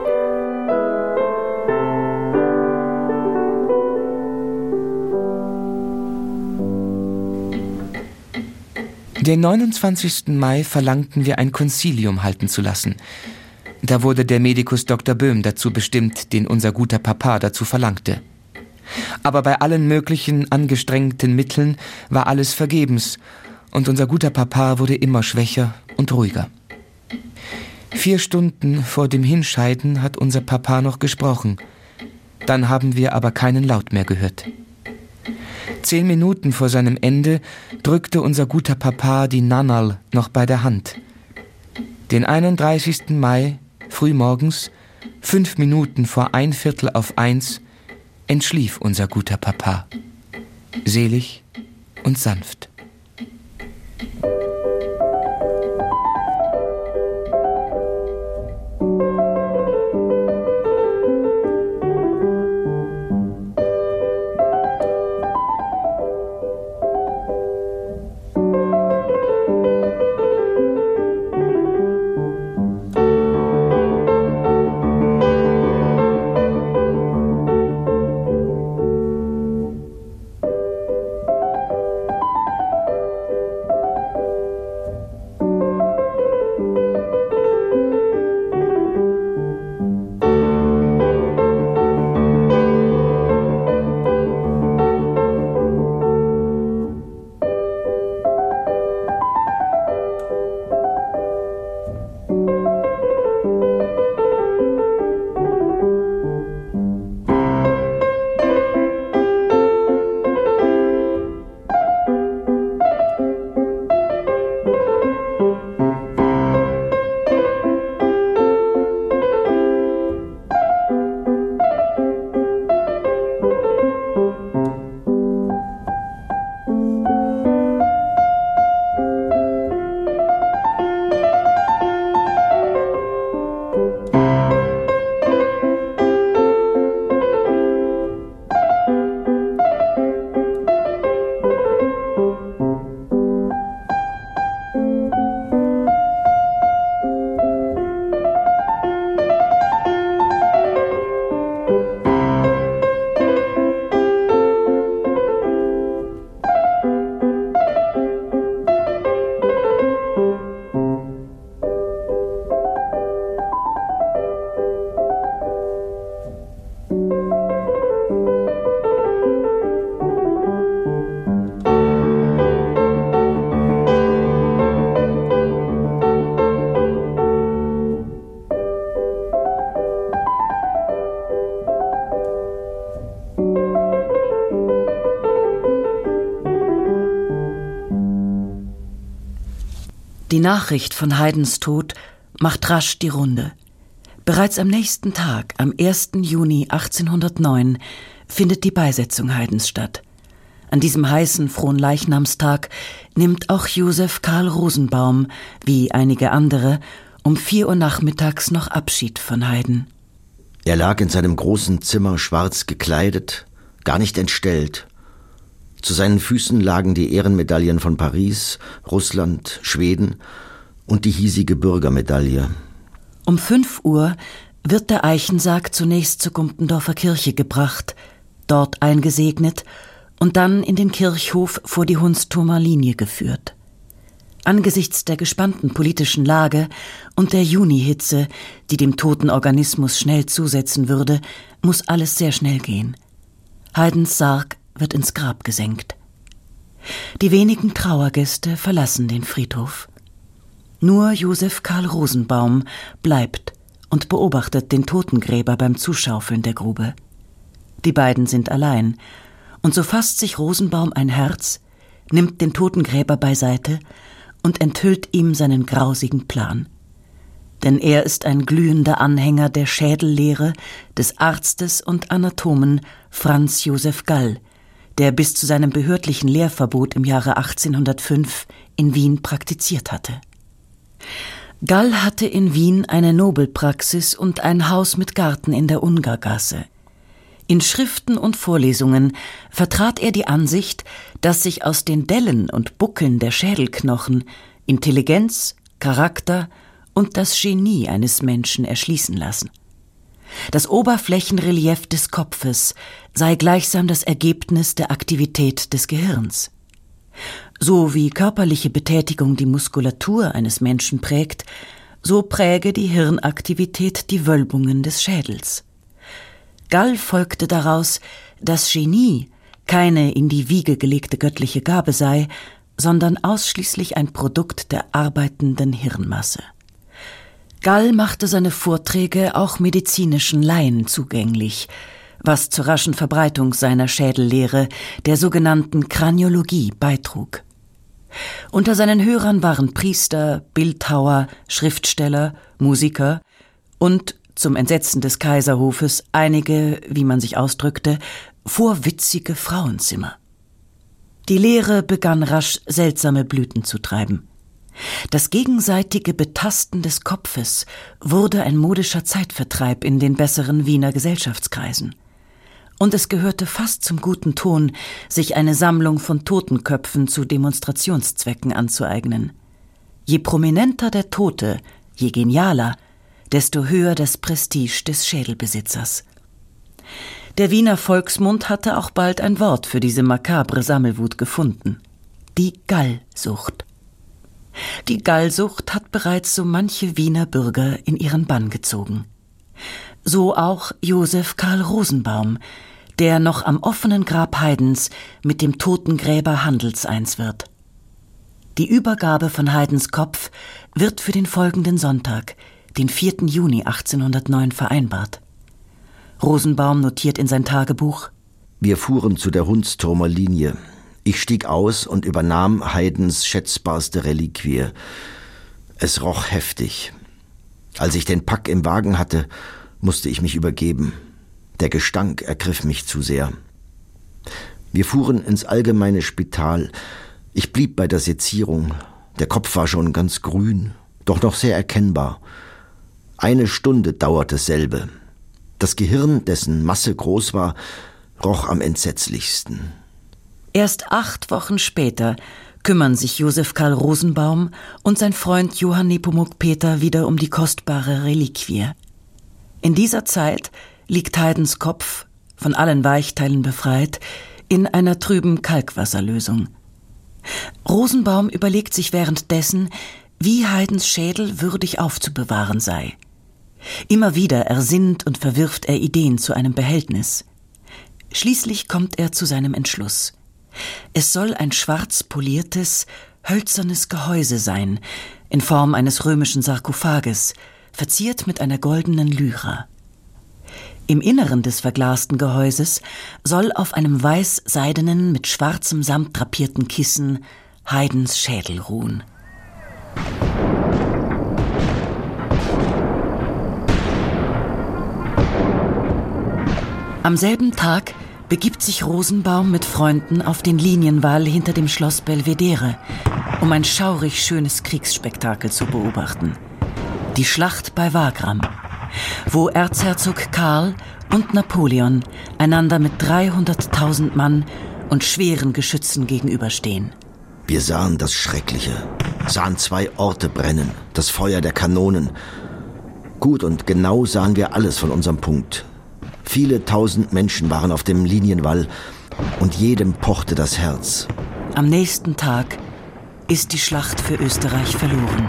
Den 29. Mai verlangten wir, ein Konzilium halten zu lassen. Da wurde der Medikus Dr. Böhm dazu bestimmt, den unser guter Papa dazu verlangte. Aber bei allen möglichen angestrengten Mitteln war alles vergebens, und unser guter Papa wurde immer schwächer und ruhiger. 4 Stunden vor dem Hinscheiden hat unser Papa noch gesprochen. Dann haben wir aber keinen Laut mehr gehört. 10 Minuten vor seinem Ende drückte unser guter Papa die Nannerl noch bei der Hand. Den 31. Mai, frühmorgens, 5 Minuten vor 1:15 entschlief unser guter Papa. Selig und sanft. Die Nachricht von Haydns Tod macht rasch die Runde. Bereits am nächsten Tag, am 1. Juni 1809, findet die Beisetzung Haydns statt. An diesem heißen Fronleichnamstag nimmt auch Josef Karl Rosenbaum, wie einige andere, um 4 Uhr nachmittags noch Abschied von Haydn. Er lag in seinem großen Zimmer schwarz gekleidet, gar nicht entstellt. Zu seinen Füßen lagen die Ehrenmedaillen von Paris, Russland, Schweden und die hiesige Bürgermedaille. Um 5 Uhr wird der Eichensarg zunächst zur Gumpendorfer Kirche gebracht, dort eingesegnet und dann in den Kirchhof vor die Hundsturmer Linie geführt. Angesichts der gespannten politischen Lage und der Junihitze, die dem toten Organismus schnell zusetzen würde, muss alles sehr schnell gehen. Haydns Sarg wird ins Grab gesenkt. Die wenigen Trauergäste verlassen den Friedhof. Nur Josef Karl Rosenbaum bleibt und beobachtet den Totengräber beim Zuschaufeln der Grube. Die beiden sind allein, und so fasst sich Rosenbaum ein Herz, nimmt den Totengräber beiseite und enthüllt ihm seinen grausigen Plan. Denn er ist ein glühender Anhänger der Schädellehre des Arztes und Anatomen Franz Josef Gall, der bis zu seinem behördlichen Lehrverbot im Jahre 1805 in Wien praktiziert hatte. Gall hatte in Wien eine Nobelpraxis und ein Haus mit Garten in der Ungargasse. In Schriften und Vorlesungen vertrat er die Ansicht, dass sich aus den Dellen und Buckeln der Schädelknochen Intelligenz, Charakter und das Genie eines Menschen erschließen lassen. Das Oberflächenrelief des Kopfes sei gleichsam das Ergebnis der Aktivität des Gehirns. So wie körperliche Betätigung die Muskulatur eines Menschen prägt, so präge die Hirnaktivität die Wölbungen des Schädels. Gall folgte daraus, dass Genie keine in die Wiege gelegte göttliche Gabe sei, sondern ausschließlich ein Produkt der arbeitenden Hirnmasse. Gall machte seine Vorträge auch medizinischen Laien zugänglich, was zur raschen Verbreitung seiner Schädellehre, der sogenannten Kraniologie, beitrug. Unter seinen Hörern waren Priester, Bildhauer, Schriftsteller, Musiker und, zum Entsetzen des Kaiserhofes, einige, wie man sich ausdrückte, vorwitzige Frauenzimmer. Die Lehre begann rasch seltsame Blüten zu treiben. Das gegenseitige Betasten des Kopfes wurde ein modischer Zeitvertreib in den besseren Wiener Gesellschaftskreisen. Und es gehörte fast zum guten Ton, sich eine Sammlung von Totenköpfen zu Demonstrationszwecken anzueignen. Je prominenter der Tote, je genialer, desto höher das Prestige des Schädelbesitzers. Der Wiener Volksmund hatte auch bald ein Wort für diese makabre Sammelwut gefunden: die Gallsucht. Die Gallsucht hat bereits so manche Wiener Bürger in ihren Bann gezogen. So auch Josef Karl Rosenbaum, der noch am offenen Grab Haydns mit dem Totengräber Handels eins wird. Die Übergabe von Haydns Kopf wird für den folgenden Sonntag, den 4. Juni 1809, vereinbart. Rosenbaum notiert in sein Tagebuch: Wir fuhren zu der Hundsturmer Linie. Ich stieg aus und übernahm Haydns schätzbarste Reliquie. Es roch heftig. Als ich den Pack im Wagen hatte, musste ich mich übergeben. Der Gestank ergriff mich zu sehr. Wir fuhren ins allgemeine Spital. Ich blieb bei der Sezierung. Der Kopf war schon ganz grün, doch noch sehr erkennbar. 1 Stunde dauerte dasselbe. Das Gehirn, dessen Masse groß war, roch am entsetzlichsten. Erst 8 Wochen später kümmern sich Josef Karl Rosenbaum und sein Freund Johann Nepomuk Peter wieder um die kostbare Reliquie. In dieser Zeit liegt Haydns Kopf, von allen Weichteilen befreit, in einer trüben Kalkwasserlösung. Rosenbaum überlegt sich währenddessen, wie Haydns Schädel würdig aufzubewahren sei. Immer wieder ersinnt und verwirft er Ideen zu einem Behältnis. Schließlich kommt er zu seinem Entschluss. Es soll ein schwarz poliertes, hölzernes Gehäuse sein, in Form eines römischen Sarkophages, verziert mit einer goldenen Lyra. Im Inneren des verglasten Gehäuses soll auf einem weiß-seidenen, mit schwarzem Samt drapierten Kissen Haydns Schädel ruhen. Am selben Tag begibt sich Rosenbaum mit Freunden auf den Linienwall hinter dem Schloss Belvedere, um ein schaurig schönes Kriegsspektakel zu beobachten. Die Schlacht bei Wagram, wo Erzherzog Karl und Napoleon einander mit 300.000 Mann und schweren Geschützen gegenüberstehen. Wir sahen das Schreckliche, sahen 2 Orte brennen, das Feuer der Kanonen. Gut und genau sahen wir alles von unserem Punkt. Viele tausend Menschen waren auf dem Linienwall und jedem pochte das Herz. Am nächsten Tag ist die Schlacht für Österreich verloren.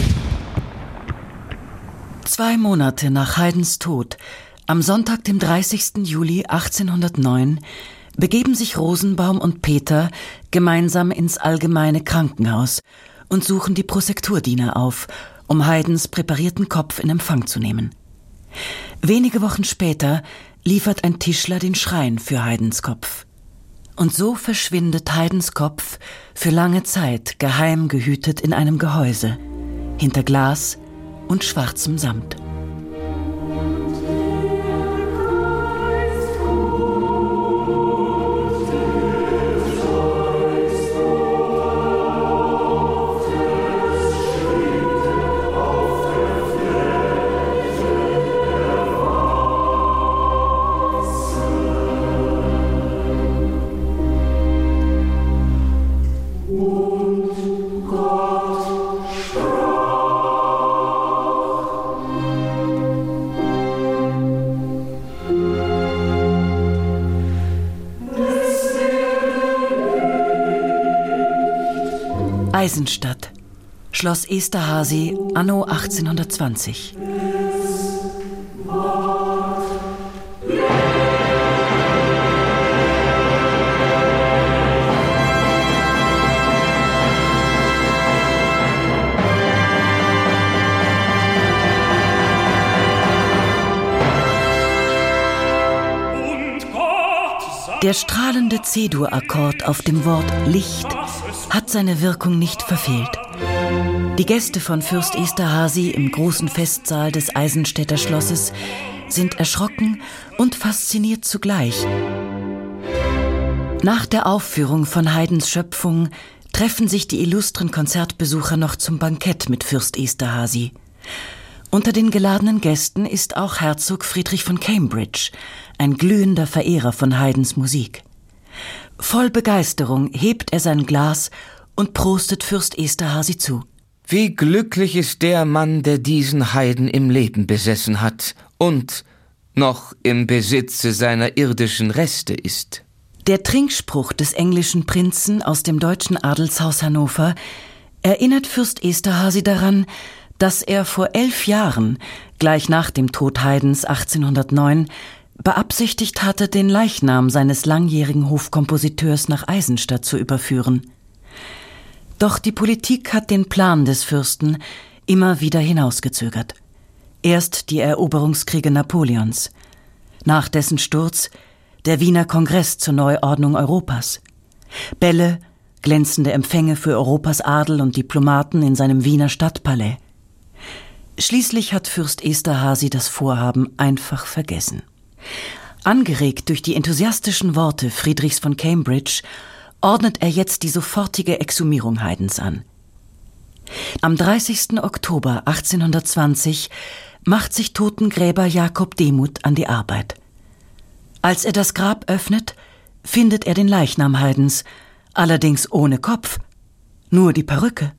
2 Monate nach Haydns Tod, am Sonntag, dem 30. Juli 1809, begeben sich Rosenbaum und Peter gemeinsam ins allgemeine Krankenhaus und suchen die Prosekturdiener auf, um Haydns präparierten Kopf in Empfang zu nehmen. Wenige Wochen später liefert ein Tischler den Schrein für Haydns Kopf. Und so verschwindet Haydns Kopf für lange Zeit geheim gehütet in einem Gehäuse, hinter Glas und schwarzem Samt. Eisenstadt, Schloss Esterházy, anno 1820. Der strahlende C-Dur-Akkord auf dem Wort Licht hat seine Wirkung nicht verfehlt. Die Gäste von Fürst Esterházy im großen Festsaal des Eisenstädter Schlosses sind erschrocken und fasziniert zugleich. Nach der Aufführung von Haydns Schöpfung treffen sich die illustren Konzertbesucher noch zum Bankett mit Fürst Esterházy. Unter den geladenen Gästen ist auch Herzog Friedrich von Cambridge, ein glühender Verehrer von Haydns Musik. Voll Begeisterung hebt er sein Glas und prostet Fürst Esterházy zu. Wie glücklich ist der Mann, der diesen Haydn im Leben besessen hat und noch im Besitze seiner irdischen Reste ist. Der Trinkspruch des englischen Prinzen aus dem deutschen Adelshaus Hannover erinnert Fürst Esterházy daran, dass er vor 11 Jahren, gleich nach dem Tod Haydns 1809, beabsichtigt hatte, den Leichnam seines langjährigen Hofkompositeurs nach Eisenstadt zu überführen. Doch die Politik hat den Plan des Fürsten immer wieder hinausgezögert. Erst die Eroberungskriege Napoleons, nach dessen Sturz der Wiener Kongress zur Neuordnung Europas, Bälle, glänzende Empfänge für Europas Adel und Diplomaten in seinem Wiener Stadtpalais. Schließlich hat Fürst Esterházy das Vorhaben einfach vergessen. Angeregt durch die enthusiastischen Worte Friedrichs von Cambridge ordnet er jetzt die sofortige Exhumierung Haydns an. Am 30. Oktober 1820 macht sich Totengräber Jakob Demuth an die Arbeit. Als er das Grab öffnet, findet er den Leichnam Haydns, allerdings ohne Kopf, nur die Perücke.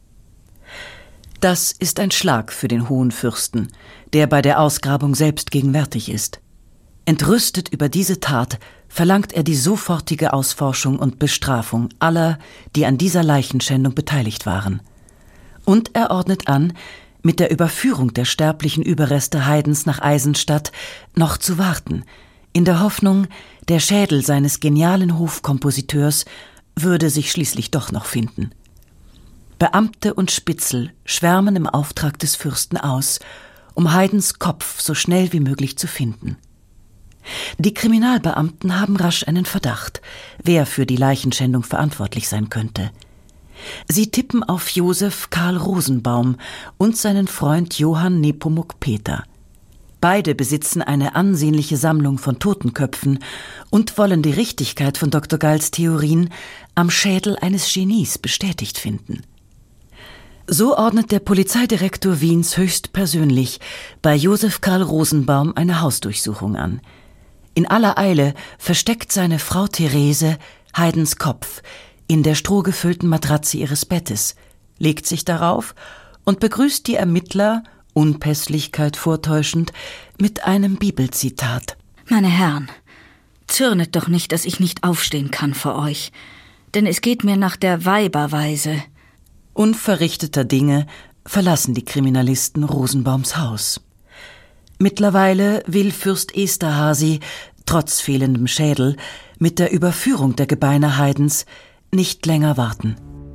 Das ist ein Schlag für den hohen Fürsten, der bei der Ausgrabung selbst gegenwärtig ist. Entrüstet über diese Tat verlangt er die sofortige Ausforschung und Bestrafung aller, die an dieser Leichenschändung beteiligt waren. Und er ordnet an, mit der Überführung der sterblichen Überreste Haydns nach Eisenstadt noch zu warten, in der Hoffnung, der Schädel seines genialen Hofkompositeurs würde sich schließlich doch noch finden. Beamte und Spitzel schwärmen im Auftrag des Fürsten aus, um Haydns Kopf so schnell wie möglich zu finden. Die Kriminalbeamten haben rasch einen Verdacht, wer für die Leichenschändung verantwortlich sein könnte. Sie tippen auf Josef Karl Rosenbaum und seinen Freund Johann Nepomuk Peter. Beide besitzen eine ansehnliche Sammlung von Totenköpfen und wollen die Richtigkeit von Dr. Galls Theorien am Schädel eines Genies bestätigt finden. So ordnet der Polizeidirektor Wiens höchstpersönlich bei Josef Karl Rosenbaum eine Hausdurchsuchung an. In aller Eile versteckt seine Frau Therese Haydns Kopf in der strohgefüllten Matratze ihres Bettes, legt sich darauf und begrüßt die Ermittler, Unpässlichkeit vortäuschend, mit einem Bibelzitat. Meine Herren, zürnet doch nicht, dass ich nicht aufstehen kann vor euch, denn es geht mir nach der Weiberweise. Unverrichteter Dinge verlassen die Kriminalisten Rosenbaums Haus. Mittlerweile will Fürst Esterházy, trotz fehlendem Schädel, mit der Überführung der Gebeine Haydns nicht länger warten.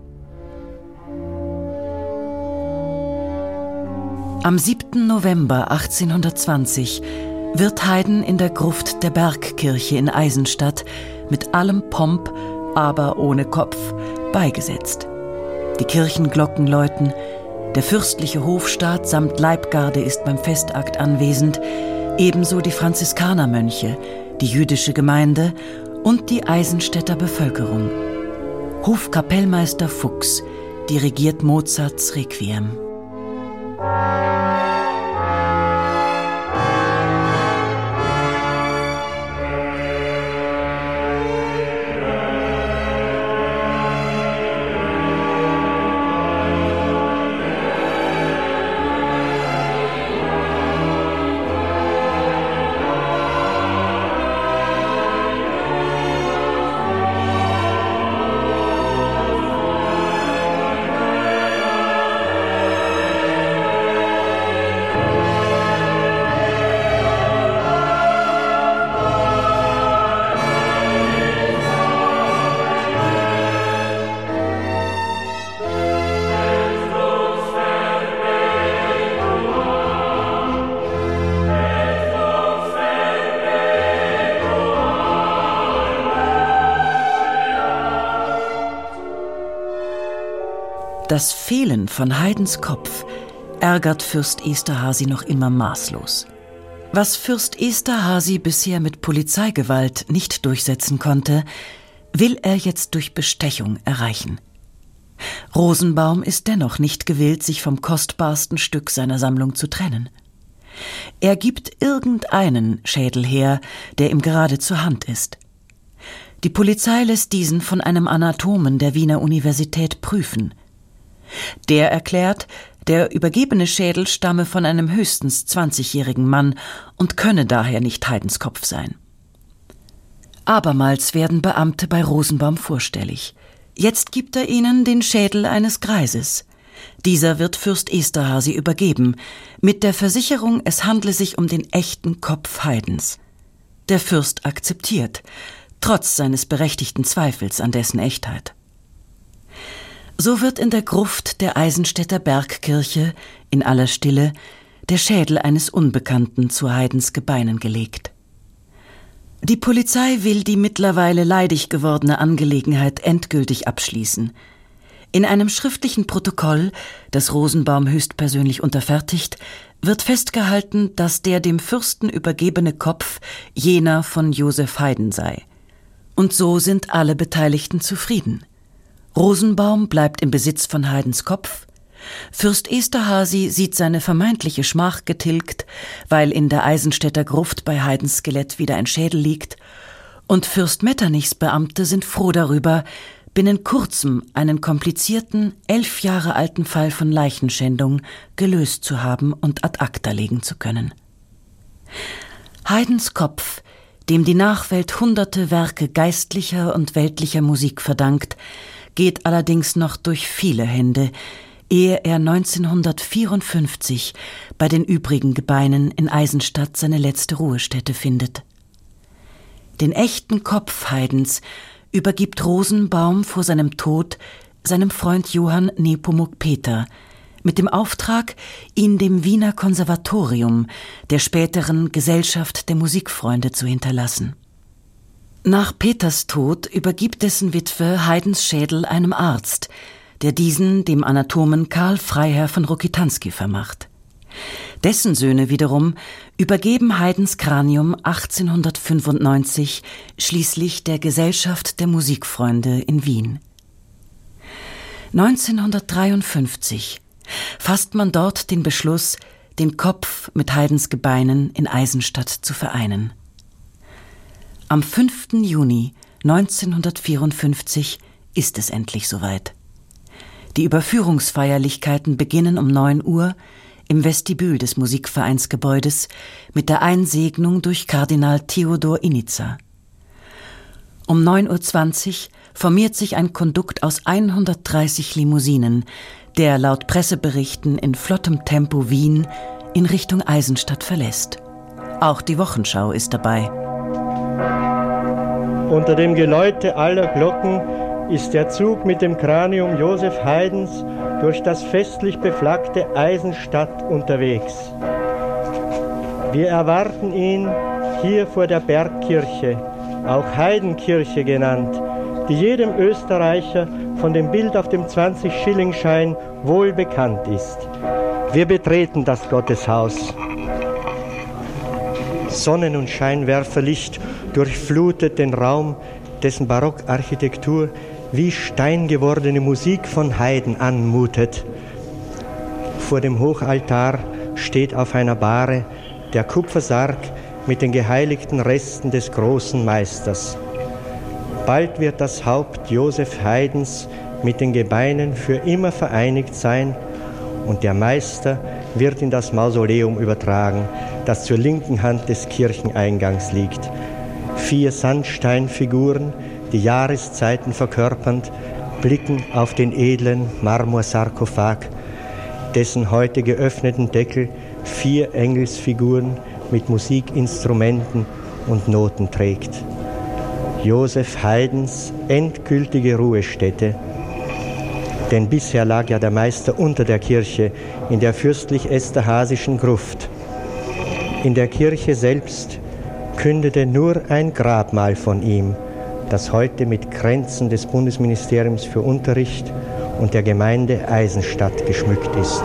Am 7. November 1820 wird Haydn in der Gruft der Bergkirche in Eisenstadt mit allem Pomp, aber ohne Kopf, beigesetzt. Die Kirchenglocken läuten, der fürstliche Hofstaat samt Leibgarde ist beim Festakt anwesend, ebenso die Franziskanermönche, die jüdische Gemeinde und die Eisenstädter Bevölkerung. Hofkapellmeister Fuchs dirigiert Mozarts Requiem. Das Fehlen von Haydns Kopf ärgert Fürst Esterházy noch immer maßlos. Was Fürst Esterházy bisher mit Polizeigewalt nicht durchsetzen konnte, will er jetzt durch Bestechung erreichen. Rosenbaum ist dennoch nicht gewillt, sich vom kostbarsten Stück seiner Sammlung zu trennen. Er gibt irgendeinen Schädel her, der ihm gerade zur Hand ist. Die Polizei lässt diesen von einem Anatomen der Wiener Universität prüfen. Der erklärt, der übergebene Schädel stamme von einem höchstens 20-jährigen Mann und könne daher nicht Haydns Kopf sein. Abermals werden Beamte bei Rosenbaum vorstellig. Jetzt gibt er ihnen den Schädel eines Greises. Dieser wird Fürst Esterházy übergeben, mit der Versicherung, es handle sich um den echten Kopf Haydns. Der Fürst akzeptiert, trotz seines berechtigten Zweifels an dessen Echtheit. So wird in der Gruft der Eisenstädter Bergkirche in aller Stille der Schädel eines Unbekannten zu Haydns Gebeinen gelegt. Die Polizei will die mittlerweile leidig gewordene Angelegenheit endgültig abschließen. In einem schriftlichen Protokoll, das Rosenbaum höchstpersönlich unterfertigt, wird festgehalten, dass der dem Fürsten übergebene Kopf jener von Joseph Haydn sei. Und so sind alle Beteiligten zufrieden. Rosenbaum bleibt im Besitz von Haydns Kopf, Fürst Esterházy sieht seine vermeintliche Schmach getilgt, weil in der Eisenstädter Gruft bei Haydns Skelett wieder ein Schädel liegt, und Fürst Metternichs Beamte sind froh darüber, binnen kurzem einen komplizierten, 11 Jahre alten Fall von Leichenschändung gelöst zu haben und ad acta legen zu können. Haydns Kopf, dem die Nachwelt hunderte Werke geistlicher und weltlicher Musik verdankt, geht allerdings noch durch viele Hände, ehe er 1954 bei den übrigen Gebeinen in Eisenstadt seine letzte Ruhestätte findet. Den echten Kopf Haydns übergibt Rosenbaum vor seinem Tod seinem Freund Johann Nepomuk Peter mit dem Auftrag, ihn dem Wiener Konservatorium, der späteren Gesellschaft der Musikfreunde, zu hinterlassen. Nach Peters Tod übergibt dessen Witwe Haydns Schädel einem Arzt, der diesen dem Anatomen Karl Freiherr von Rokitansky vermacht. Dessen Söhne wiederum übergeben Haydns Kranium 1895 schließlich der Gesellschaft der Musikfreunde in Wien. 1953 fasst man dort den Beschluss, den Kopf mit Haydns Gebeinen in Eisenstadt zu vereinen. Am 5. Juni 1954 ist es endlich soweit. Die Überführungsfeierlichkeiten beginnen um 9 Uhr im Vestibül des Musikvereinsgebäudes mit der Einsegnung durch Kardinal Theodor Innitzer. Um 9:20 Uhr formiert sich ein Kondukt aus 130 Limousinen, der laut Presseberichten in flottem Tempo Wien in Richtung Eisenstadt verlässt. Auch die Wochenschau ist dabei. Unter dem Geläute aller Glocken ist der Zug mit dem Kranium Joseph Haydns durch das festlich beflaggte Eisenstadt unterwegs. Wir erwarten ihn hier vor der Bergkirche, auch Heidenkirche genannt, die jedem Österreicher von dem Bild auf dem 20-Schilling-Schein wohl bekannt ist. Wir betreten das Gotteshaus. Sonnen- und Scheinwerferlicht durchflutet den Raum, dessen Barockarchitektur wie steingewordene Musik von Haydn anmutet. Vor dem Hochaltar steht auf einer Bahre der Kupfersarg mit den geheiligten Resten des großen Meisters. Bald wird das Haupt Joseph Haydns mit den Gebeinen für immer vereinigt sein und der Meister wird in das Mausoleum übertragen, das zur linken Hand des Kircheneingangs liegt. 4 Sandsteinfiguren, die Jahreszeiten verkörpernd, blicken auf den edlen Marmorsarkophag, dessen heute geöffneten Deckel 4 Engelsfiguren mit Musikinstrumenten und Noten trägt. Joseph Haydns endgültige Ruhestätte. Denn bisher lag ja der Meister unter der Kirche in der fürstlich-esterházischen Gruft. In der Kirche selbst kündete nur ein Grabmal von ihm, das heute mit Kränzen des Bundesministeriums für Unterricht und der Gemeinde Eisenstadt geschmückt ist.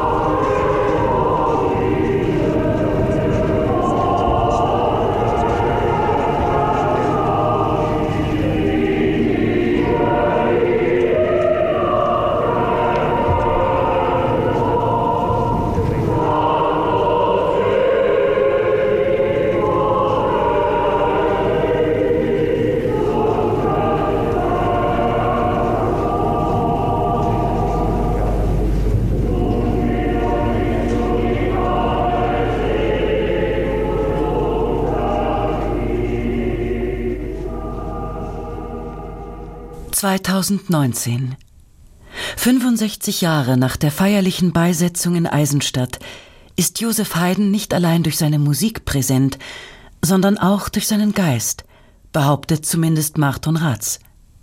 (2019) 65 Jahre nach der feierlichen Beisetzung in Eisenstadt ist Joseph Haydn nicht allein durch seine Musik präsent, sondern auch durch seinen Geist, behauptet zumindest Márton Rac.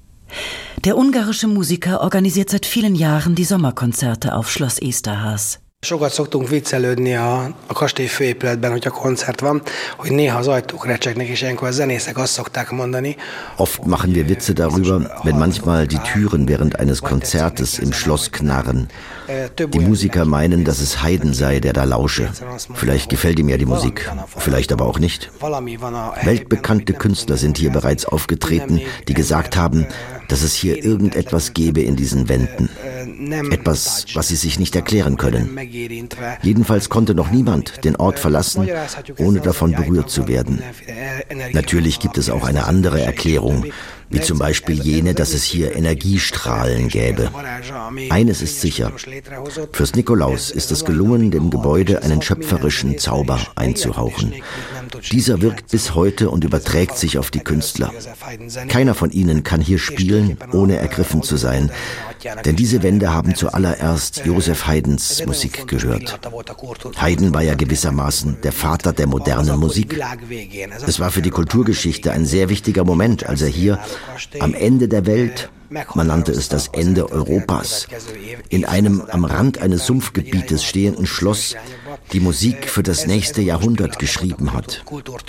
Der ungarische Musiker organisiert seit vielen Jahren die Sommerkonzerte auf Schloss Esterházy. Sokat szoktunk viccelődni a kastély főépületben, hogyha koncert van, hogy néha az ajtók recsegnek, és ilyenkor a zenészek azt szokták mondani. Oft machen wir Witze darüber, wenn manchmal die Türen während eines Konzertes im Schloss knarren. Die Musiker meinen, dass es Haydn sei, der da lausche. Vielleicht gefällt ihm ja die Musik, vielleicht aber auch nicht. Weltbekannte Künstler sind hier bereits aufgetreten, die gesagt haben, dass es hier irgendetwas gäbe in diesen Wänden. Etwas, was sie sich nicht erklären können. Jedenfalls konnte noch niemand den Ort verlassen, ohne davon berührt zu werden. Natürlich gibt es auch eine andere Erklärung, wie zum Beispiel jene, dass es hier Energiestrahlen gäbe. Eines ist sicher: Fürst Nikolaus ist es gelungen, dem Gebäude einen schöpferischen Zauber einzuhauchen. Dieser wirkt bis heute und überträgt sich auf die Künstler. Keiner von ihnen kann hier spielen, ohne ergriffen zu sein, denn diese Wände haben zuallererst Joseph Haydns Musik gehört. Haydn war ja gewissermaßen der Vater der modernen Musik. Es war für die Kulturgeschichte ein sehr wichtiger Moment, als er hier am Ende der Welt, man nannte es das Ende Europas, in einem am Rand eines Sumpfgebietes stehenden Schloss die Musik für das nächste Jahrhundert geschrieben hat.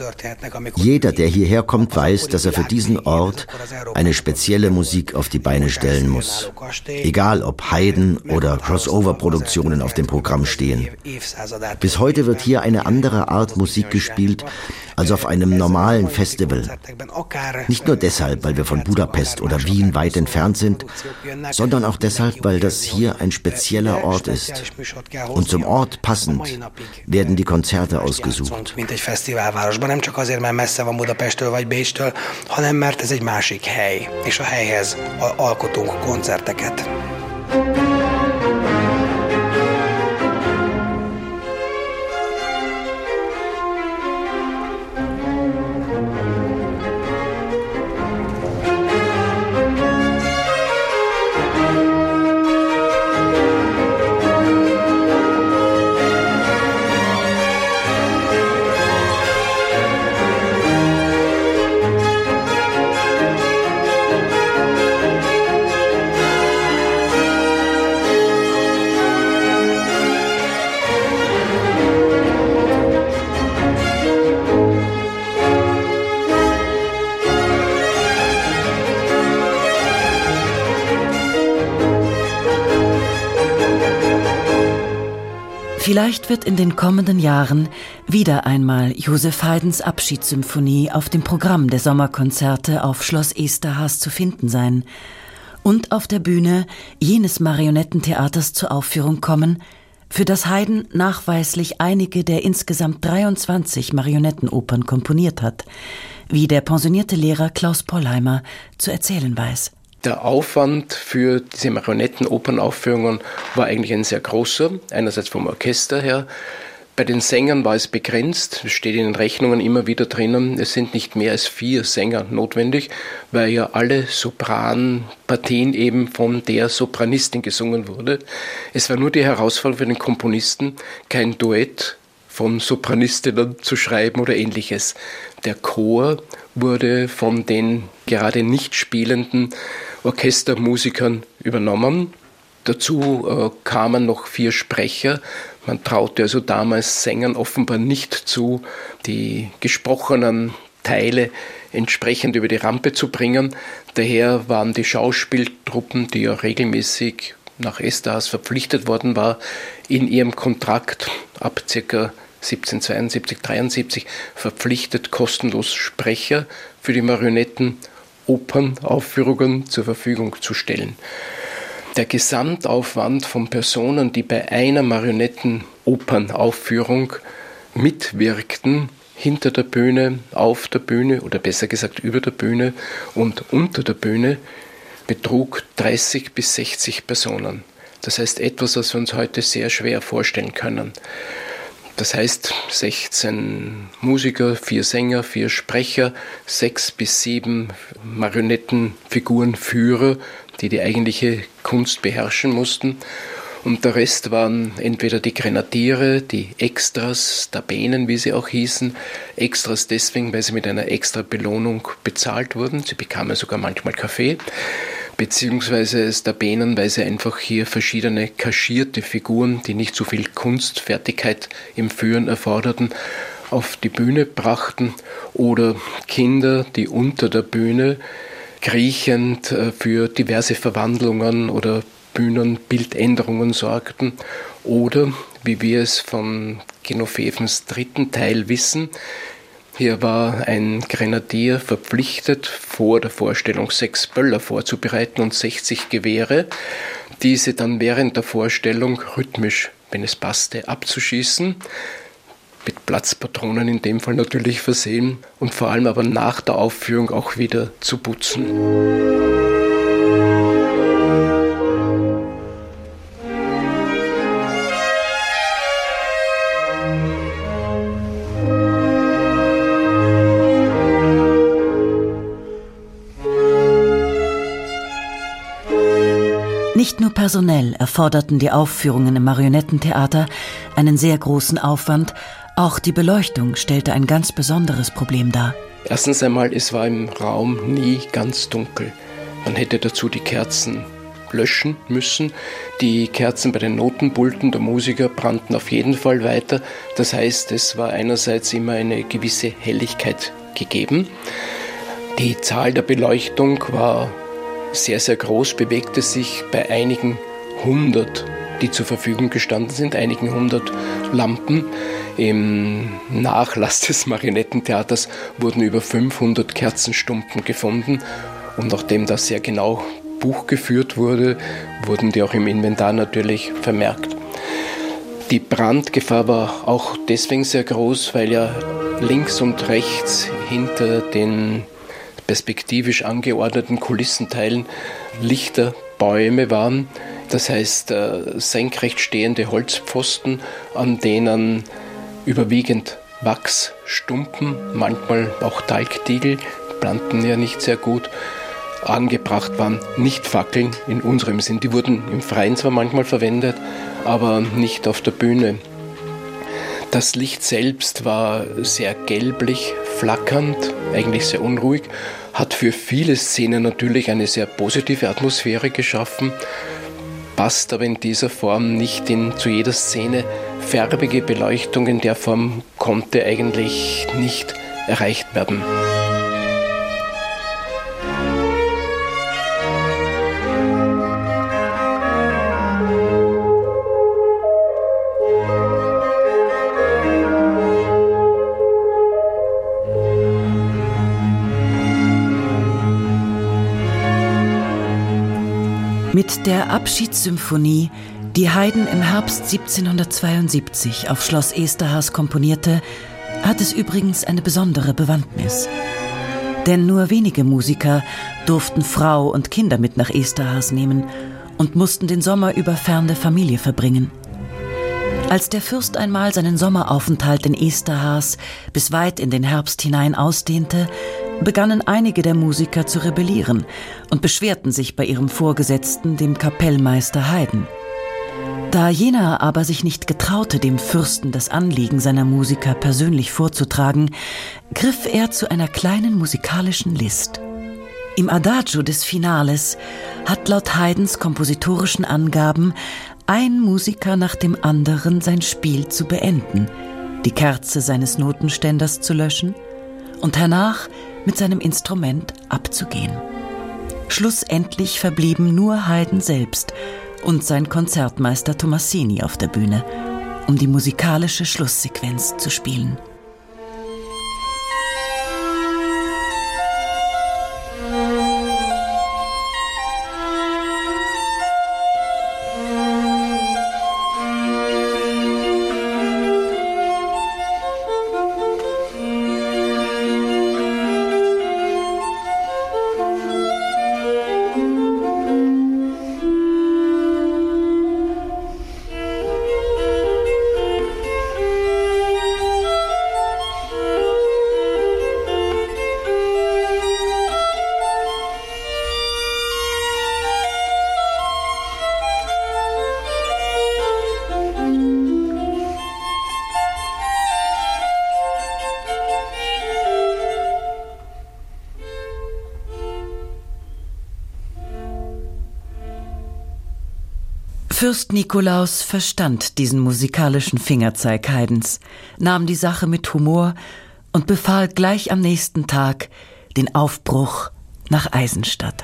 Jeder, der hierher kommt, weiß, dass er für diesen Ort eine spezielle Musik auf die Beine stellen muss. Egal, ob Haydn oder Crossover-Produktionen auf dem Programm stehen. Bis heute wird hier eine andere Art Musik gespielt als auf einem normalen Festival. Nicht nur deshalb, weil wir von Budapest oder Wien weit entfernt sind, sondern auch deshalb, weil das hier ein spezieller Ort ist. Und zum Ort passend werden die Konzerte ausgesucht. Mint egy fesztiválvárosban, nem csak azért, mert messze van Budapesttől vagy Bécstől, hanem mert ez egy másik hely, és a helyhez alkotunk koncerteket. Vielleicht wird in den kommenden Jahren wieder einmal Joseph Haydns Abschiedssymphonie auf dem Programm der Sommerkonzerte auf Schloss Esterházy zu finden sein und auf der Bühne jenes Marionettentheaters zur Aufführung kommen, für das Haydn nachweislich einige der insgesamt 23 Marionettenopern komponiert hat, wie der pensionierte Lehrer Klaus Pollheimer zu erzählen weiß. Der Aufwand für diese Marionettenoperaufführungen war eigentlich ein sehr großer, einerseits vom Orchester her. Bei den Sängern war es begrenzt, es steht in den Rechnungen immer wieder drinnen, es sind nicht mehr als 4 Sänger notwendig, weil ja alle Sopranpartien eben von der Sopranistin gesungen wurde. Es war nur die Herausforderung für den Komponisten, kein Duett von Sopranistinnen zu schreiben oder ähnliches. Der Chor wurde von den gerade nicht spielenden Orchestermusikern übernommen. Dazu kamen noch 4 Sprecher. Man traute also damals Sängern offenbar nicht zu, die gesprochenen Teile entsprechend über die Rampe zu bringen. Daher waren die Schauspieltruppen, die ja regelmäßig nach Esterházy verpflichtet worden war, in ihrem Kontrakt ab ca. 1772, 73 verpflichtet, kostenlos Sprecher für die Marionetten-Opernaufführungen zur Verfügung zu stellen. Der Gesamtaufwand von Personen, die bei einer Marionetten-Opernaufführung mitwirkten, hinter der Bühne, auf der Bühne oder besser gesagt über der Bühne und unter der Bühne, betrug 30 bis 60 Personen. Das heißt etwas, was wir uns heute sehr schwer vorstellen können. Das heißt 16 Musiker, 4 Sänger, 4 Sprecher, 6 bis 7 Marionettenfigurenführer, die die eigentliche Kunst beherrschen mussten. Und der Rest waren entweder die Grenadiere, die Extras, Stabenen, wie sie auch hießen. Extras deswegen, weil sie mit einer extra Belohnung bezahlt wurden. Sie bekamen sogar manchmal Kaffee. Beziehungsweise Stabenen, weil sie einfach hier verschiedene kaschierte Figuren, die nicht so viel Kunstfertigkeit im Führen erforderten, auf die Bühne brachten. Oder Kinder, die unter der Bühne kriechend für diverse Verwandlungen oder Bühnenbildänderungen sorgten. Oder, wie wir es von Genovevens dritten Teil wissen, hier war ein Grenadier verpflichtet, vor der Vorstellung 6 Böller vorzubereiten und 60 Gewehre, diese dann während der Vorstellung rhythmisch, wenn es passte, abzuschießen, mit Platzpatronen in dem Fall natürlich versehen und vor allem aber nach der Aufführung auch wieder zu putzen. Nicht nur personell erforderten die Aufführungen im Marionettentheater einen sehr großen Aufwand, auch die Beleuchtung stellte ein ganz besonderes Problem dar. Erstens einmal, es war im Raum nie ganz dunkel. Man hätte dazu die Kerzen löschen müssen. Die Kerzen bei den Notenpulten der Musiker brannten auf jeden Fall weiter. Das heißt, es war einerseits immer eine gewisse Helligkeit gegeben. Die Zahl der Beleuchtung war sehr, sehr groß, bewegte sich bei einigen 100, die zur Verfügung gestanden sind, einigen 100 Lampen. Im Nachlass des Marionettentheaters wurden über 500 Kerzenstumpen gefunden und nachdem das sehr genau Buch geführt wurde, wurden die auch im Inventar natürlich vermerkt. Die Brandgefahr war auch deswegen sehr groß, weil ja links und rechts hinter den perspektivisch angeordneten Kulissenteilen lichter Bäume waren. Das heißt senkrecht stehende Holzpfosten, an denen überwiegend Wachsstumpen, manchmal auch Talgdiegel, brannten ja nicht sehr gut, angebracht waren. Nicht Fackeln in unserem Sinn. Die wurden im Freien zwar manchmal verwendet, aber nicht auf der Bühne. Das Licht selbst war sehr gelblich, flackernd, eigentlich sehr unruhig, hat für viele Szenen natürlich eine sehr positive Atmosphäre geschaffen, passt aber in dieser Form nicht zu jeder Szene. Farbige Beleuchtung in der Form konnte eigentlich nicht erreicht werden. Mit der Abschiedssymphonie, die Haydn im Herbst 1772 auf Schloss Esterházy komponierte, hat es übrigens eine besondere Bewandtnis. Denn nur wenige Musiker durften Frau und Kinder mit nach Esterházy nehmen und mussten den Sommer über fern der Familie verbringen. Als der Fürst einmal seinen Sommeraufenthalt in Esterházy bis weit in den Herbst hinein ausdehnte, begannen einige der Musiker zu rebellieren und beschwerten sich bei ihrem Vorgesetzten, dem Kapellmeister Haydn. Da jener aber sich nicht getraute, dem Fürsten das Anliegen seiner Musiker persönlich vorzutragen, griff er zu einer kleinen musikalischen List. Im Adagio des Finales hat laut Haydns kompositorischen Angaben ein Musiker nach dem anderen sein Spiel zu beenden, die Kerze seines Notenständers zu löschen und hernach mit seinem Instrument abzugehen. Schlussendlich verblieben nur Haydn selbst und sein Konzertmeister Tomasini auf der Bühne, um die musikalische Schlusssequenz zu spielen. Fürst Nikolaus verstand diesen musikalischen Fingerzeig Haydns, nahm die Sache mit Humor und befahl gleich am nächsten Tag den Aufbruch nach Eisenstadt.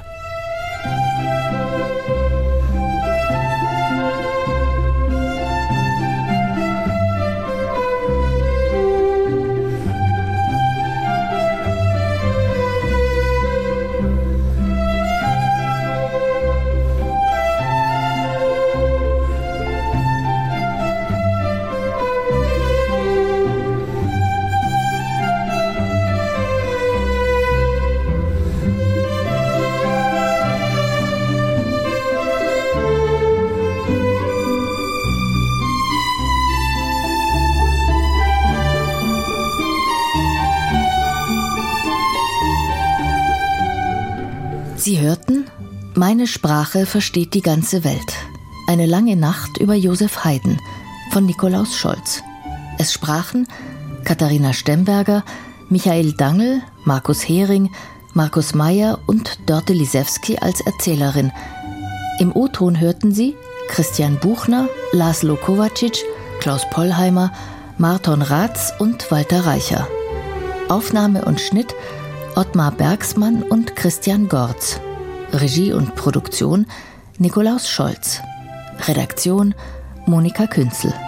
Sie hörten »Meine Sprache versteht die ganze Welt«. Eine lange Nacht über Joseph Haydn von Nikolaus Scholz. Es sprachen Katharina Stemberger, Michael Dangl, Markus Hering, Markus Meyer und Dörte Lisewski als Erzählerin. Im O-Ton hörten Sie Christian Buchner, Laszlo Kovacic, Klaus Pollheimer, Marton Ratz und Walter Reicher. Aufnahme und Schnitt Ottmar Bergsmann und Christian Gorz. Regie und Produktion Nikolaus Scholz. Redaktion Monika Künzel.